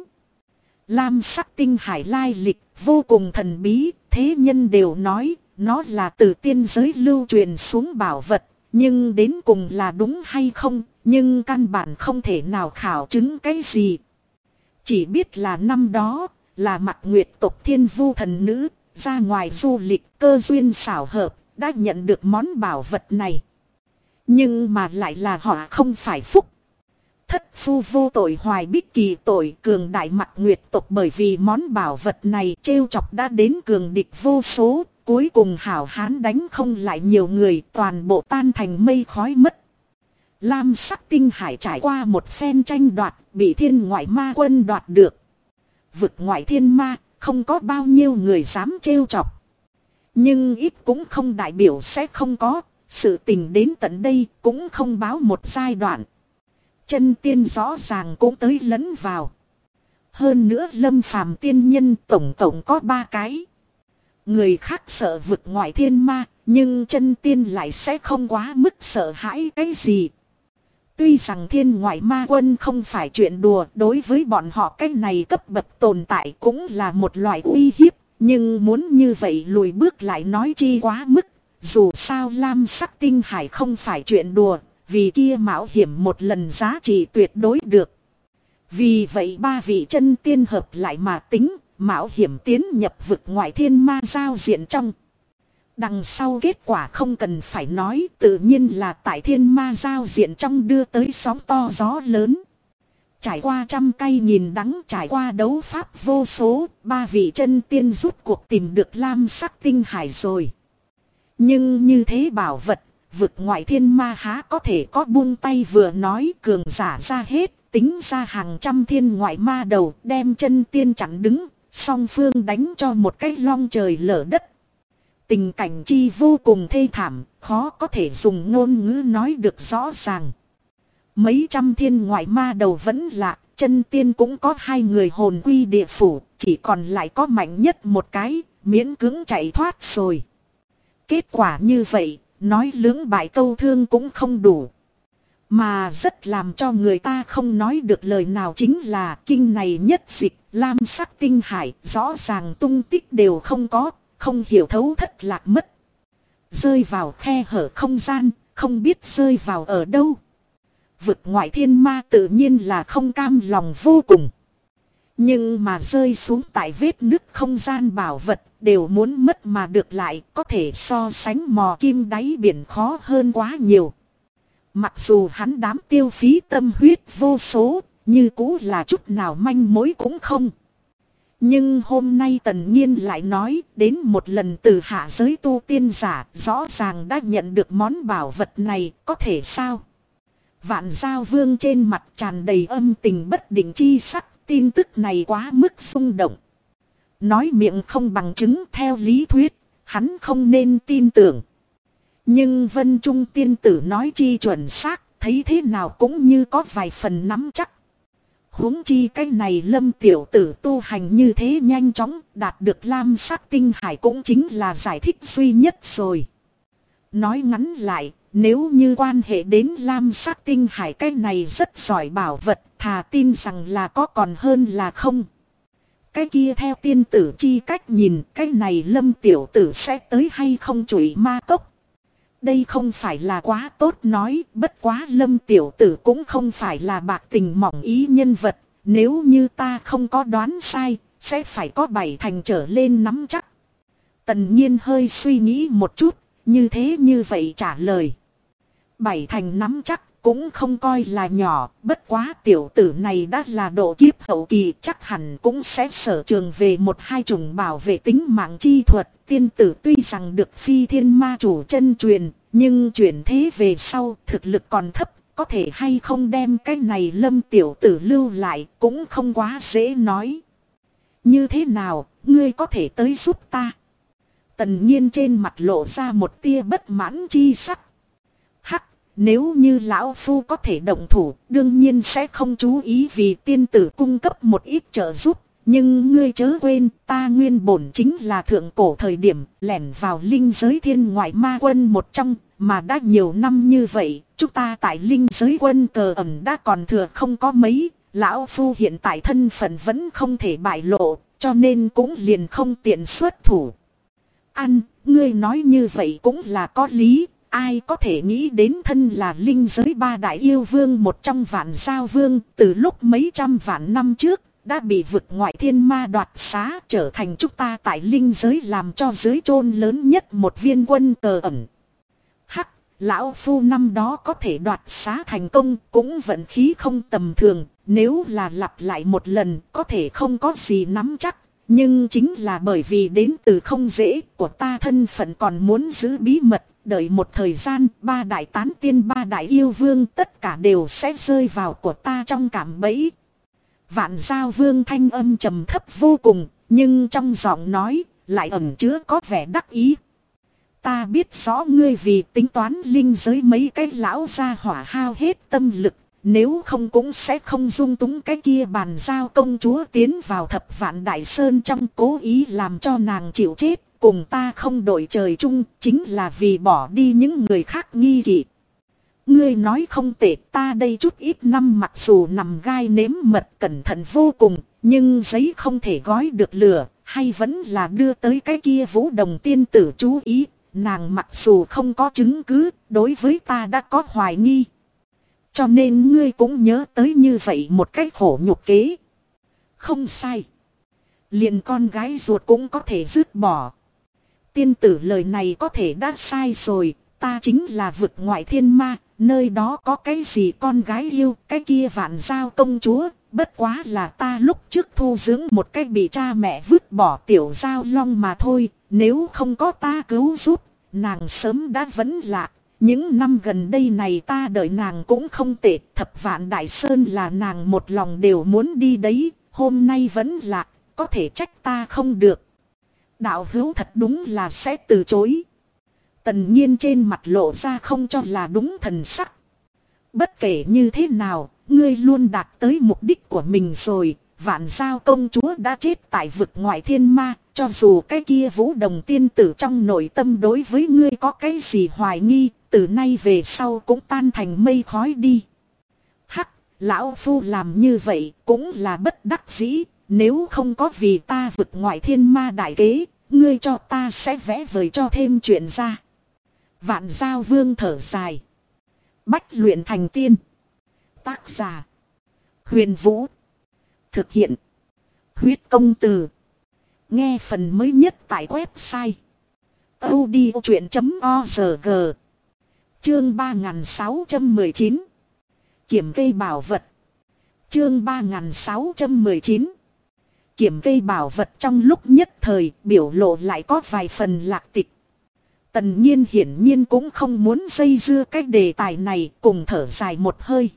Lam sắc tinh hải lai lịch vô cùng thần bí, thế nhân đều nói nó là từ tiên giới lưu truyền xuống bảo vật, nhưng đến cùng là đúng hay không, nhưng căn bản không thể nào khảo chứng cái gì. Chỉ biết là năm đó, là Mạc Nguyệt tộc Thiên Vu thần nữ, ra ngoài du lịch cơ duyên xảo hợp, đã nhận được món bảo vật này. Nhưng mà lại là họ không phải phúc. Thất phu vô tội hoài bích kỳ tội cường đại mặt nguyệt tộc, bởi vì món bảo vật này trêu chọc đã đến cường địch vô số. Cuối cùng hảo hán đánh không lại nhiều người, toàn bộ tan thành mây khói mất. Lam sắc tinh hải trải qua một phen tranh đoạt, bị thiên ngoại ma quân đoạt được. Vực ngoại thiên ma, không có bao nhiêu người dám trêu chọc. Nhưng ít cũng không đại biểu sẽ không có, sự tình đến tận đây cũng không báo một giai đoạn. Chân tiên rõ ràng cũng tới lẫn vào. Hơn nữa Lâm Phàm tiên nhân tổng cộng có 3 cái. Người khác sợ vực ngoại thiên ma, nhưng chân tiên lại sẽ không quá mức sợ hãi cái gì. Tuy rằng thiên ngoại ma quân không phải chuyện đùa, đối với bọn họ cái này cấp bậc tồn tại cũng là một loại uy hiếp. Nhưng muốn như vậy lùi bước lại nói chi quá mức. Dù sao lam sắc tinh hải không phải chuyện đùa, vì kia mạo hiểm một lần giá trị tuyệt đối được. Vì vậy 3 vị chân tiên hợp lại mà tính, mạo hiểm tiến nhập vực ngoại thiên ma giao diện trong. Đằng sau kết quả không cần phải nói, tự nhiên là tại thiên ma giao diện trong đưa tới sóng to gió lớn. Trải qua trăm cay nghìn đắng, trải qua đấu pháp vô số, 3 vị chân tiên rút cuộc tìm được lam sắc tinh hải rồi. Nhưng như thế bảo vật, vực ngoại thiên ma há có thể có buông tay vừa nói, cường giả ra hết, tính ra hàng trăm thiên ngoại ma đầu đem chân tiên chặn đứng, song phương đánh cho một cái long trời lở đất. Tình cảnh chi vô cùng thê thảm, khó có thể dùng ngôn ngữ nói được rõ ràng. Mấy trăm thiên ngoại ma đầu vẫn lạ, chân tiên cũng có 2 người hồn quy địa phủ, chỉ còn lại có mạnh nhất một cái, miễn cưỡng chạy thoát rồi. Kết quả như vậy, nói lưỡng bại câu thương cũng không đủ. Mà rất làm cho người ta không nói được lời nào chính là kinh này nhất dịch, lam sắc tinh hải, rõ ràng tung tích đều không có, không hiểu thấu thất lạc mất. Rơi vào khe hở không gian, không biết rơi vào ở đâu. Vực ngoại thiên ma tự nhiên là không cam lòng vô cùng. Nhưng mà rơi xuống tại vết nứt không gian bảo vật, đều muốn mất mà được lại, có thể so sánh mò kim đáy biển khó hơn quá nhiều. Mặc dù hắn đám tiêu phí tâm huyết vô số, như cũ là chút nào manh mối cũng không. Nhưng hôm nay Tần Nhiên lại nói, đến một lần từ hạ giới tu tiên giả, rõ ràng đã nhận được món bảo vật này, có thể sao? Vạn Giao Vương trên mặt tràn đầy âm tình bất định chi sắc, tin tức này quá mức xung động. Nói miệng không bằng chứng, theo lý thuyết, hắn không nên tin tưởng. Nhưng Vân Trung tiên tử nói chi chuẩn xác, thấy thế nào cũng như có vài phần nắm chắc. Huống chi cái này Lâm tiểu tử tu hành như thế nhanh chóng, đạt được lam sắc tinh hải cũng chính là giải thích duy nhất rồi. Nói ngắn lại, nếu như quan hệ đến lam sắc tinh hải, cái này rất giỏi bảo vật, thà tin rằng là có còn hơn là không. Cái kia theo tiên tử chi cách nhìn, cái này Lâm tiểu tử sẽ tới hay không chửi ma cốc. Đây không phải là quá tốt nói, bất quá Lâm tiểu tử cũng không phải là bạc tình mỏng ý nhân vật, nếu như ta không có đoán sai, sẽ phải có 7 thành trở lên nắm chắc. Tần Nhiên hơi suy nghĩ một chút, như thế như vậy trả lời. 7 thành nắm chắc cũng không coi là nhỏ, bất quá tiểu tử này đã là độ kiếp hậu kỳ, chắc hẳn cũng sẽ sở trường về 1-2 chủng bảo vệ tính mạng chi thuật. Tiên tử tuy rằng được phi thiên ma chủ chân truyền, nhưng chuyển thế về sau thực lực còn thấp, có thể hay không đem cái này Lâm tiểu tử lưu lại cũng không quá dễ nói. Như thế nào, ngươi có thể tới giúp ta? Tần Nhiên trên mặt lộ ra một tia bất mãn chi sắc. Hắc, nếu như lão phu có thể động thủ, đương nhiên sẽ không chú ý vì tiên tử cung cấp một ít trợ giúp. Nhưng ngươi chớ quên, ta nguyên bổn chính là thượng cổ thời điểm lẻn vào linh giới thiên ngoại ma quân một trong, mà đã nhiều năm như vậy, chúng ta tại linh giới quân cờ ẩn đã còn thừa không có mấy, lão phu hiện tại thân phận vẫn không thể bại lộ, cho nên cũng liền không tiện xuất thủ. Ngươi nói như vậy cũng là có lý, ai có thể nghĩ đến thân là linh giới 3 đại yêu vương một trong Vạn Giao Vương, từ lúc mấy trăm vạn năm trước, đã bị vực ngoại thiên ma đoạt xá, trở thành chúng ta tại linh giới làm cho dưới chôn lớn nhất một viên quân cờ ẩn. Hắc, lão phu năm đó có thể đoạt xá thành công cũng vận khí không tầm thường, nếu là lặp lại một lần có thể không có gì nắm chắc. Nhưng chính là bởi vì đến từ không dễ của ta thân phận còn muốn giữ bí mật, đợi một thời gian, ba đại tán tiên, ba đại yêu vương tất cả đều sẽ rơi vào của ta trong cảm bẫy. Vạn Giao Vương thanh âm trầm thấp vô cùng, nhưng trong giọng nói lại ẩn chứa có vẻ đắc ý. Ta biết rõ ngươi vì tính toán linh giới mấy cái lão gia hỏa hao hết tâm lực, nếu không cũng sẽ không dung túng cái kia bàn giao công chúa tiến vào Thập Vạn Đại Sơn trong, cố ý làm cho nàng chịu chết, cùng ta không đội trời chung, chính là vì bỏ đi những người khác nghi kỵ. Ngươi nói không tệ, ta đây chút ít năm mặc dù nằm gai nếm mật cẩn thận vô cùng, nhưng giấy không thể gói được lửa, hay vẫn là đưa tới cái kia Vũ Đồng tiên tử chú ý, nàng mặc dù không có chứng cứ, đối với ta đã có hoài nghi. Cho nên ngươi cũng nhớ tới như vậy một cách khổ nhục kế. Không sai. Liền con gái ruột cũng có thể dứt bỏ. Tiên tử lời này có thể đã sai rồi, ta chính là vực ngoại thiên ma, nơi đó có cái gì con gái yêu, cái kia Vạn Giao công chúa, bất quá là ta lúc trước thu dưỡng một cách bị cha mẹ vứt bỏ tiểu giao long mà thôi, nếu không có ta cứu giúp, nàng sớm đã vẫn lạc. Những năm gần đây này ta đợi nàng cũng không tệ, Thập Vạn Đại Sơn là nàng một lòng đều muốn đi đấy, hôm nay vẫn lạc, có thể trách ta không được. Đạo hữu thật đúng là sẽ từ chối. Tần Nhiên trên mặt lộ ra không cho là đúng thần sắc. Bất kể như thế nào, ngươi luôn đạt tới mục đích của mình rồi. Vạn Giao công chúa đã chết tại vực ngoại thiên ma, cho dù cái kia Vũ Đồng tiên tử trong nội tâm đối với ngươi có cái gì hoài nghi, từ nay về sau cũng tan thành mây khói đi. Hắc, lão phu làm như vậy cũng là bất đắc dĩ, nếu không có vì ta vực ngoại thiên ma đại kế, ngươi cho ta sẽ vẽ vời cho thêm chuyện ra. Vạn Giao Vương thở dài. Bách luyện thành tiên. Tác giả Huyền Vũ. Thực hiện Huyết Công Từ. Nghe phần mới nhất tại website audiochuyện.org. Chương 3619. Kiểm kê bảo vật. Chương 3619. Kiểm kê bảo vật. Trong lúc nhất thời biểu lộ lại có vài phần lạc tịch. Tần Nhiên hiển nhiên cũng không muốn dây dưa cái đề tài này, cùng thở dài một hơi.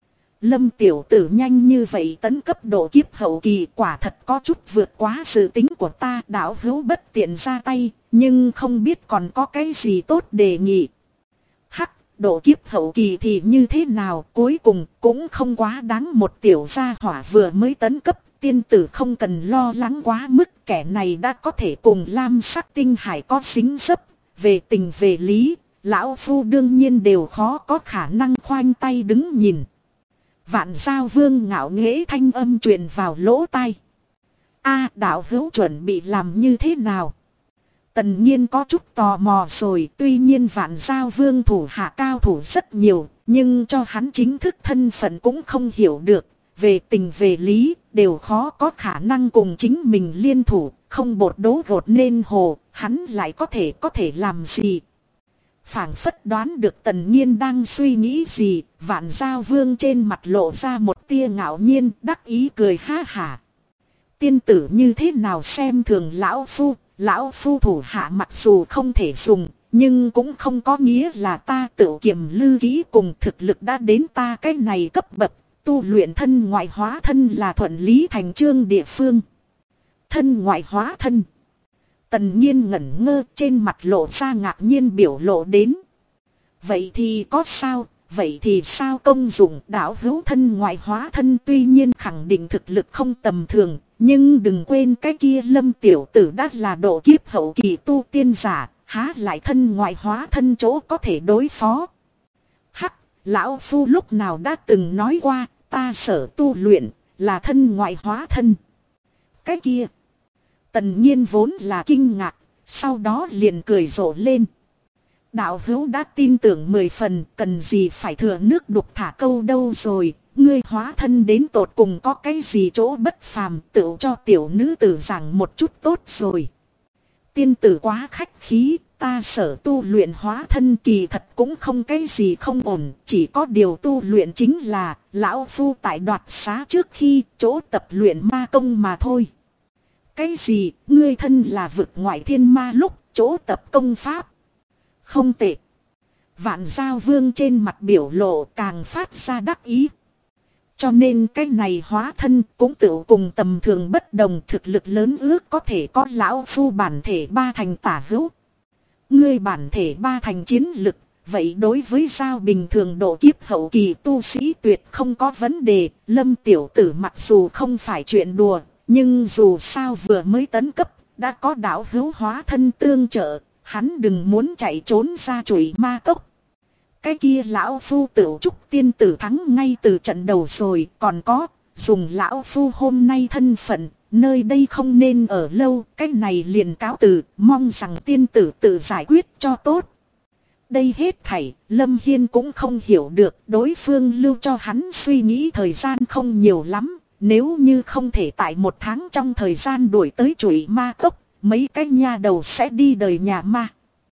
Lâm tiểu tử nhanh như vậy tấn cấp độ kiếp hậu kỳ quả thật có chút vượt quá dự tính của ta, đạo hữu bất tiện ra tay, nhưng không biết còn có cái gì tốt đề nghị. Hắc, độ kiếp hậu kỳ thì như thế nào, cuối cùng cũng không quá đáng, một tiểu gia hỏa vừa mới tấn cấp, tiên tử không cần lo lắng quá mức, kẻ này đã có thể cùng Lam Sắc Tinh Hải có dính dấp, về tình về lý, lão phu đương nhiên đều khó có khả năng khoanh tay đứng nhìn. Vạn Giao Vương ngạo nghễ thanh âm truyền vào lỗ tai. A, đạo hữu chuẩn bị làm như thế nào? Tần Nhiên có chút tò mò rồi, tuy nhiên Vạn Giao Vương thủ hạ cao thủ rất nhiều, nhưng cho hắn chính thức thân phận cũng không hiểu được, về tình về lý, đều khó có khả năng cùng chính mình liên thủ, không bột đố gột nên hồ, hắn lại có thể làm gì? Phảng phất đoán được Tần Nhiên đang suy nghĩ gì, Vạn Giao Vương trên mặt lộ ra một tia ngạo nhiên, đắc ý cười ha hả. Tiên tử như thế nào xem thường lão phu thủ hạ mặc dù không thể dùng, nhưng cũng không có nghĩa là ta tự kiềm lư kỹ cùng thực lực đã đến ta cái này cấp bậc, tu luyện thân ngoại hóa thân là thuận lý thành chương địa phương. Thân ngoại hóa thân. Tần Nhiên ngẩn ngơ, trên mặt lộ ra ngạc nhiên biểu lộ đến. Vậy thì có sao, vậy thì sao công dụng đạo hữu thân ngoại hóa thân tuy nhiên khẳng định thực lực không tầm thường, nhưng đừng quên cái kia Lâm tiểu tử đã là độ kiếp hậu kỳ tu tiên giả, há lại thân ngoại hóa thân chỗ có thể đối phó. Hắc, lão phu lúc nào đã từng nói qua, ta sở tu luyện là thân ngoại hóa thân. Cái kia. Tần Nhiên vốn là kinh ngạc, sau đó liền cười rộ lên. Đạo hữu đã tin tưởng 10 phần, cần gì phải thừa nước đục thả câu đâu rồi. Ngươi hóa thân đến tột cùng có cái gì chỗ bất phàm, tự cho tiểu nữ tử giảng một chút tốt rồi. Tiên tử quá khách khí, ta sở tu luyện hóa thân kỳ thật cũng không cái gì không ổn. Chỉ có điều tu luyện chính là lão phu tại đoạt xá trước khi chỗ tập luyện ma công mà thôi. Cái gì, ngươi thân là vực ngoại thiên ma lúc chỗ tập công pháp. Không tệ. Vạn Giao Vương trên mặt biểu lộ càng phát ra đắc ý. Cho nên cái này hóa thân cũng tự cùng tầm thường bất đồng, thực lực lớn ước có thể có lão phu bản thể 3 thành tả hữu. Ngươi bản thể 3 thành chiến lực, vậy đối với Giao bình thường độ kiếp hậu kỳ tu sĩ tuyệt không có vấn đề. Lâm tiểu tử mặc dù không phải chuyện đùa, nhưng dù sao vừa mới tấn cấp, đã có đạo hữu hóa thân tương trợ, hắn đừng muốn chạy trốn ra chuỗi ma cốc. Cái kia lão phu tự chúc tiên tử thắng ngay từ trận đầu rồi, còn có, dùng lão phu hôm nay thân phận, nơi đây không nên ở lâu, cái này liền cáo từ, mong rằng tiên tử tự giải quyết cho tốt. Đây hết thảy, Lâm Hiên cũng không hiểu được, đối phương lưu cho hắn suy nghĩ thời gian không nhiều lắm, nếu như không thể tại 1 tháng trong thời gian đuổi tới chuỗi ma cốc, mấy cái nha đầu sẽ đi đời nhà ma.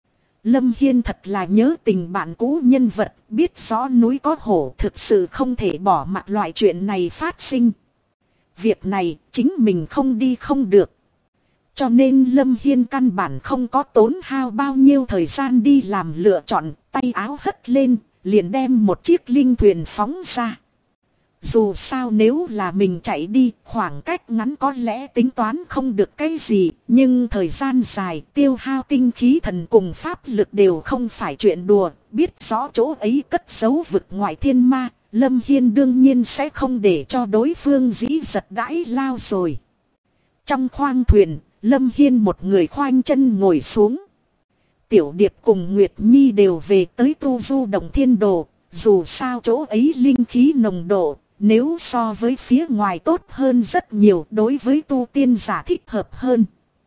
Lâm Hiên thật là nhớ tình bạn cũ nhân vật, biết rõ núi có hổ, thực sự không thể bỏ mặc loại chuyện này phát sinh. Việc này chính mình không đi không được. Cho nên Lâm Hiên căn bản không có tốn hao bao nhiêu thời gian đi làm lựa chọn, tay áo hất lên, liền đem một chiếc linh thuyền phóng ra. Dù sao nếu là mình chạy đi, khoảng cách ngắn có lẽ tính toán không được cái gì, nhưng thời gian dài tiêu hao tinh khí thần cùng pháp lực đều không phải chuyện đùa, biết rõ chỗ ấy cất giấu vực ngoại thiên ma, Lâm Hiên đương nhiên sẽ không để cho đối phương dĩ giật đãi lao rồi. Trong khoang thuyền, Lâm Hiên một người khoanh chân ngồi xuống. Tiểu Điệp cùng Nguyệt Nhi đều về tới Tu Du Động Thiên Đồ, dù sao chỗ ấy linh khí nồng độ, nếu so với phía ngoài tốt hơn rất nhiều, đối với tu tiên giả thích hợp hơn.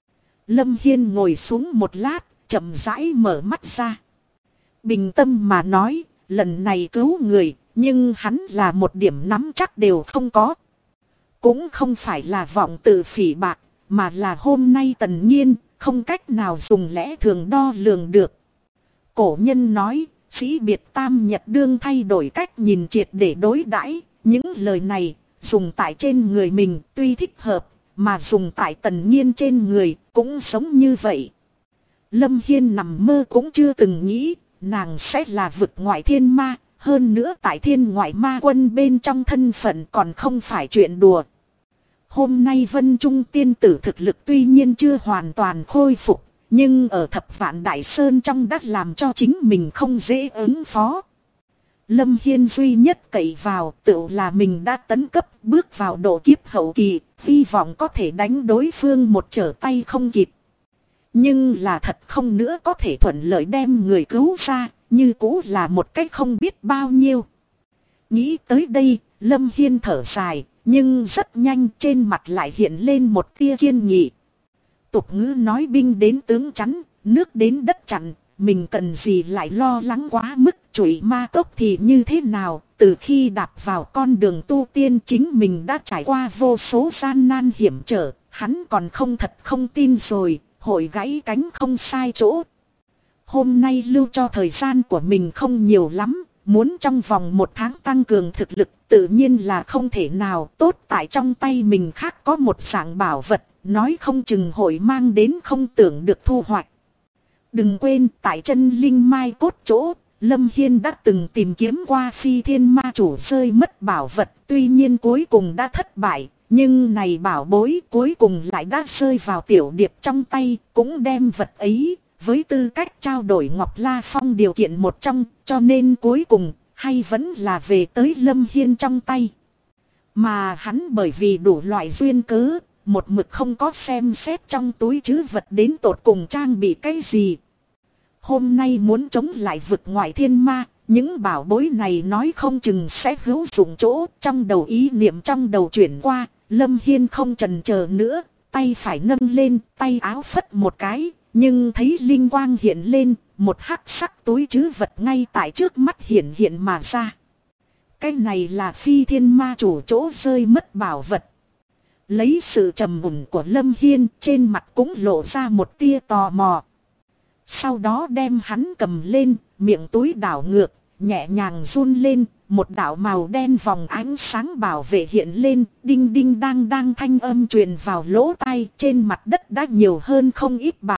Lâm Hiên ngồi xuống một lát, chậm rãi mở mắt ra. Bình tâm mà nói, lần này cứu người, nhưng hắn là một điểm nắm chắc đều không có. Cũng không phải là vọng tự phỉ bạc, mà là hôm nay Tần Nhiên không cách nào dùng lẽ thường đo lường được. Cổ nhân nói, sĩ biệt tam nhật đương thay đổi cách nhìn triệt để đối đãi. Những lời này dùng tại trên người mình tuy thích hợp, mà dùng tại Tần Nhiên trên người cũng giống như vậy. Lâm Hiên nằm mơ cũng chưa từng nghĩ nàng sẽ là vực ngoại thiên ma, hơn nữa tại thiên ngoại ma quân bên trong thân phận còn không phải chuyện đùa. Hôm nay Vân Trung tiên tử thực lực tuy nhiên chưa hoàn toàn khôi phục, nhưng ở Thập Vạn Đại Sơn trong đã làm cho chính mình không dễ ứng phó. Lâm Hiên duy nhất cậy vào tự là mình đã tấn cấp bước vào độ kiếp hậu kỳ, hy vọng có thể đánh đối phương một trở tay không kịp. Nhưng là thật không nữa có thể thuận lợi đem người cứu ra, như cũ là một cách không biết bao nhiêu. Nghĩ tới đây, Lâm Hiên thở dài, nhưng rất nhanh trên mặt lại hiện lên một tia kiên nghị. Tục ngữ nói binh đến tướng chắn, nước đến đất chặn. Mình cần gì lại lo lắng quá mức, chuỗi ma cốc thì như thế nào, từ khi đạp vào con đường tu tiên chính mình đã trải qua vô số gian nan hiểm trở, hắn còn không thật không tin rồi, hội gãy cánh không sai chỗ. Hôm nay lưu cho thời gian của mình không nhiều lắm, muốn trong vòng 1 tháng tăng cường thực lực tự nhiên là không thể nào, tốt tại trong tay mình khác có một dạng bảo vật, nói không chừng hội mang đến không tưởng được thu hoạch. Đừng quên tại chân linh mai cốt chỗ, Lâm Hiên đã từng tìm kiếm qua phi thiên ma chủ rơi mất bảo vật, tuy nhiên cuối cùng đã thất bại, nhưng này bảo bối cuối cùng lại đã rơi vào Tiểu Điệp trong tay, cũng đem vật ấy, với tư cách trao đổi Ngọc La Phong điều kiện một trong, cho nên cuối cùng, hay vẫn là về tới Lâm Hiên trong tay. Mà hắn bởi vì đủ loại duyên cớ, một mực không có xem xét trong túi trữ vật đến tột cùng trang bị cái gì. Hôm nay muốn chống lại vực ngoại thiên ma, những bảo bối này nói không chừng sẽ hữu dụng chỗ. Trong đầu ý niệm trong đầu chuyển qua, Lâm Hiên không chần chờ nữa, tay phải nâng lên, tay áo phất một cái, nhưng thấy linh quang hiện lên, một hắc sắc túi trữ vật ngay tại trước mắt hiện hiện mà ra. Cái này là Phi Thiên Ma Chủ chỗ rơi mất bảo vật. Lấy sự trầm mùn của Lâm Hiên, trên mặt cũng lộ ra một tia tò mò. Sau đó đem hắn cầm lên, miệng túi đảo ngược, nhẹ nhàng run lên, một đạo màu đen vòng ánh sáng bảo vệ hiện lên, đinh đinh đang thanh âm truyền vào lỗ tai, trên mặt đất đã nhiều hơn không ít bảo